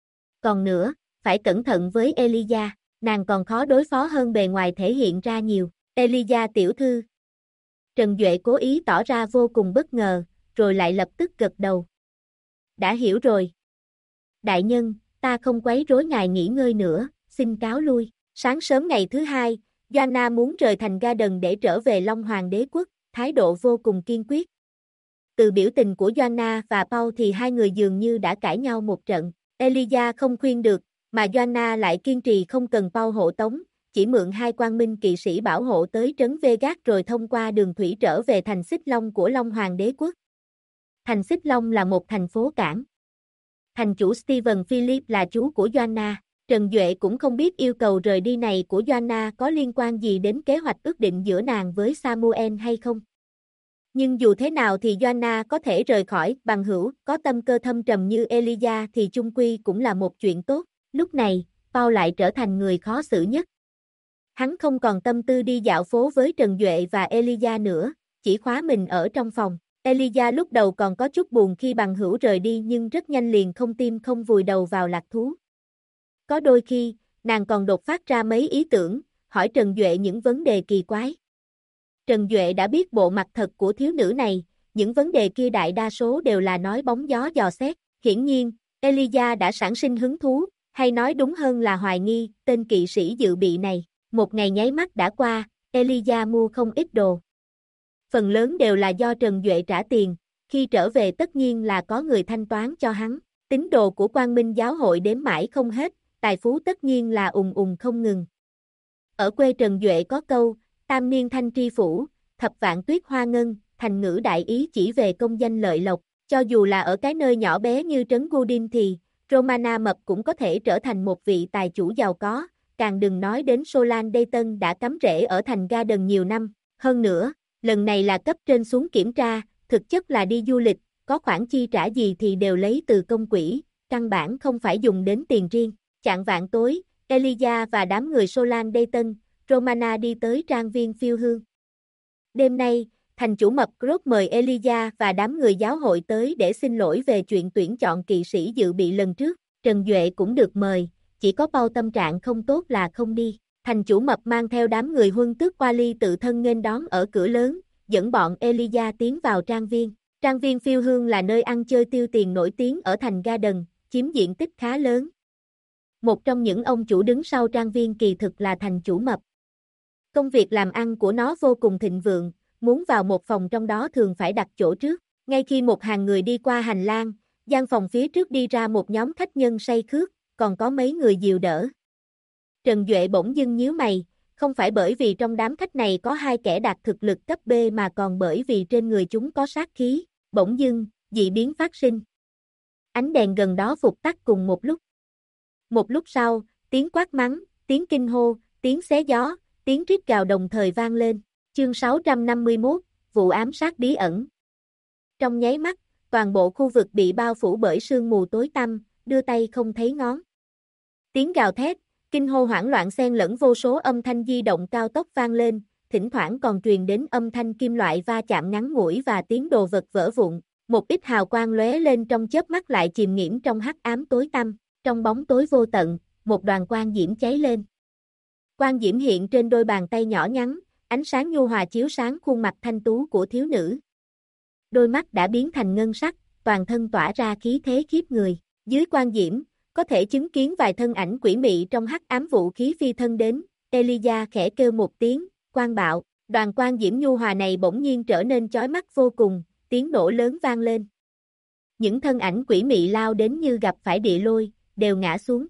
Còn nữa, phải cẩn thận với Elijah, nàng còn khó đối phó hơn bề ngoài thể hiện ra nhiều. Elijah tiểu thư. Trần Duệ cố ý tỏ ra vô cùng bất ngờ, rồi lại lập tức gật đầu. Đã hiểu rồi. Đại nhân, ta không quấy rối ngài nghỉ ngơi nữa, xin cáo lui. Sáng sớm ngày thứ hai, Joanna muốn rời thành Garden để trở về Long Hoàng đế quốc, thái độ vô cùng kiên quyết. Từ biểu tình của Joanna và Paul thì hai người dường như đã cãi nhau một trận. Elijah không khuyên được, mà Joanna lại kiên trì không cần Paul hộ tống, chỉ mượn 2 quang minh kỵ sĩ bảo hộ tới trấn Vegas rồi thông qua đường thủy trở về thành Xích Long của Long Hoàng đế quốc. Thành Xích Long là một thành phố cảng. Thành chủ Stephen Philip là chú của Joanna. Trần Duệ cũng không biết yêu cầu rời đi này của Joanna có liên quan gì đến kế hoạch ước định giữa nàng với Samuel hay không. Nhưng dù thế nào thì Joanna có thể rời khỏi bằng hữu có tâm cơ thâm trầm như Elijah thì chung quy cũng là một chuyện tốt. Lúc này, Paul lại trở thành người khó xử nhất. Hắn không còn tâm tư đi dạo phố với Trần Duệ và Elijah nữa, chỉ khóa mình ở trong phòng. Elijah lúc đầu còn có chút buồn khi bằng hữu rời đi nhưng rất nhanh liền không tim không vùi đầu vào lạc thú. Có đôi khi, nàng còn đột phát ra mấy ý tưởng, hỏi Trần Duệ những vấn đề kỳ quái. Trần Duệ đã biết bộ mặt thật của thiếu nữ này, những vấn đề kia đại đa số đều là nói bóng gió dò xét. Hiển nhiên, Elijah đã sản sinh hứng thú, hay nói đúng hơn là hoài nghi, tên kỵ sĩ dự bị này. Một ngày nháy mắt đã qua, Elijah mua không ít đồ. Phần lớn đều là do Trần Duệ trả tiền, khi trở về tất nhiên là có người thanh toán cho hắn. Tín đồ của Quang Minh giáo hội đếm mãi không hết, tài phú tất nhiên là ùng ùng không ngừng. Ở quê Trần Duệ có câu, tam niên thanh tri phủ, thập vạn tuyết hoa ngân, thành ngữ đại ý chỉ về công danh lợi lộc. Cho dù là ở cái nơi nhỏ bé như trấn Goodin thì, Romana Mập cũng có thể trở thành một vị tài chủ giàu có, càng đừng nói đến Solan Dayton đã cắm rễ ở thành Garden nhiều năm. Hơn nữa, lần này là cấp trên xuống kiểm tra, thực chất là đi du lịch, có khoản chi trả gì thì đều lấy từ công quỹ, căn bản không phải dùng đến tiền riêng. Chạng vạn tối, Elijah và đám người Solan Dayton, Romana đi tới trang viên phiêu hương. Đêm nay, thành chủ Mập Group mời Elijah và đám người giáo hội tới để xin lỗi về chuyện tuyển chọn kỵ sĩ dự bị lần trước. Trần Duệ cũng được mời, chỉ có Paul tâm trạng không tốt là không đi. Thành chủ Mập mang theo đám người huân tước Wally tự thân nghênh đón ở cửa lớn, dẫn bọn Elijah tiến vào trang viên. Trang viên phiêu hương là nơi ăn chơi tiêu tiền nổi tiếng ở thành Garden, chiếm diện tích khá lớn. Một trong những ông chủ đứng sau trang viên kỳ thực là thành chủ Mập. Công việc làm ăn của nó vô cùng thịnh vượng, muốn vào một phòng trong đó thường phải đặt chỗ trước. Ngay khi một hàng người đi qua hành lang, gian phòng phía trước đi ra một nhóm khách nhân say khướt, còn có mấy người dìu đỡ. Trần Duệ bỗng dưng nhíu mày, không phải bởi vì trong đám khách này có hai kẻ đạt thực lực cấp B mà còn bởi vì trên người chúng có sát khí. Bỗng dưng, dị biến phát sinh. Ánh đèn gần đó vụt tắt cùng một lúc. Một lúc sau, tiếng quát mắng, tiếng kinh hô, tiếng xé gió, tiếng rít gào đồng thời vang lên. Chương 651, vụ ám sát bí ẩn. Trong nháy mắt, toàn bộ khu vực bị bao phủ bởi sương mù tối tăm, đưa tay không thấy ngón. Tiếng gào thét, kinh hô hoảng loạn xen lẫn vô số âm thanh di động cao tốc vang lên, thỉnh thoảng còn truyền đến âm thanh kim loại va chạm ngắn ngủi và tiếng đồ vật vỡ vụn. Một ít hào quang lóe lên trong chớp mắt lại chìm nghiễm trong hắc ám tối tăm. Trong bóng tối vô tận, một đoàn quang diễm cháy lên. Quang diễm hiện trên đôi bàn tay nhỏ nhắn, ánh sáng nhu hòa chiếu sáng khuôn mặt thanh tú của thiếu nữ. Đôi mắt đã biến thành ngân sắc, toàn thân tỏa ra khí thế khiếp người. Dưới quang diễm, có thể chứng kiến vài thân ảnh quỷ mị trong hắc ám vũ khí phi thân đến. Elijah khẽ kêu một tiếng, quang bạo. Đoàn quang diễm nhu hòa này bỗng nhiên trở nên chói mắt vô cùng, tiếng nổ lớn vang lên. Những thân ảnh quỷ mị lao đến như gặp phải địa lôi, đều ngã xuống.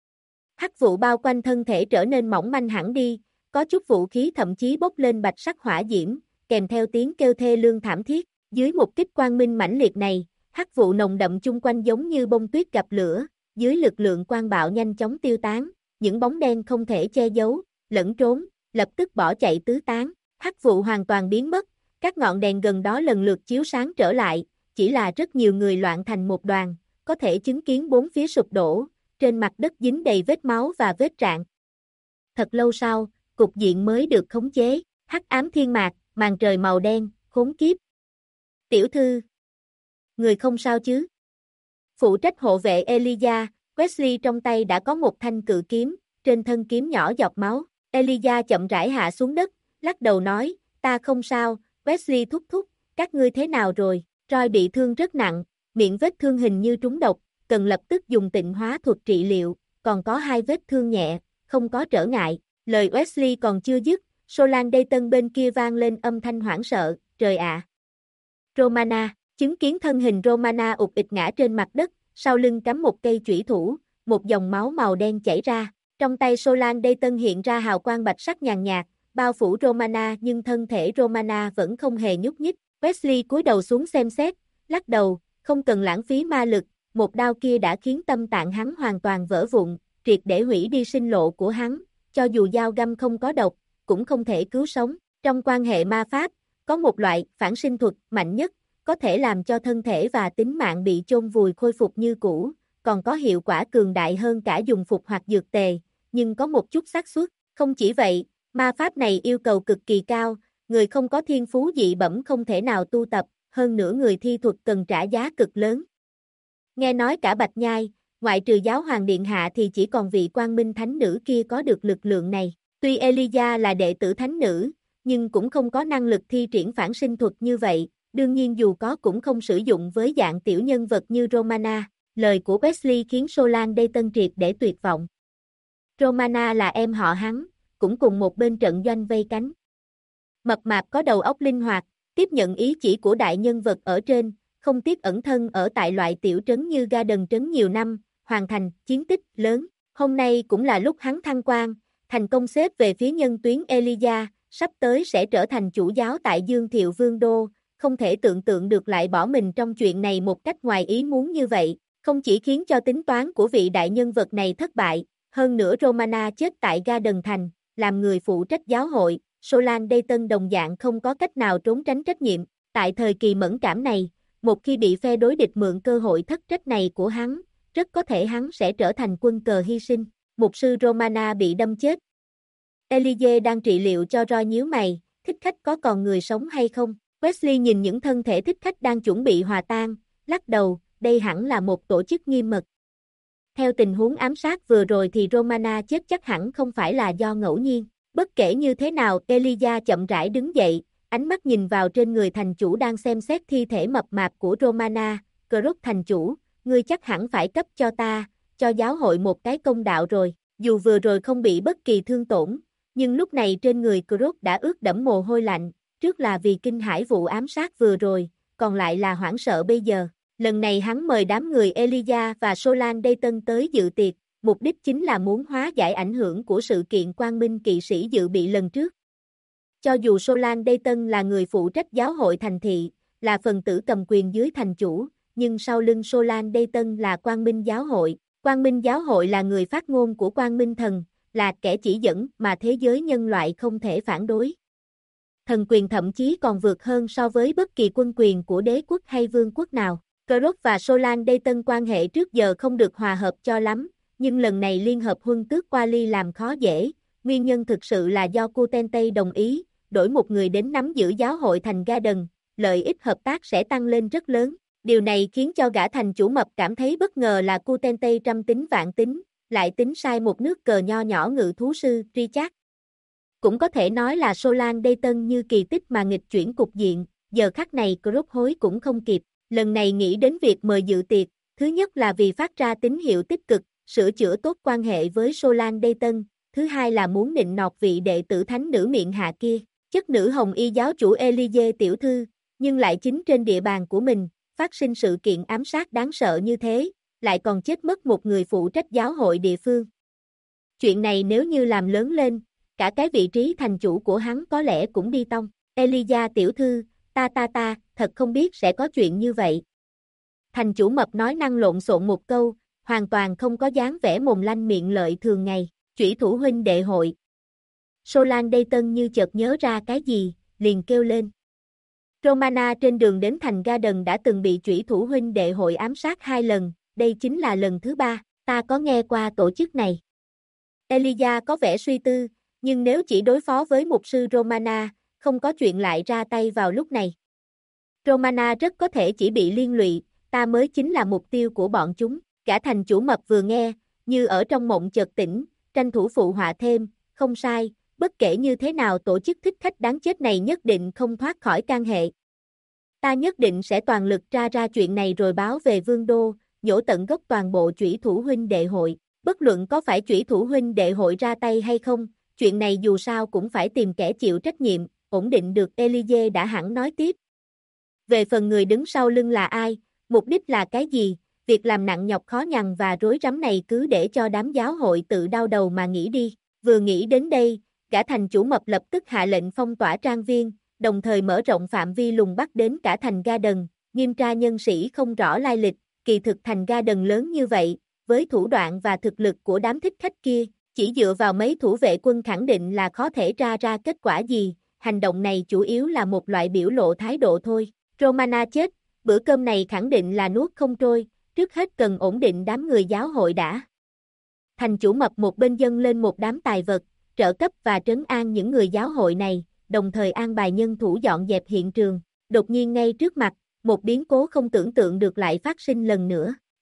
Hắc vụ bao quanh thân thể trở nên mỏng manh hẳn đi, có chút vũ khí thậm chí bốc lên bạch sắc hỏa diễm, kèm theo tiếng kêu thê lương thảm thiết. Dưới một kích quang minh mãnh liệt này, hắc vụ nồng đậm chung quanh giống như bông tuyết gặp lửa, dưới lực lượng quang bạo nhanh chóng tiêu tán, những bóng đen không thể che giấu, lẫn trốn, lập tức bỏ chạy tứ tán. Hắc vụ hoàn toàn biến mất, các ngọn đèn gần đó lần lượt chiếu sáng trở lại, chỉ là rất nhiều người loạn thành một đoàn, có thể chứng kiến bốn phía sụp đổ, trên mặt đất dính đầy vết máu và vết rạn. Thật lâu sau, cục diện mới được khống chế, hắc ám thiên mạc, màn trời màu đen, khốn kiếp. Tiểu thư, người không sao chứ? Phụ trách hộ vệ Elijah, Wesley trong tay đã có một thanh cự kiếm, trên thân kiếm nhỏ giọt máu. Elijah chậm rãi hạ xuống đất, lắc đầu nói, ta không sao. Wesley thúc thúc, các ngươi thế nào rồi? Roy bị thương rất nặng, miệng vết thương hình như trúng độc, cần lập tức dùng tịnh hóa thuật trị liệu, còn có 2 vết thương nhẹ, không có trở ngại. Lời Wesley còn chưa dứt, Solan Dayton bên kia vang lên âm thanh hoảng sợ, trời ạ! Romana, chứng kiến thân hình Romana ụt ịch ngã trên mặt đất, sau lưng cắm một cây chủy thủ, một dòng máu màu đen chảy ra. Trong tay Solan Dayton hiện ra hào quang bạch sắc nhàn nhạt, bao phủ Romana nhưng thân thể Romana vẫn không hề nhúc nhích. Wesley cúi đầu xuống xem xét, lắc đầu, không cần lãng phí ma lực, một đao kia đã khiến tâm tạng hắn hoàn toàn vỡ vụn, triệt để hủy đi sinh lộ của hắn, cho dù dao găm không có độc, cũng không thể cứu sống. Trong quan hệ ma pháp, có một loại phản sinh thuật mạnh nhất, có thể làm cho thân thể và tính mạng bị chôn vùi khôi phục như cũ, còn có hiệu quả cường đại hơn cả dùng phục hoặc dược tề, nhưng có một chút xác suất. Không chỉ vậy, ma pháp này yêu cầu cực kỳ cao, người không có thiên phú dị bẩm không thể nào tu tập, hơn nữa người thi thuật cần trả giá cực lớn. Nghe nói cả Bạch Nhai, ngoại trừ giáo hoàng điện hạ thì chỉ còn vị quang minh thánh nữ kia có được lực lượng này. Tuy Elijah là đệ tử thánh nữ, nhưng cũng không có năng lực thi triển phản sinh thuật như vậy, đương nhiên dù có cũng không sử dụng với dạng tiểu nhân vật như Romana. Lời của Wesley khiến Solan Dayton triệt để tuyệt vọng. Romana là em họ hắn, cũng cùng một bên trận doanh vây cánh. Mập mạp có đầu óc linh hoạt, tiếp nhận ý chỉ của đại nhân vật ở trên, không tiếc ẩn thân ở tại loại tiểu trấn như Garden trấn nhiều năm, hoàn thành chiến tích lớn. Hôm nay cũng là lúc hắn thăng quan, thành công xếp về phía nhân tuyến Elijah, sắp tới sẽ trở thành chủ giáo tại Dương Thiệu Vương Đô, không thể tưởng tượng được lại bỏ mình trong chuyện này một cách ngoài ý muốn như vậy, không chỉ khiến cho tính toán của vị đại nhân vật này thất bại, hơn nữa Romana chết tại Garden thành, làm người phụ trách giáo hội, Solan Dayton đồng dạng không có cách nào trốn tránh trách nhiệm, tại thời kỳ mẫn cảm này, một khi bị phe đối địch mượn cơ hội thất trách này của hắn, rất có thể hắn sẽ trở thành quân cờ hy sinh. Mục sư Romana bị đâm chết. Elijah đang trị liệu cho Roy nhíu mày, thích khách có còn người sống hay không? Wesley nhìn những thân thể thích khách đang chuẩn bị hòa tan, lắc đầu, đây hẳn là một tổ chức nghiêm mật. Theo tình huống ám sát vừa rồi thì Romana chết chắc hẳn không phải là do ngẫu nhiên. Bất kể như thế nào, Elijah chậm rãi đứng dậy, ánh mắt nhìn vào trên người thành chủ đang xem xét thi thể mập mạp của Romana, Krupp thành chủ, ngươi chắc hẳn phải cấp cho ta, cho giáo hội một cái công đạo rồi, dù vừa rồi không bị bất kỳ thương tổn, nhưng lúc này trên người Krupp đã ướt đẫm mồ hôi lạnh, trước là vì kinh hãi vụ ám sát vừa rồi, còn lại là hoảng sợ bây giờ. Lần này hắn mời đám người Elijah và Solan Dayton tới dự tiệc, mục đích chính là muốn hóa giải ảnh hưởng của sự kiện quang minh kỵ sĩ dự bị lần trước. Cho dù Solan Dayton là người phụ trách giáo hội thành thị, là phần tử cầm quyền dưới thành chủ, nhưng sau lưng Solan Dayton là quang minh giáo hội. Quang minh giáo hội là người phát ngôn của quang minh thần, là kẻ chỉ dẫn mà thế giới nhân loại không thể phản đối. Thần quyền thậm chí còn vượt hơn so với bất kỳ quân quyền của đế quốc hay vương quốc nào. Krupp và Solan Dayton quan hệ trước giờ không được hòa hợp cho lắm, nhưng lần này liên hợp huân tước qua ly làm khó dễ, nguyên nhân thực sự là do Kutentei đồng ý, đổi một người đến nắm giữ giáo hội thành Garden, lợi ích hợp tác sẽ tăng lên rất lớn. Điều này khiến cho gã thành chủ mập cảm thấy bất ngờ là Kutentei trăm tính vạn tính, lại tính sai một nước cờ nho nhỏ ngự thú sư Richard. Cũng có thể nói là Solan Dayton như kỳ tích mà nghịch chuyển cục diện, giờ khắc này Krupp hối cũng không kịp. Lần này nghĩ đến việc mời dự tiệc, thứ nhất là vì phát ra tín hiệu tích cực, sửa chữa tốt quan hệ với Solan Dayton, thứ hai là muốn nịnh nọt vị đệ tử thánh nữ miệng hạ kia, chất nữ hồng y giáo chủ Elijah tiểu thư, nhưng lại chính trên địa bàn của mình, phát sinh sự kiện ám sát đáng sợ như thế, lại còn chết mất một người phụ trách giáo hội địa phương. Chuyện này nếu như làm lớn lên, cả cái vị trí thành chủ của hắn có lẽ cũng đi tong. Elijah tiểu thư, ta, thật không biết sẽ có chuyện như vậy. Thành chủ mập nói năng lộn xộn một câu, hoàn toàn không có dáng vẻ mồm lanh miệng lợi thường ngày, chủy thủ huynh đệ hội. Solan Dayton như chợt nhớ ra cái gì, liền kêu lên. Romana trên đường đến thành Garden đã từng bị chủy thủ huynh đệ hội ám sát 2 lần, đây chính là lần thứ 3, ta có nghe qua tổ chức này. Elijah có vẻ suy tư, nhưng nếu chỉ đối phó với mục sư Romana, không có chuyện lại ra tay vào lúc này. Romana rất có thể chỉ bị liên lụy, ta mới chính là mục tiêu của bọn chúng. Gã thành chủ mập vừa nghe, như ở trong mộng chợt tỉnh, tranh thủ phụ họa thêm, không sai, bất kể như thế nào tổ chức thích khách đáng chết này nhất định không thoát khỏi can hệ. Ta nhất định sẽ toàn lực tra ra chuyện này rồi báo về vương đô, nhổ tận gốc toàn bộ chủy thủ huynh đệ hội. Bất luận có phải chủy thủ huynh đệ hội ra tay hay không, chuyện này dù sao cũng phải tìm kẻ chịu trách nhiệm, ổn định được. Elijah đã hẳn nói tiếp. Về phần người đứng sau lưng là ai, mục đích là cái gì, việc làm nặng nhọc khó nhằn và rối rắm này cứ để cho đám giáo hội tự đau đầu mà nghĩ đi. Vừa nghĩ đến đây, gã thành chủ mập lập tức hạ lệnh phong tỏa trang viên, đồng thời mở rộng phạm vi lùng bắt đến cả thành Garden, nghiêm tra nhân sĩ không rõ lai lịch. Kỳ thực thành Garden lớn như vậy, với thủ đoạn và thực lực của đám thích khách kia, chỉ dựa vào mấy thủ vệ quân khẳng định là khó thể tra ra kết quả gì, hành động này chủ yếu là một loại biểu lộ thái độ thôi. Romana chết, bữa cơm này khẳng định là nuốt không trôi, trước hết cần ổn định đám người giáo hội đã. Thành chủ mập một bên dâng lên một đám tài vật, trợ cấp và trấn an những người giáo hội này, đồng thời an bài nhân thủ dọn dẹp hiện trường. Đột nhiên ngay trước mặt, một biến cố không tưởng tượng được lại phát sinh lần nữa.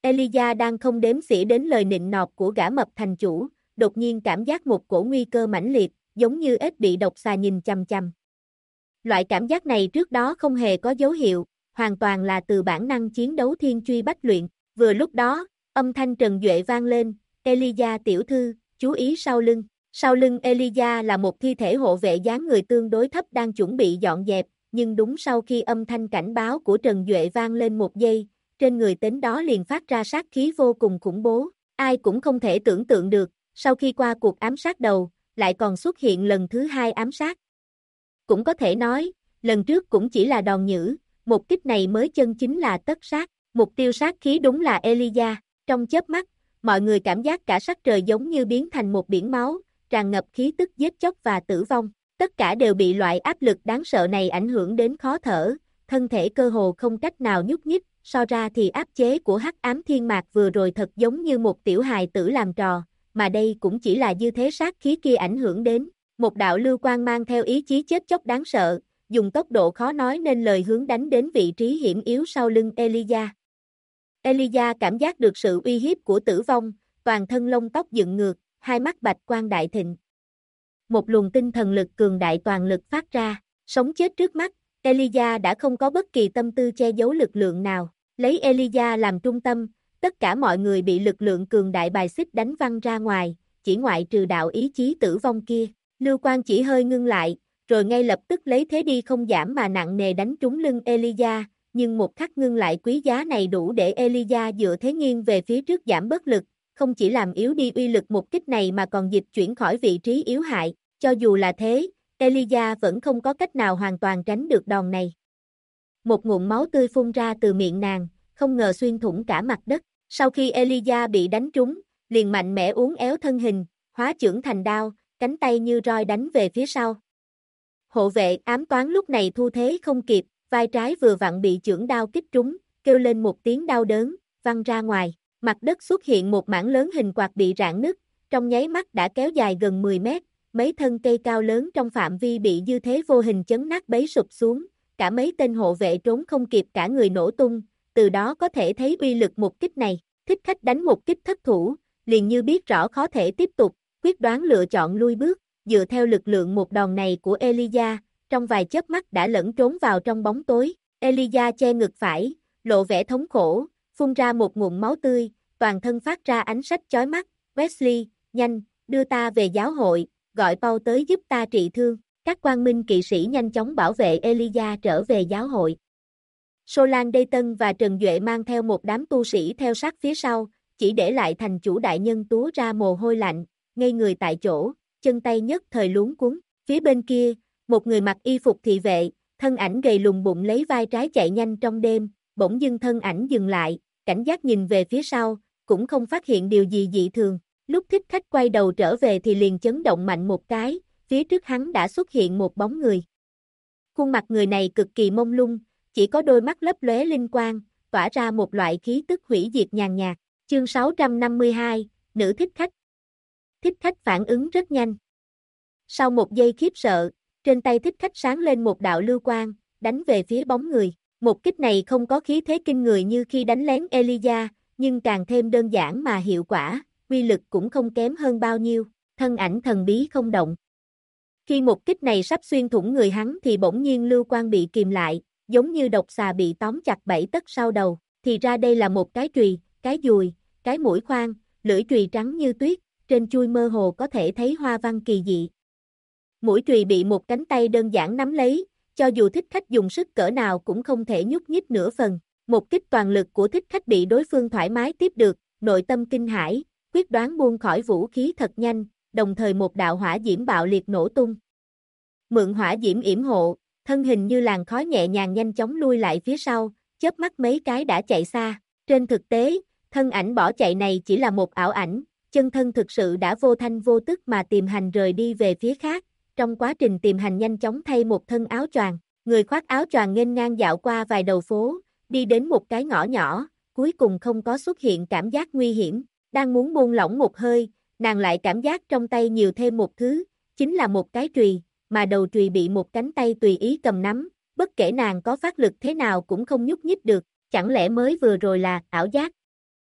Elijah đang không đếm xỉa đến lời nịnh nọt của gã mập thành chủ, đột nhiên cảm giác một cổ nguy cơ mãnh liệt, giống như ếch bị độc xà nhìn chằm chằm. Loại cảm giác này trước đó không hề có dấu hiệu, hoàn toàn là từ bản năng chiến đấu thiên truy bách luyện. Vừa lúc đó, âm thanh Trần Duệ vang lên, Elijah tiểu thư, chú ý sau lưng. Sau lưng Elijah là một thi thể hộ vệ dáng người tương đối thấp đang chuẩn bị dọn dẹp, nhưng đúng sau khi âm thanh cảnh báo của Trần Duệ vang lên một giây, trên người tên đó liền phát ra sát khí vô cùng khủng bố. Ai cũng không thể tưởng tượng được, sau khi qua cuộc ám sát đầu, lại còn xuất hiện lần thứ hai ám sát. Cũng có thể nói, lần trước cũng chỉ là đòn nhử, một kích này mới chân chính là tất sát. Mục tiêu sát khí đúng là Elijah. Trong chớp mắt, mọi người cảm giác cả sắc trời giống như biến thành một biển máu, tràn ngập khí tức giết chóc và tử vong. Tất cả đều bị loại áp lực đáng sợ này ảnh hưởng đến khó thở, thân thể cơ hồ không cách nào nhúc nhích, so ra thì áp chế của Hắc Ám Thiên Mạc vừa rồi thật giống như một tiểu hài tử làm trò, mà đây cũng chỉ là dư thế sát khí kia ảnh hưởng đến. Một đạo lưu quang mang theo ý chí chết chóc đáng sợ, dùng tốc độ khó nói nên lời hướng đánh đến vị trí hiểm yếu sau lưng Elijah. Elijah cảm giác được sự uy hiếp của tử vong, toàn thân lông tóc dựng ngược, hai mắt bạch quang đại thịnh. Một luồng tinh thần lực cường đại toàn lực phát ra, sống chết trước mắt, Elijah đã không có bất kỳ tâm tư che giấu lực lượng nào. Lấy Elijah làm trung tâm, tất cả mọi người bị lực lượng cường đại bài xích đánh văng ra ngoài, chỉ ngoại trừ đạo ý chí tử vong kia. Lưu quang chỉ hơi ngưng lại, rồi ngay lập tức lấy thế đi không giảm mà nặng nề đánh trúng lưng Elijah, nhưng một khắc ngưng lại quý giá này đủ để Elijah dựa thế nghiêng về phía trước giảm bất lực, không chỉ làm yếu đi uy lực một kích này mà còn dịch chuyển khỏi vị trí yếu hại. Cho dù là thế, Elijah vẫn không có cách nào hoàn toàn tránh được đòn này. Một ngụm máu tươi phun ra từ miệng nàng, không ngờ xuyên thủng cả mặt đất. Sau khi Elijah bị đánh trúng, liền mạnh mẽ uốn éo thân hình, hóa chưởng thành đao, cánh tay như roi đánh về phía sau. Hộ vệ ám toán lúc này thu thế không kịp, vai trái vừa vặn bị chưởng đao kích trúng, kêu lên một tiếng đau đớn, văng ra ngoài. Mặt đất xuất hiện một mảng lớn hình quạt bị rạn nứt, trong nháy mắt đã kéo dài gần 10 mét, mấy thân cây cao lớn trong phạm vi bị dư thế vô hình chấn nát bấy sụp xuống, cả mấy tên hộ vệ trốn không kịp cả người nổ tung, từ đó có thể thấy uy lực một kích này. Thích Khách đánh một kích thất thủ, liền như biết rõ khó thể tiếp tục, quyết đoán lựa chọn lui bước, dựa theo lực lượng một đòn này của Elijah, trong vài chớp mắt đã lẫn trốn vào trong bóng tối. Elijah che ngực phải, lộ vẻ thống khổ, phun ra một ngụm máu tươi, toàn thân phát ra ánh sách chói mắt. Wesley, nhanh, đưa ta về giáo hội, gọi Paul tới giúp ta trị thương. Các quan minh kỵ sĩ nhanh chóng bảo vệ Elijah trở về giáo hội. Solan Dayton và Trần Duệ mang theo một đám tu sĩ theo sát phía sau, chỉ để lại thành chủ đại nhân túa ra mồ hôi lạnh, ngây người tại chỗ, chân tay nhất thời luống cuống. Phía bên kia, một người mặc y phục thị vệ, thân ảnh gầy lùn bụng lấy vai trái chạy nhanh trong đêm, bỗng dưng thân ảnh dừng lại, cảnh giác nhìn về phía sau, cũng không phát hiện điều gì dị thường. Lúc Thích Khách quay đầu trở về thì liền chấn động mạnh một cái, phía trước hắn đã xuất hiện một bóng người. Khuôn mặt người này cực kỳ mông lung, chỉ có đôi mắt lấp lóe linh quang, tỏa ra một loại khí tức hủy diệt nhàn nhạt. Chương 652, Nữ Thích Khách. Thích Khách phản ứng rất nhanh. Sau một giây khiếp sợ, trên tay Thích Khách sáng lên một đạo lưu quang, đánh về phía bóng người. Một kích này không có khí thế kinh người như khi đánh lén Elijah, nhưng càng thêm đơn giản mà hiệu quả, uy lực cũng không kém hơn bao nhiêu. Thân ảnh thần bí không động. Khi một kích này sắp xuyên thủng người hắn thì bỗng nhiên lưu quang bị kìm lại, giống như độc xà bị tóm chặt 7 tấc sau đầu. Thì ra đây là một cái chùy, cái dùi, cái mũi khoan, lưỡi chùy trắng như tuyết, trên chuôi mơ hồ có thể thấy hoa văn kỳ dị. Mũi chùy bị một cánh tay đơn giản nắm lấy, cho dù Thích Khách dùng sức cỡ nào cũng không thể nhúc nhích nửa phần. Một kích toàn lực của Thích Khách bị đối phương thoải mái tiếp được, nội tâm kinh hãi, quyết đoán buông khỏi vũ khí thật nhanh, đồng thời một đạo hỏa diễm bạo liệt nổ tung. Mượn hỏa diễm yểm hộ, thân hình như làn khói nhẹ nhàng nhanh chóng lui lại phía sau, chớp mắt mấy cái đã chạy xa. Trên thực tế, thân ảnh bỏ chạy này chỉ là một ảo ảnh, chân thân thực sự đã vô thanh vô tức mà tìm hành rời đi về phía khác. Trong quá trình tìm hành nhanh chóng thay một thân áo choàng, người khoác áo choàng nghênh ngang dạo qua vài đầu phố, đi đến một cái ngõ nhỏ, cuối cùng không có xuất hiện cảm giác nguy hiểm. Đang muốn buông lỏng một hơi, nàng lại cảm giác trong tay nhiều thêm một thứ, chính là một cái chùy, mà đầu chùy bị một cánh tay tùy ý cầm nắm, bất kể nàng có phát lực thế nào cũng không nhúc nhích được, chẳng lẽ mới vừa rồi là ảo giác.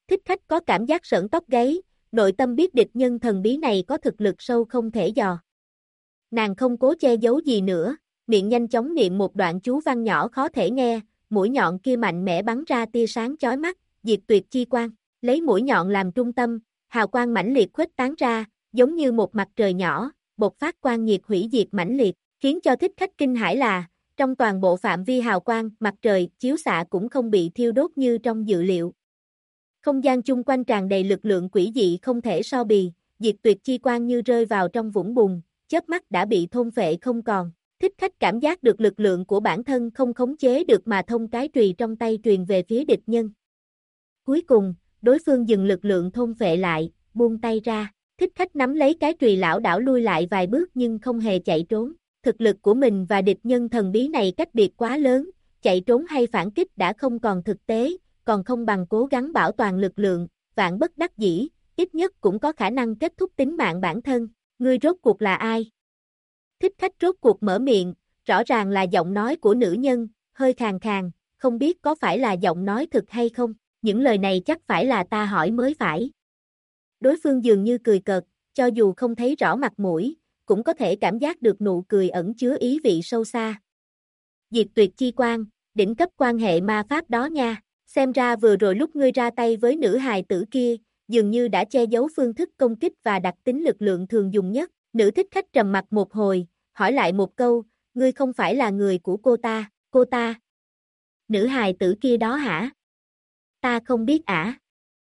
Thích Khách có cảm giác sởn tóc gáy, nội tâm biết địch nhân thần bí này có thực lực sâu không thể dò. Nàng không cố che giấu gì nữa, miệng nhanh chóng niệm một đoạn chú văn nhỏ khó thể nghe, mũi nhọn kia mạnh mẽ bắn ra tia sáng chói mắt, diệt tuyệt chi quang, lấy mũi nhọn làm trung tâm, hào quang mãnh liệt khuếch tán ra, giống như một mặt trời nhỏ, bộc phát quang nhiệt hủy diệt mãnh liệt, khiến cho Thích Khách kinh hãi là, trong toàn bộ phạm vi hào quang, mặt trời chiếu xạ cũng không bị thiêu đốt như trong dự liệu. Không gian chung quanh tràn đầy lực lượng quỷ dị không thể so bì, diệt tuyệt chi quang như rơi vào trong vũng bùn, chớp mắt đã bị thôn phệ không còn. Thích Khách cảm giác được lực lượng của bản thân không khống chế được mà thông cái chùy trong tay truyền về phía địch nhân. Cuối cùng, đối phương dừng lực lượng thôn phệ lại, buông tay ra. Thích Khách nắm lấy cái chùy lảo đảo lui lại vài bước nhưng không hề chạy trốn. Thực lực của mình và địch nhân thần bí này cách biệt quá lớn, chạy trốn hay phản kích đã không còn thực tế, còn không bằng cố gắng bảo toàn lực lượng, vạn bất đắc dĩ, ít nhất cũng có khả năng kết thúc tính mạng bản thân. Ngươi rốt cuộc là ai? Thích Khách rốt cuộc mở miệng, rõ ràng là giọng nói của nữ nhân, hơi khàn khàn, không biết có phải là giọng nói thực hay không, những lời này chắc phải là ta hỏi mới phải. Đối phương dường như cười cợt, cho dù không thấy rõ mặt mũi, cũng có thể cảm giác được nụ cười ẩn chứa ý vị sâu xa. Diệt tuyệt chi quang, đỉnh cấp quan hệ ma pháp đó nha, xem ra vừa rồi lúc ngươi ra tay với nữ hài tử kia, dường như đã che giấu phương thức công kích và đặc tính lực lượng thường dùng nhất. Nữ Thích Khách trầm mặt một hồi, hỏi lại một câu, ngươi không phải là người của cô ta. Nữ hài tử kia đó hả? Ta không biết ả.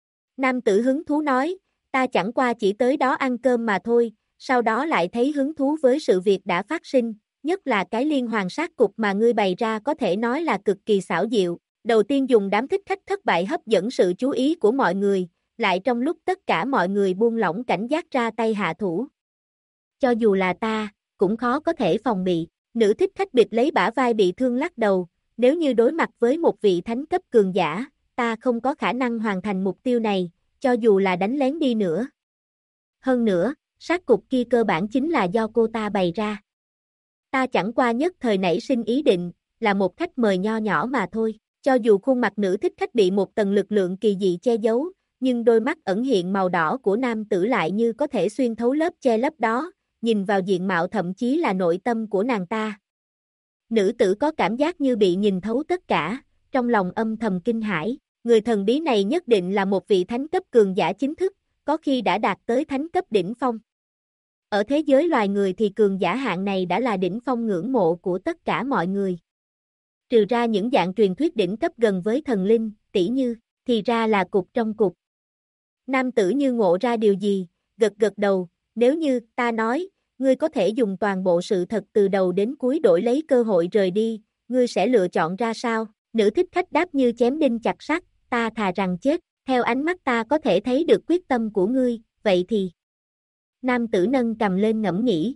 Nam tử hứng thú nói, ta chẳng qua chỉ tới đó ăn cơm mà thôi, sau đó lại thấy hứng thú với sự việc đã phát sinh, nhất là cái liên hoàn sát cục mà ngươi bày ra có thể nói là cực kỳ xảo diệu. Đầu tiên dùng đám thích khách thất bại hấp dẫn sự chú ý của mọi người, lại trong lúc tất cả mọi người buông lỏng cảnh giác ra tay hạ thủ. Cho dù là ta, cũng khó có thể phòng bị. Nữ thích khách bịt lấy bả vai bị thương lắc đầu, nếu như đối mặt với một vị thánh cấp cường giả, ta không có khả năng hoàn thành mục tiêu này, cho dù là đánh lén đi nữa. Hơn nữa, sát cục kia cơ bản chính là do cô ta bày ra. Ta chẳng qua nhất thời nảy sinh ý định, là một khách mời nho nhỏ mà thôi. Cho dù khuôn mặt nữ thích khách bị một tầng lực lượng kỳ dị che giấu, nhưng đôi mắt ẩn hiện màu đỏ của nam tử lại như có thể xuyên thấu lớp che lấp đó, nhìn vào diện mạo thậm chí là nội tâm của nàng ta. Nữ tử có cảm giác như bị nhìn thấu tất cả, trong lòng âm thầm kinh hãi, người thần bí này nhất định là một vị thánh cấp cường giả chính thức, có khi đã đạt tới thánh cấp đỉnh phong. Ở thế giới loài người thì cường giả hạng này đã là đỉnh phong ngưỡng mộ của tất cả mọi người. Trừ ra những dạng truyền thuyết đỉnh cấp gần với thần linh, tỷ như, thì ra là cục trong cục. Nam tử như ngộ ra điều gì, gật gật đầu, nếu như ta nói, ngươi có thể dùng toàn bộ sự thật từ đầu đến cuối đổi lấy cơ hội rời đi, ngươi sẽ lựa chọn ra sao? Nữ thích khách đáp như chém đinh chặt sắt, ta thà rằng chết, theo ánh mắt ta có thể thấy được quyết tâm của ngươi, vậy thì. Nam tử nâng cầm lên ngẫm nghĩ.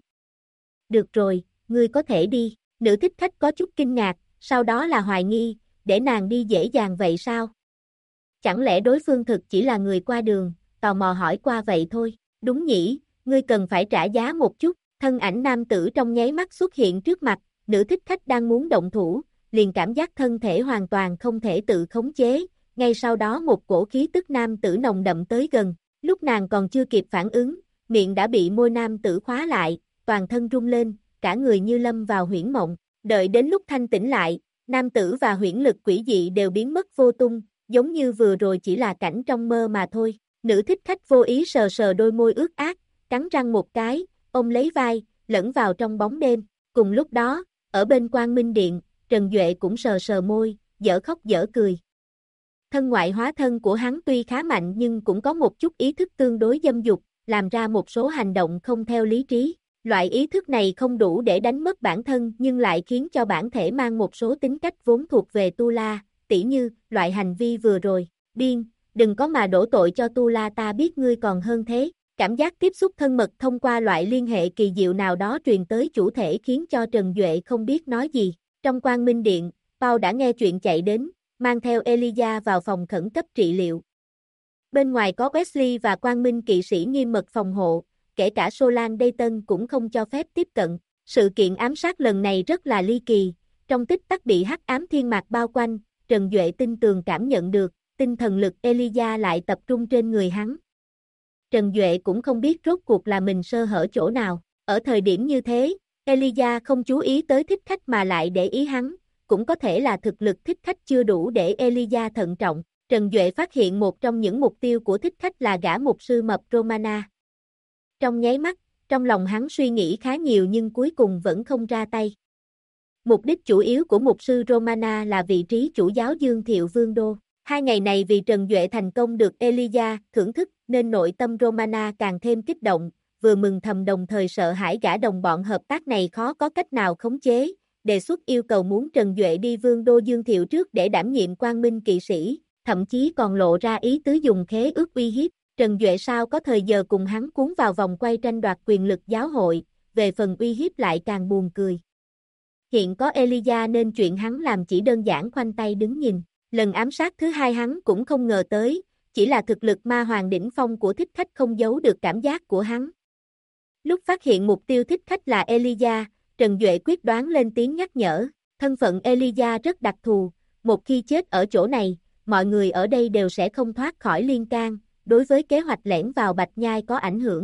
Được rồi, ngươi có thể đi, nữ thích khách có chút kinh ngạc, sau đó là hoài nghi, để nàng đi dễ dàng vậy sao? Chẳng lẽ đối phương thực chỉ là người qua đường, tò mò hỏi qua vậy thôi, đúng nhỉ, ngươi cần phải trả giá một chút, thân ảnh nam tử trong nháy mắt xuất hiện trước mặt, nữ thích khách đang muốn động thủ, liền cảm giác thân thể hoàn toàn không thể tự khống chế, ngay sau đó một cổ khí tức nam tử nồng đậm tới gần, lúc nàng còn chưa kịp phản ứng, miệng đã bị môi nam tử khóa lại, toàn thân rung lên, cả người như lâm vào huyễn mộng, đợi đến lúc thanh tỉnh lại, nam tử và huyễn lực quỷ dị đều biến mất vô tung, giống như vừa rồi chỉ là cảnh trong mơ mà thôi. Nữ thích khách vô ý sờ sờ đôi môi ướt át, cắn răng một cái, ôm lấy vai, lẫn vào trong bóng đêm. Cùng lúc đó, ở bên Quang Minh Điện, Trần Duệ cũng sờ sờ môi, dở khóc dở cười. Thân ngoại hóa thân của hắn tuy khá mạnh nhưng cũng có một chút ý thức tương đối dâm dục, làm ra một số hành động không theo lý trí. Loại ý thức này không đủ để đánh mất bản thân nhưng lại khiến cho bản thể mang một số tính cách vốn thuộc về Tu La, tỉ như, loại hành vi vừa rồi. Điên, đừng có mà đổ tội cho Tu La, ta biết ngươi còn hơn thế. Cảm giác tiếp xúc thân mật thông qua loại liên hệ kỳ diệu nào đó truyền tới chủ thể khiến cho Trần Duệ không biết nói gì. Trong Quang Minh Điện, Paul đã nghe chuyện chạy đến, mang theo Elijah vào phòng khẩn cấp trị liệu. Bên ngoài có Wesley và Quang Minh kỵ sĩ nghiêm mật phòng hộ, kể cả Solan Dayton cũng không cho phép tiếp cận. Sự kiện ám sát lần này rất là ly kỳ, trong tích tắc bị hắc ám thiên mạc bao quanh, Trần Duệ tin tường cảm nhận được, tinh thần lực Elijah lại tập trung trên người hắn. Trần Duệ cũng không biết rốt cuộc là mình sơ hở chỗ nào. Ở thời điểm như thế, Elijah không chú ý tới thích khách mà lại để ý hắn, cũng có thể là thực lực thích khách chưa đủ để Elijah thận trọng. Trần Duệ phát hiện một trong những mục tiêu của thích khách là gã mục sư mập Romana. Trong nháy mắt, trong lòng hắn suy nghĩ khá nhiều nhưng cuối cùng vẫn không ra tay. Mục đích chủ yếu của mục sư Romana là vị trí chủ giáo Dương Thiệu Vương Đô. 2 ngày này vì Trần Duệ thành công được Elijah thưởng thức nên nội tâm Romana càng thêm kích động, vừa mừng thầm đồng thời sợ hãi gã đồng bọn hợp tác này khó có cách nào khống chế, đề xuất yêu cầu muốn Trần Duệ đi Vương Đô Dương Thiệu trước để đảm nhiệm Quang Minh kỵ sĩ, thậm chí còn lộ ra ý tứ dùng khế ước uy hiếp. Trần Duệ sao có thời giờ cùng hắn cuốn vào vòng quay tranh đoạt quyền lực giáo hội, về phần uy hiếp lại càng buồn cười. Hiện có Elijah nên chuyện hắn làm chỉ đơn giản khoanh tay đứng nhìn. Lần ám sát thứ 2 hắn cũng không ngờ tới, chỉ là thực lực ma hoàng đỉnh phong của thích khách không giấu được cảm giác của hắn. Lúc phát hiện mục tiêu thích khách là Elijah, Trần Duệ quyết đoán lên tiếng nhắc nhở, thân phận Elijah rất đặc thù, một khi chết ở chỗ này, mọi người ở đây đều sẽ không thoát khỏi liên can, đối với kế hoạch lẻn vào Bạch Nhai có ảnh hưởng.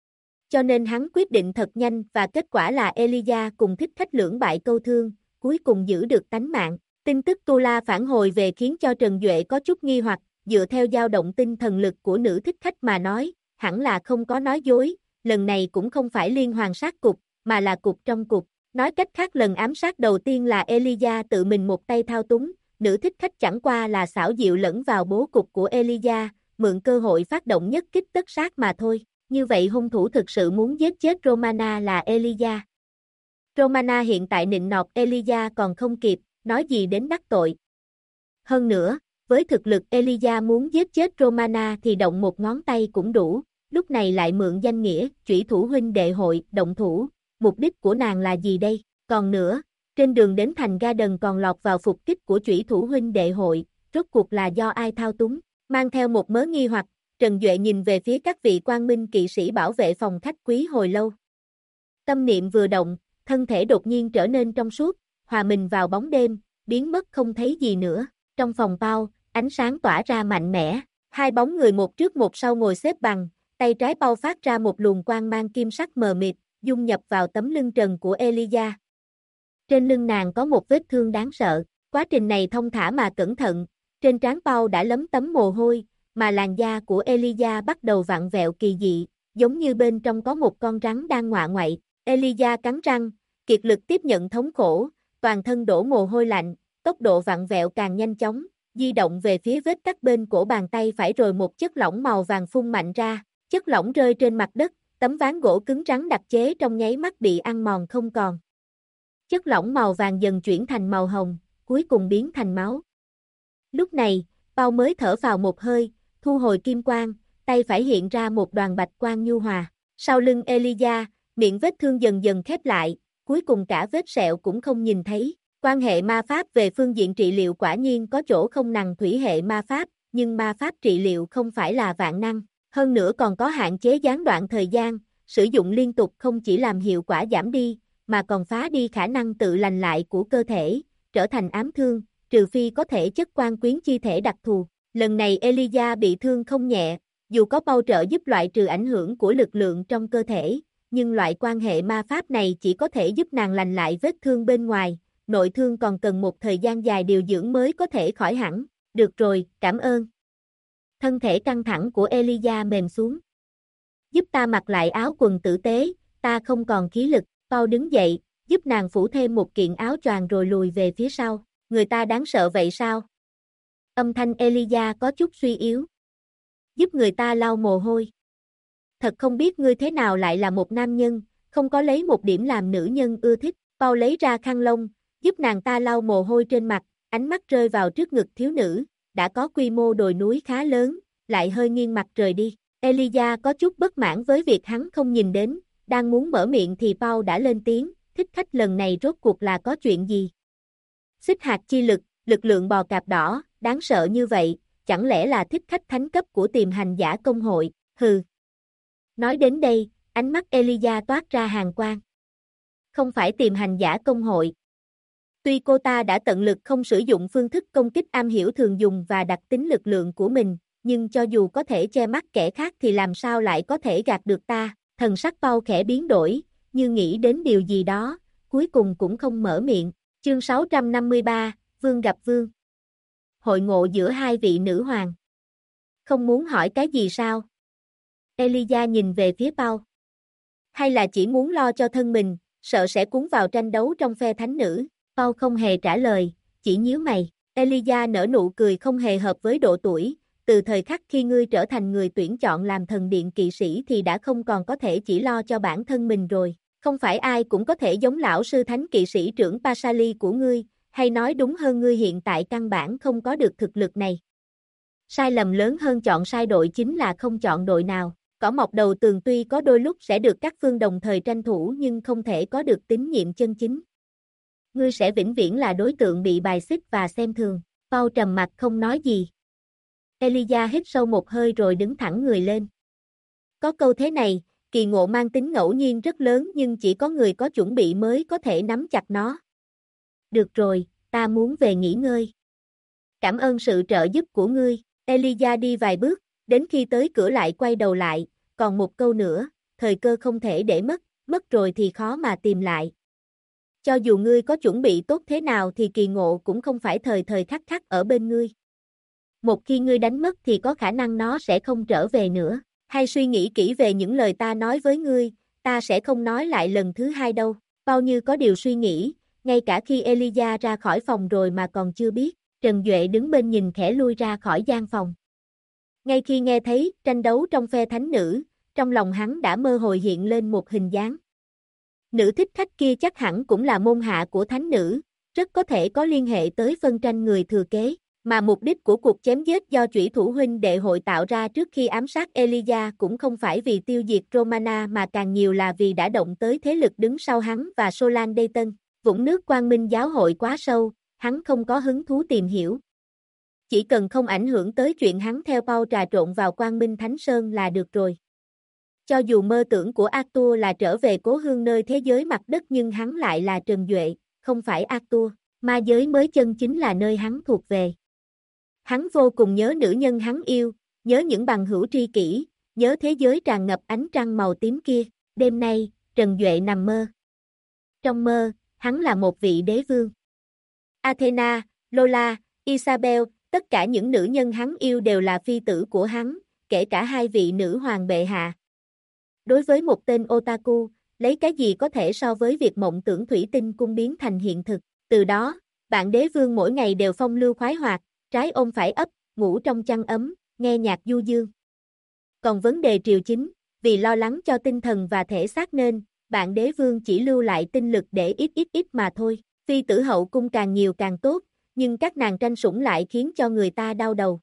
Cho nên hắn quyết định thật nhanh và kết quả là Elijah cùng thích khách lưỡng bại câu thương, cuối cùng giữ được tánh mạng. Tin tức Tu La phản hồi về khiến cho Trần Duệ có chút nghi hoặc, dựa theo dao động tinh thần lực của nữ thích khách mà nói, hẳn là không có nói dối, lần này cũng không phải liên hoàn sát cục, mà là cục trong cục. Nói cách khác lần ám sát đầu tiên là Elijah tự mình một tay thao túng, nữ thích khách chẳng qua là xảo diệu lẫn vào bố cục của Elijah, mượn cơ hội phát động nhất kích tất sát mà thôi. Như vậy hung thủ thực sự muốn giết chết Romana là Elijah. Romana hiện tại nịnh nọt Elijah còn không kịp, nói gì đến đắc tội. Hơn nữa, với thực lực Elijah muốn giết chết Romana thì động một ngón tay cũng đủ, lúc này lại mượn danh nghĩa, chủy thủ huynh đệ hội, động thủ, mục đích của nàng là gì đây? Còn nữa, trên đường đến thành Garden còn lọt vào phục kích của chủy thủ huynh đệ hội, rốt cuộc là do ai thao túng? Mang theo một mớ nghi hoặc, Trần Duệ nhìn về phía các vị Quang Minh kỵ sĩ bảo vệ phòng khách quý hồi lâu. Tâm niệm vừa động, thân thể đột nhiên trở nên trong suốt, hòa mình vào bóng đêm, biến mất không thấy gì nữa. Trong phòng bao, ánh sáng tỏa ra mạnh mẽ, 2 bóng người một trước một sau ngồi xếp bằng, tay trái bao phát ra một luồng quang mang kim sắc mờ mịt, dung nhập vào tấm lưng trần của Elijah. Trên lưng nàng có một vết thương đáng sợ, quá trình này thông thả mà cẩn thận, trên trán Paul đã lấm tấm mồ hôi, mà làn da của Elijah bắt đầu vặn vẹo kỳ dị, giống như bên trong có một con rắn đang ngoạ ngoại. Elijah cắn răng, kiệt lực tiếp nhận thống khổ, toàn thân đổ mồ hôi lạnh, tốc độ vặn vẹo càng nhanh chóng, di động về phía vết cắt bên cổ bàn tay phải rồi một chất lỏng màu vàng phun mạnh ra, chất lỏng rơi trên mặt đất, tấm ván gỗ cứng rắn đặc chế trong nháy mắt bị ăn mòn không còn. Chất lỏng màu vàng dần chuyển thành màu hồng, cuối cùng biến thành máu. Lúc này, Paul mới thở vào một hơi, thu hồi kim quang, tay phải hiện ra một đoàn bạch quang nhu hòa. Sau lưng Elijah, miệng vết thương dần dần khép lại, cuối cùng cả vết sẹo cũng không nhìn thấy. Quan hệ ma pháp về phương diện trị liệu quả nhiên có chỗ không nằng thủy hệ ma pháp, nhưng ma pháp trị liệu không phải là vạn năng, hơn nữa còn có hạn chế gián đoạn thời gian, sử dụng liên tục không chỉ làm hiệu quả giảm đi, mà còn phá đi khả năng tự lành lại của cơ thể, trở thành ám thương, trừ phi có thể chất quan quyến chi thể đặc thù. Lần này Elijah bị thương không nhẹ, dù có bao trợ giúp loại trừ ảnh hưởng của lực lượng trong cơ thể, nhưng loại quan hệ ma pháp này chỉ có thể giúp nàng lành lại vết thương bên ngoài, nội thương còn cần một thời gian dài điều dưỡng mới có thể khỏi hẳn. Được rồi, cảm ơn. Thân thể căng thẳng của Elijah mềm xuống. Giúp ta mặc lại áo quần tử tế, ta không còn khí lực. Paul đứng dậy, giúp nàng phủ thêm một kiện áo choàng rồi lùi về phía sau. Người ta đáng sợ vậy sao? Âm thanh Elijah có chút suy yếu. Giúp người ta lau mồ hôi. Thật không biết ngươi thế nào lại là một nam nhân, không có lấy một điểm làm nữ nhân ưa thích. Paul lấy ra khăn lông, giúp nàng ta lau mồ hôi trên mặt, ánh mắt rơi vào trước ngực thiếu nữ, đã có quy mô đồi núi khá lớn, lại hơi nghiêng mặt rời đi. Elijah có chút bất mãn với việc hắn không nhìn đến, đang muốn mở miệng thì Paul đã lên tiếng, thích khách lần này rốt cuộc là có chuyện gì? Xích hạt chi lực, lực lượng bò cạp đỏ, đáng sợ như vậy, chẳng lẽ là thích khách thánh cấp của tiềm hành giả công hội, hừ. Nói đến đây, ánh mắt Elijah toát ra hàn quang. Không phải tiềm hành giả công hội. Tuy cô ta đã tận lực không sử dụng phương thức công kích am hiểu thường dùng và đặc tính lực lượng của mình, nhưng cho dù có thể che mắt kẻ khác thì làm sao lại có thể gạt được ta, thần sắc Paul khẽ biến đổi, như nghĩ đến điều gì đó, cuối cùng cũng không mở miệng. Chương 653, Vương gặp Vương. Hội ngộ giữa hai vị nữ hoàng. Không muốn hỏi cái gì sao? Elijah nhìn về phía Paul. Hay là chỉ muốn lo cho thân mình, sợ sẽ cuốn vào tranh đấu trong phe thánh nữ? Paul không hề trả lời, chỉ nhíu mày. Elijah nở nụ cười không hề hợp với độ tuổi, từ thời khắc khi ngươi trở thành người tuyển chọn làm thần điện kỵ sĩ thì đã không còn có thể chỉ lo cho bản thân mình rồi. Không phải ai cũng có thể giống lão sư thánh kỵ sĩ trưởng Pasali của ngươi, hay nói đúng hơn ngươi hiện tại căn bản không có được thực lực này. Sai lầm lớn hơn chọn sai đội chính là không chọn đội nào. Cỏ mọc đầu tường tuy có đôi lúc sẽ được các phương đồng thời tranh thủ nhưng không thể có được tín nhiệm chân chính. Ngươi sẽ vĩnh viễn là đối tượng bị bài xích và xem thường. Paul trầm mặt không nói gì. Elijah hít sâu một hơi rồi đứng thẳng người lên. Có câu thế này, kỳ ngộ mang tính ngẫu nhiên rất lớn nhưng chỉ có người có chuẩn bị mới có thể nắm chặt nó. Được rồi, ta muốn về nghỉ ngơi. Cảm ơn sự trợ giúp của ngươi. Elijah đi vài bước, đến khi tới cửa lại quay đầu lại, còn một câu nữa, thời cơ không thể để mất rồi thì khó mà tìm lại. Cho dù ngươi có chuẩn bị tốt thế nào thì kỳ ngộ cũng không phải thời thời khắc khắc ở bên ngươi. Một khi ngươi đánh mất thì có khả năng nó sẽ không trở về nữa. Hay suy nghĩ kỹ về những lời ta nói với ngươi, ta sẽ không nói lại lần thứ hai đâu. Bao như có điều suy nghĩ, ngay cả khi Elijah ra khỏi phòng rồi mà còn chưa biết, Trần Duệ đứng bên nhìn khẽ lui ra khỏi gian phòng. Ngay khi nghe thấy tranh đấu trong phe thánh nữ, trong lòng hắn đã mơ hồ hiện lên một hình dáng. Nữ thích khách kia chắc hẳn cũng là môn hạ của thánh nữ, rất có thể có liên hệ tới phân tranh người thừa kế, mà mục đích của cuộc chém giết do chủy thủ huynh đệ hội tạo ra trước khi ám sát Elijah cũng không phải vì tiêu diệt Romana mà càng nhiều là vì đã động tới thế lực đứng sau hắn và Solan Dayton. Vũng nước Quang Minh giáo hội quá sâu, hắn không có hứng thú tìm hiểu. Chỉ cần không ảnh hưởng tới chuyện hắn theo Paul trà trộn vào Quang Minh Thánh Sơn là được rồi. Cho dù mơ tưởng của Arthur là trở về cố hương nơi thế giới mặt đất nhưng hắn lại là Trần Duệ, không phải Arthur, ma giới mới chân chính là nơi hắn thuộc về. Hắn vô cùng nhớ nữ nhân hắn yêu, nhớ những bằng hữu tri kỷ, nhớ thế giới tràn ngập ánh trăng màu tím kia. Đêm nay, Trần Duệ nằm mơ. Trong mơ, hắn là một vị đế vương. Athena, Lola, Isabel, tất cả những nữ nhân hắn yêu đều là phi tử của hắn, kể cả hai vị nữ hoàng bệ hạ. Đối với một tên otaku, lấy cái gì có thể so với việc mộng tưởng thủy tinh cung biến thành hiện thực. Từ đó, bạn đế vương mỗi ngày đều phong lưu khoái hoạt, trái ôm phải ấp, ngủ trong chăn ấm, nghe nhạc du dương. Còn vấn đề triều chính, vì lo lắng cho tinh thần và thể xác nên, bạn đế vương chỉ lưu lại tinh lực để ít mà thôi. Phi tử hậu cung càng nhiều càng tốt, nhưng các nàng tranh sủng lại khiến cho người ta đau đầu.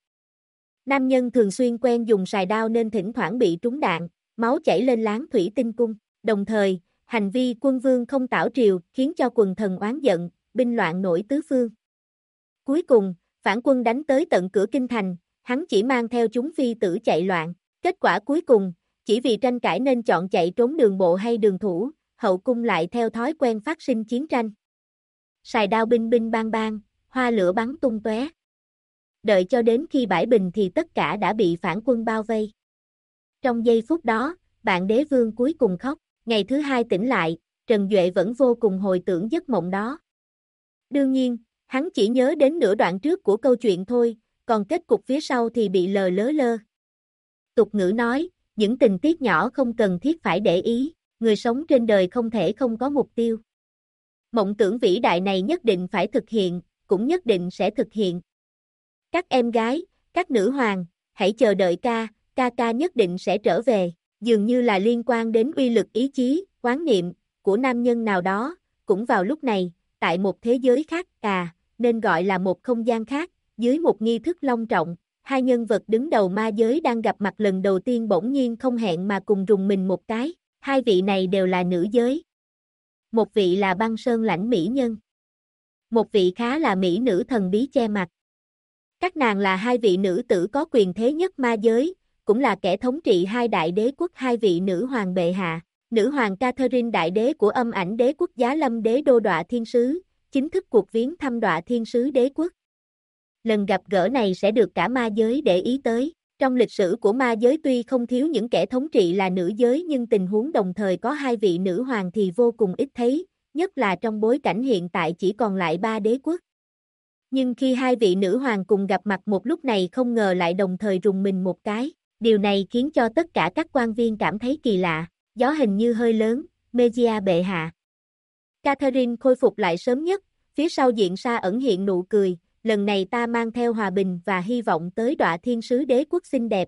Nam nhân thường xuyên quen dùng sài đao nên thỉnh thoảng bị trúng đạn, máu chảy lên láng thủy tinh cung. Đồng thời, hành vi quân vương không tảo triều khiến cho quần thần oán giận, binh loạn nổi tứ phương. Cuối cùng, phản quân đánh tới tận cửa kinh thành, hắn chỉ mang theo chúng phi tử chạy loạn. Kết quả cuối cùng, chỉ vì tranh cãi nên chọn chạy trốn đường bộ hay đường thủ, hậu cung lại theo thói quen phát sinh chiến tranh. Sài đao binh binh bang bang, hoa lửa bắn tung tóe. Đợi cho đến khi bãi bình thì tất cả đã bị phản quân bao vây. Trong giây phút đó, bạn đế vương cuối cùng khóc. Ngày thứ hai tỉnh lại, Trần Duệ vẫn vô cùng hồi tưởng giấc mộng đó. Đương nhiên, hắn chỉ nhớ đến nửa đoạn trước của câu chuyện thôi, còn kết cục phía sau thì bị lờ lơ. Tục ngữ nói, những tình tiết nhỏ không cần thiết phải để ý, người sống trên đời không thể không có mục tiêu. Mộng tưởng vĩ đại này nhất định phải thực hiện, cũng nhất định sẽ thực hiện. Các em gái, các nữ hoàng, hãy chờ đợi ca nhất định sẽ trở về, dường như là liên quan đến uy lực ý chí, quán niệm, của nam nhân nào đó, cũng vào lúc này, tại một thế giới khác, nên gọi là một không gian khác, dưới một nghi thức long trọng, hai nhân vật đứng đầu ma giới đang gặp mặt lần đầu tiên bỗng nhiên không hẹn mà cùng rùng mình một cái, hai vị này đều là nữ giới. Một vị là băng sơn lãnh mỹ nhân. Một vị khá là mỹ nữ thần bí che mặt. Các nàng là hai vị nữ tử có quyền thế nhất ma giới, cũng là kẻ thống trị hai đại đế quốc hai vị nữ hoàng bệ hạ. Nữ hoàng Catherine đại đế của âm ảnh đế quốc Giá Lâm đế đô đọa thiên sứ, chính thức cuộc viếng thăm Đọa Thiên Sứ Đế Quốc. Lần gặp gỡ này sẽ được cả ma giới để ý tới. Trong lịch sử của ma giới tuy không thiếu những kẻ thống trị là nữ giới nhưng tình huống đồng thời có hai vị nữ hoàng thì vô cùng ít thấy, nhất là trong bối cảnh hiện tại chỉ còn lại 3 đế quốc. Nhưng khi hai vị nữ hoàng cùng gặp mặt một lúc này không ngờ lại đồng thời rùng mình một cái, điều này khiến cho tất cả các quan viên cảm thấy kỳ lạ, gió hình như hơi lớn, Mejia bệ hạ. Catherine khôi phục lại sớm nhất, phía sau diện sa ẩn hiện nụ cười, lần này ta mang theo hòa bình và hy vọng tới Đọa Thiên Sứ Đế Quốc xinh đẹp.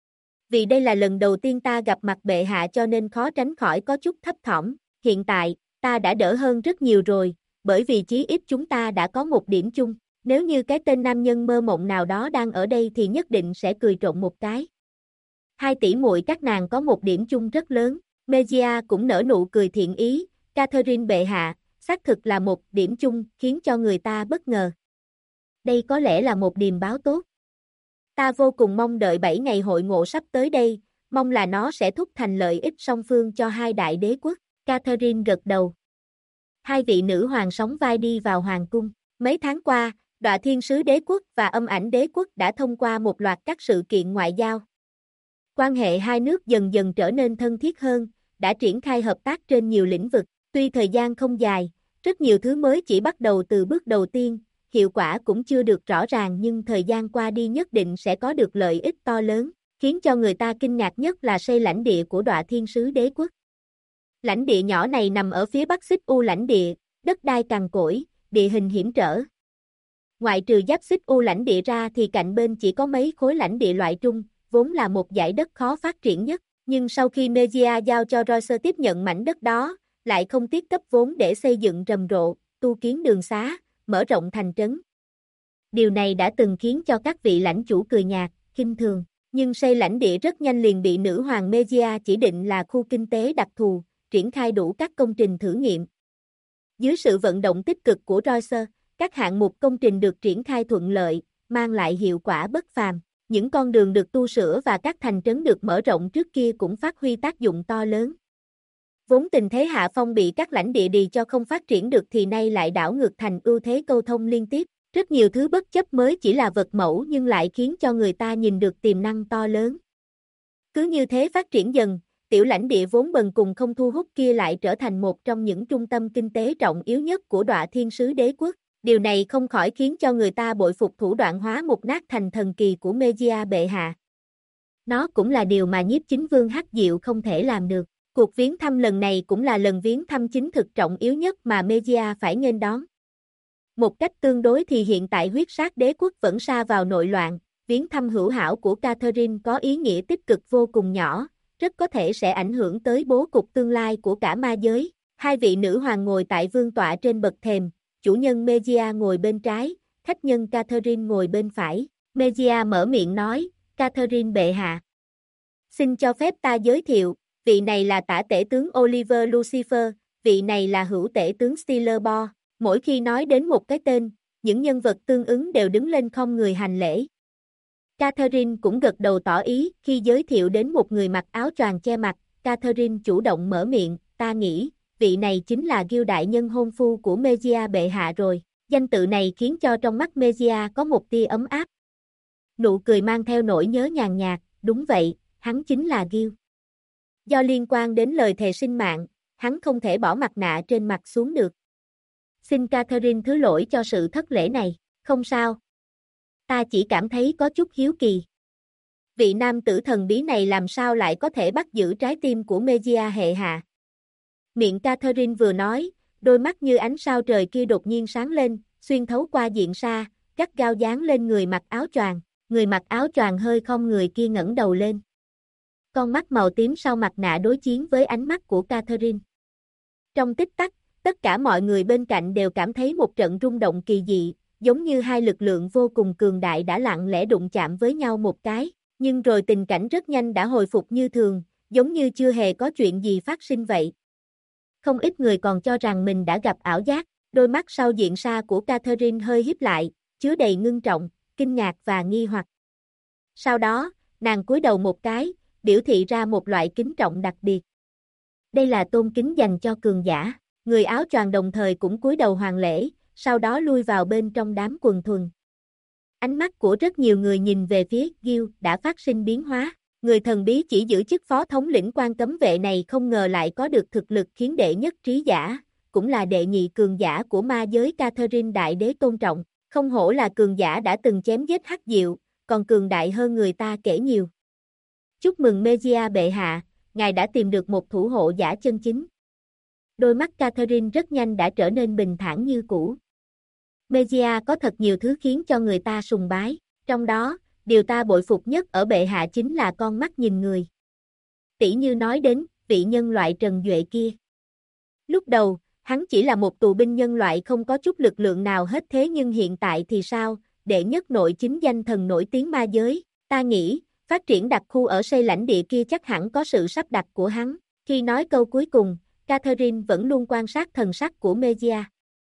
Vì đây là lần đầu tiên ta gặp mặt bệ hạ cho nên khó tránh khỏi có chút thấp thỏm, hiện tại, ta đã đỡ hơn rất nhiều rồi, bởi vì chí ít chúng ta đã có một điểm chung, nếu như cái tên nam nhân mơ mộng nào đó đang ở đây thì nhất định sẽ cười trộn một cái. Hai tỷ muội các nàng có một điểm chung rất lớn, Mejia cũng nở nụ cười thiện ý, Catherine bệ hạ, xác thực là một điểm chung khiến cho người ta bất ngờ. Đây có lẽ là một điềm báo tốt. Ta vô cùng mong đợi 7 ngày hội ngộ sắp tới đây, mong là nó sẽ thúc thành lợi ích song phương cho hai đại đế quốc. Catherine gật đầu. Hai vị nữ hoàng sóng vai đi vào hoàng cung. Mấy tháng qua, Đọa Thiên Sứ Đế Quốc và Âm Ảnh Đế Quốc đã thông qua một loạt các sự kiện ngoại giao. Quan hệ hai nước dần dần trở nên thân thiết hơn, đã triển khai hợp tác trên nhiều lĩnh vực. Tuy thời gian không dài, rất nhiều thứ mới chỉ bắt đầu từ bước đầu tiên, hiệu quả cũng chưa được rõ ràng nhưng thời gian qua đi nhất định sẽ có được lợi ích to lớn, khiến cho người ta kinh ngạc nhất là xây lãnh địa của Đọa Thiên Sứ Đế Quốc. Lãnh địa nhỏ này nằm ở phía bắc Xích U lãnh địa, đất đai cằn cỗi, địa hình hiểm trở. Ngoại trừ giáp Xích U lãnh địa ra thì cạnh bên chỉ có mấy khối lãnh địa loại trung, vốn là một dải đất khó phát triển nhất, nhưng sau khi Mejia giao cho Royce tiếp nhận mảnh đất đó, lại không tiếc cấp vốn để xây dựng rầm rộ, tu kiến đường xá, mở rộng thành trấn. Điều này đã từng khiến cho các vị lãnh chủ cười nhạt, khinh thường, nhưng xây lãnh địa rất nhanh liền bị nữ hoàng Mejia chỉ định là khu kinh tế đặc thù, triển khai đủ các công trình thử nghiệm. Dưới sự vận động tích cực của Royce, các hạng mục công trình được triển khai thuận lợi, mang lại hiệu quả bất phàm. Những con đường được tu sửa và các thành trấn được mở rộng trước kia cũng phát huy tác dụng to lớn. Vốn tình thế hạ phong bị các lãnh địa đì cho không phát triển được thì nay lại đảo ngược thành ưu thế câu thông liên tiếp. Rất nhiều thứ bất chấp mới chỉ là vật mẫu nhưng lại khiến cho người ta nhìn được tiềm năng to lớn. Cứ như thế phát triển dần, tiểu lãnh địa vốn bần cùng không thu hút kia lại trở thành một trong những trung tâm kinh tế trọng yếu nhất của Đọa Thiên Sứ Đế Quốc. Điều này không khỏi khiến cho người ta bội phục thủ đoạn hóa mục nát thành thần kỳ của Mejia bệ hạ. Nó cũng là điều mà Nhiếp Chính Vương Hắc Diệu không thể làm được. Cuộc viếng thăm lần này cũng là lần viếng thăm chính thực trọng yếu nhất mà Mejia phải nghênh đón. Một cách tương đối thì hiện tại huyết sát đế quốc vẫn sa vào nội loạn, viếng thăm hữu hảo của Catherine có ý nghĩa tích cực vô cùng nhỏ, rất có thể sẽ ảnh hưởng tới bố cục tương lai của cả ma giới. Hai vị nữ hoàng ngồi tại vương tọa trên bậc thềm, chủ nhân Mejia ngồi bên trái, khách nhân Catherine ngồi bên phải. Mejia mở miệng nói, Catherine bệ hạ. Xin cho phép ta giới thiệu, vị này là tả tể tướng Oliver Lucifer, vị này là hữu tể tướng Steeler Bo. Mỗi khi nói đến một cái tên, những nhân vật tương ứng đều đứng lên khom người hành lễ. Catherine cũng gật đầu tỏ ý, khi giới thiệu đến một người mặc áo choàng che mặt, Catherine chủ động mở miệng, ta nghĩ, vị này chính là Gil đại nhân hôn phu của Mejia bệ hạ rồi. Danh tự này khiến cho trong mắt Mejia có một tia ấm áp. Nụ cười mang theo nỗi nhớ nhàn nhạt, đúng vậy, hắn chính là Gil. Do liên quan đến lời thề sinh mạng, hắn không thể bỏ mặt nạ trên mặt xuống được. Xin Catherine thứ lỗi cho sự thất lễ này, không sao. Ta chỉ cảm thấy có chút hiếu kỳ. Vị nam tử thần bí này làm sao lại có thể bắt giữ trái tim của Mejia hệ hạ? Miệng Catherine vừa nói, đôi mắt như ánh sao trời kia đột nhiên sáng lên, xuyên thấu qua diện sa, gắt gao dán lên người mặc áo choàng. Người mặc áo choàng hơi khom người kia ngẩng đầu lên. Con mắt màu tím sau mặt nạ đối chiến với ánh mắt của Catherine. Trong tích tắc, tất cả mọi người bên cạnh đều cảm thấy một trận rung động kỳ dị, giống như hai lực lượng vô cùng cường đại đã lặng lẽ đụng chạm với nhau một cái, nhưng rồi tình cảnh rất nhanh đã hồi phục như thường, giống như chưa hề có chuyện gì phát sinh vậy. Không ít người còn cho rằng mình đã gặp ảo giác, đôi mắt sau diện sa của Catherine hơi híp lại, chứa đầy ngưng trọng, kinh ngạc và nghi hoặc. Sau đó, nàng cúi đầu một cái, biểu thị ra một loại kính trọng đặc biệt. Đây là tôn kính dành cho cường giả. Người áo choàng đồng thời cũng cúi đầu hoàn lễ, sau đó lui vào bên trong đám quần thuần. Ánh mắt của rất nhiều người nhìn về phía Gil đã phát sinh biến hóa. Người thần bí chỉ giữ chức phó thống lĩnh quan cấm vệ này không ngờ lại có được thực lực khiến đệ nhất trí giả, cũng là đệ nhị cường giả của ma giới Catherine Đại Đế tôn trọng. Không hổ là cường giả đã từng chém giết Hắc Diệu, còn cường đại hơn người ta kể nhiều. Chúc mừng Mejia bệ hạ, ngài đã tìm được một thủ hộ giả chân chính. Đôi mắt Catherine rất nhanh đã trở nên bình thản như cũ. Mejia có thật nhiều thứ khiến cho người ta sùng bái, trong đó, điều ta bội phục nhất ở bệ hạ chính là con mắt nhìn người. Tỷ như nói đến, vị nhân loại Trần Duệ kia. Lúc đầu, hắn chỉ là một tù binh nhân loại không có chút lực lượng nào hết thế nhưng hiện tại thì sao, đệ nhất nội chính danh thần nổi tiếng ma giới, ta nghĩ, phát triển đặc khu ở xây lãnh địa kia chắc hẳn có sự sắp đặt của hắn. Khi nói câu cuối cùng, Catherine vẫn luôn quan sát thần sắc của Mejia.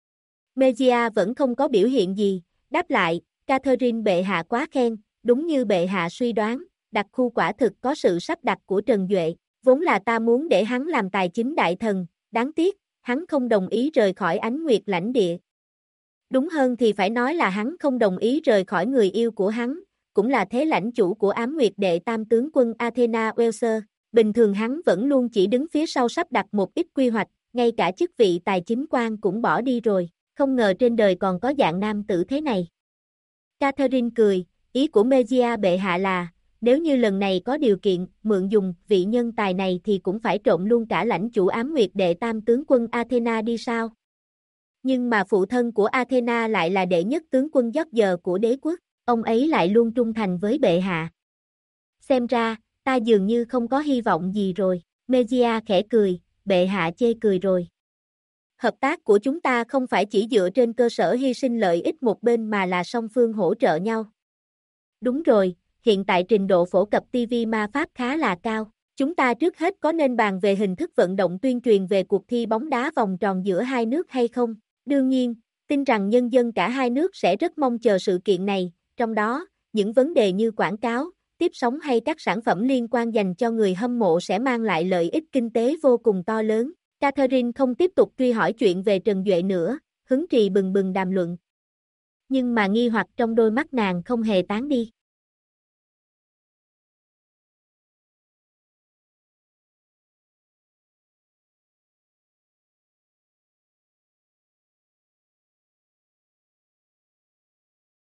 Mejia vẫn không có biểu hiện gì, đáp lại, Catherine bệ hạ quá khen, đúng như bệ hạ suy đoán, đặc khu quả thực có sự sắp đặt của Trần Duệ, vốn là ta muốn để hắn làm tài chính đại thần, đáng tiếc, hắn không đồng ý rời khỏi Ánh Nguyệt lãnh địa. Đúng hơn thì phải nói là hắn không đồng ý rời khỏi người yêu của hắn, cũng là thế lãnh chủ của Ám Nguyệt đệ tam tướng quân Athena Welser. Bình thường hắn vẫn luôn chỉ đứng phía sau sắp đặt một ít quy hoạch, ngay cả chức vị tài chính quan cũng bỏ đi rồi, không ngờ trên đời còn có dạng nam tử thế này. Catherine cười, ý của Mejia bệ hạ là, nếu như lần này có điều kiện mượn dùng vị nhân tài này thì cũng phải trộn luôn cả lãnh chủ Ám Nguyệt đệ tam tướng quân Athena đi sao? Nhưng mà phụ thân của Athena lại là đệ nhất tướng quân giót giờ của đế quốc, ông ấy lại luôn trung thành với bệ hạ. Xem ra, ta dường như không có hy vọng gì rồi, Mejia khẽ cười, bệ hạ chê cười rồi. Hợp tác của chúng ta không phải chỉ dựa trên cơ sở hy sinh lợi ích một bên mà là song phương hỗ trợ nhau. Đúng rồi, hiện tại trình độ phổ cập TV ma pháp khá là cao. Chúng ta trước hết có nên bàn về hình thức vận động tuyên truyền về cuộc thi bóng đá vòng tròn giữa hai nước hay không? Đương nhiên, tin rằng nhân dân cả hai nước sẽ rất mong chờ sự kiện này, trong đó, những vấn đề như quảng cáo, tiếp sóng hay các sản phẩm liên quan dành cho người hâm mộ sẽ mang lại lợi ích kinh tế vô cùng to lớn. Catherine không tiếp tục truy hỏi chuyện về Trần Duệ nữa, hứng trì bừng bừng đàm luận. Nhưng mà nghi hoặc trong đôi mắt nàng không hề tán đi.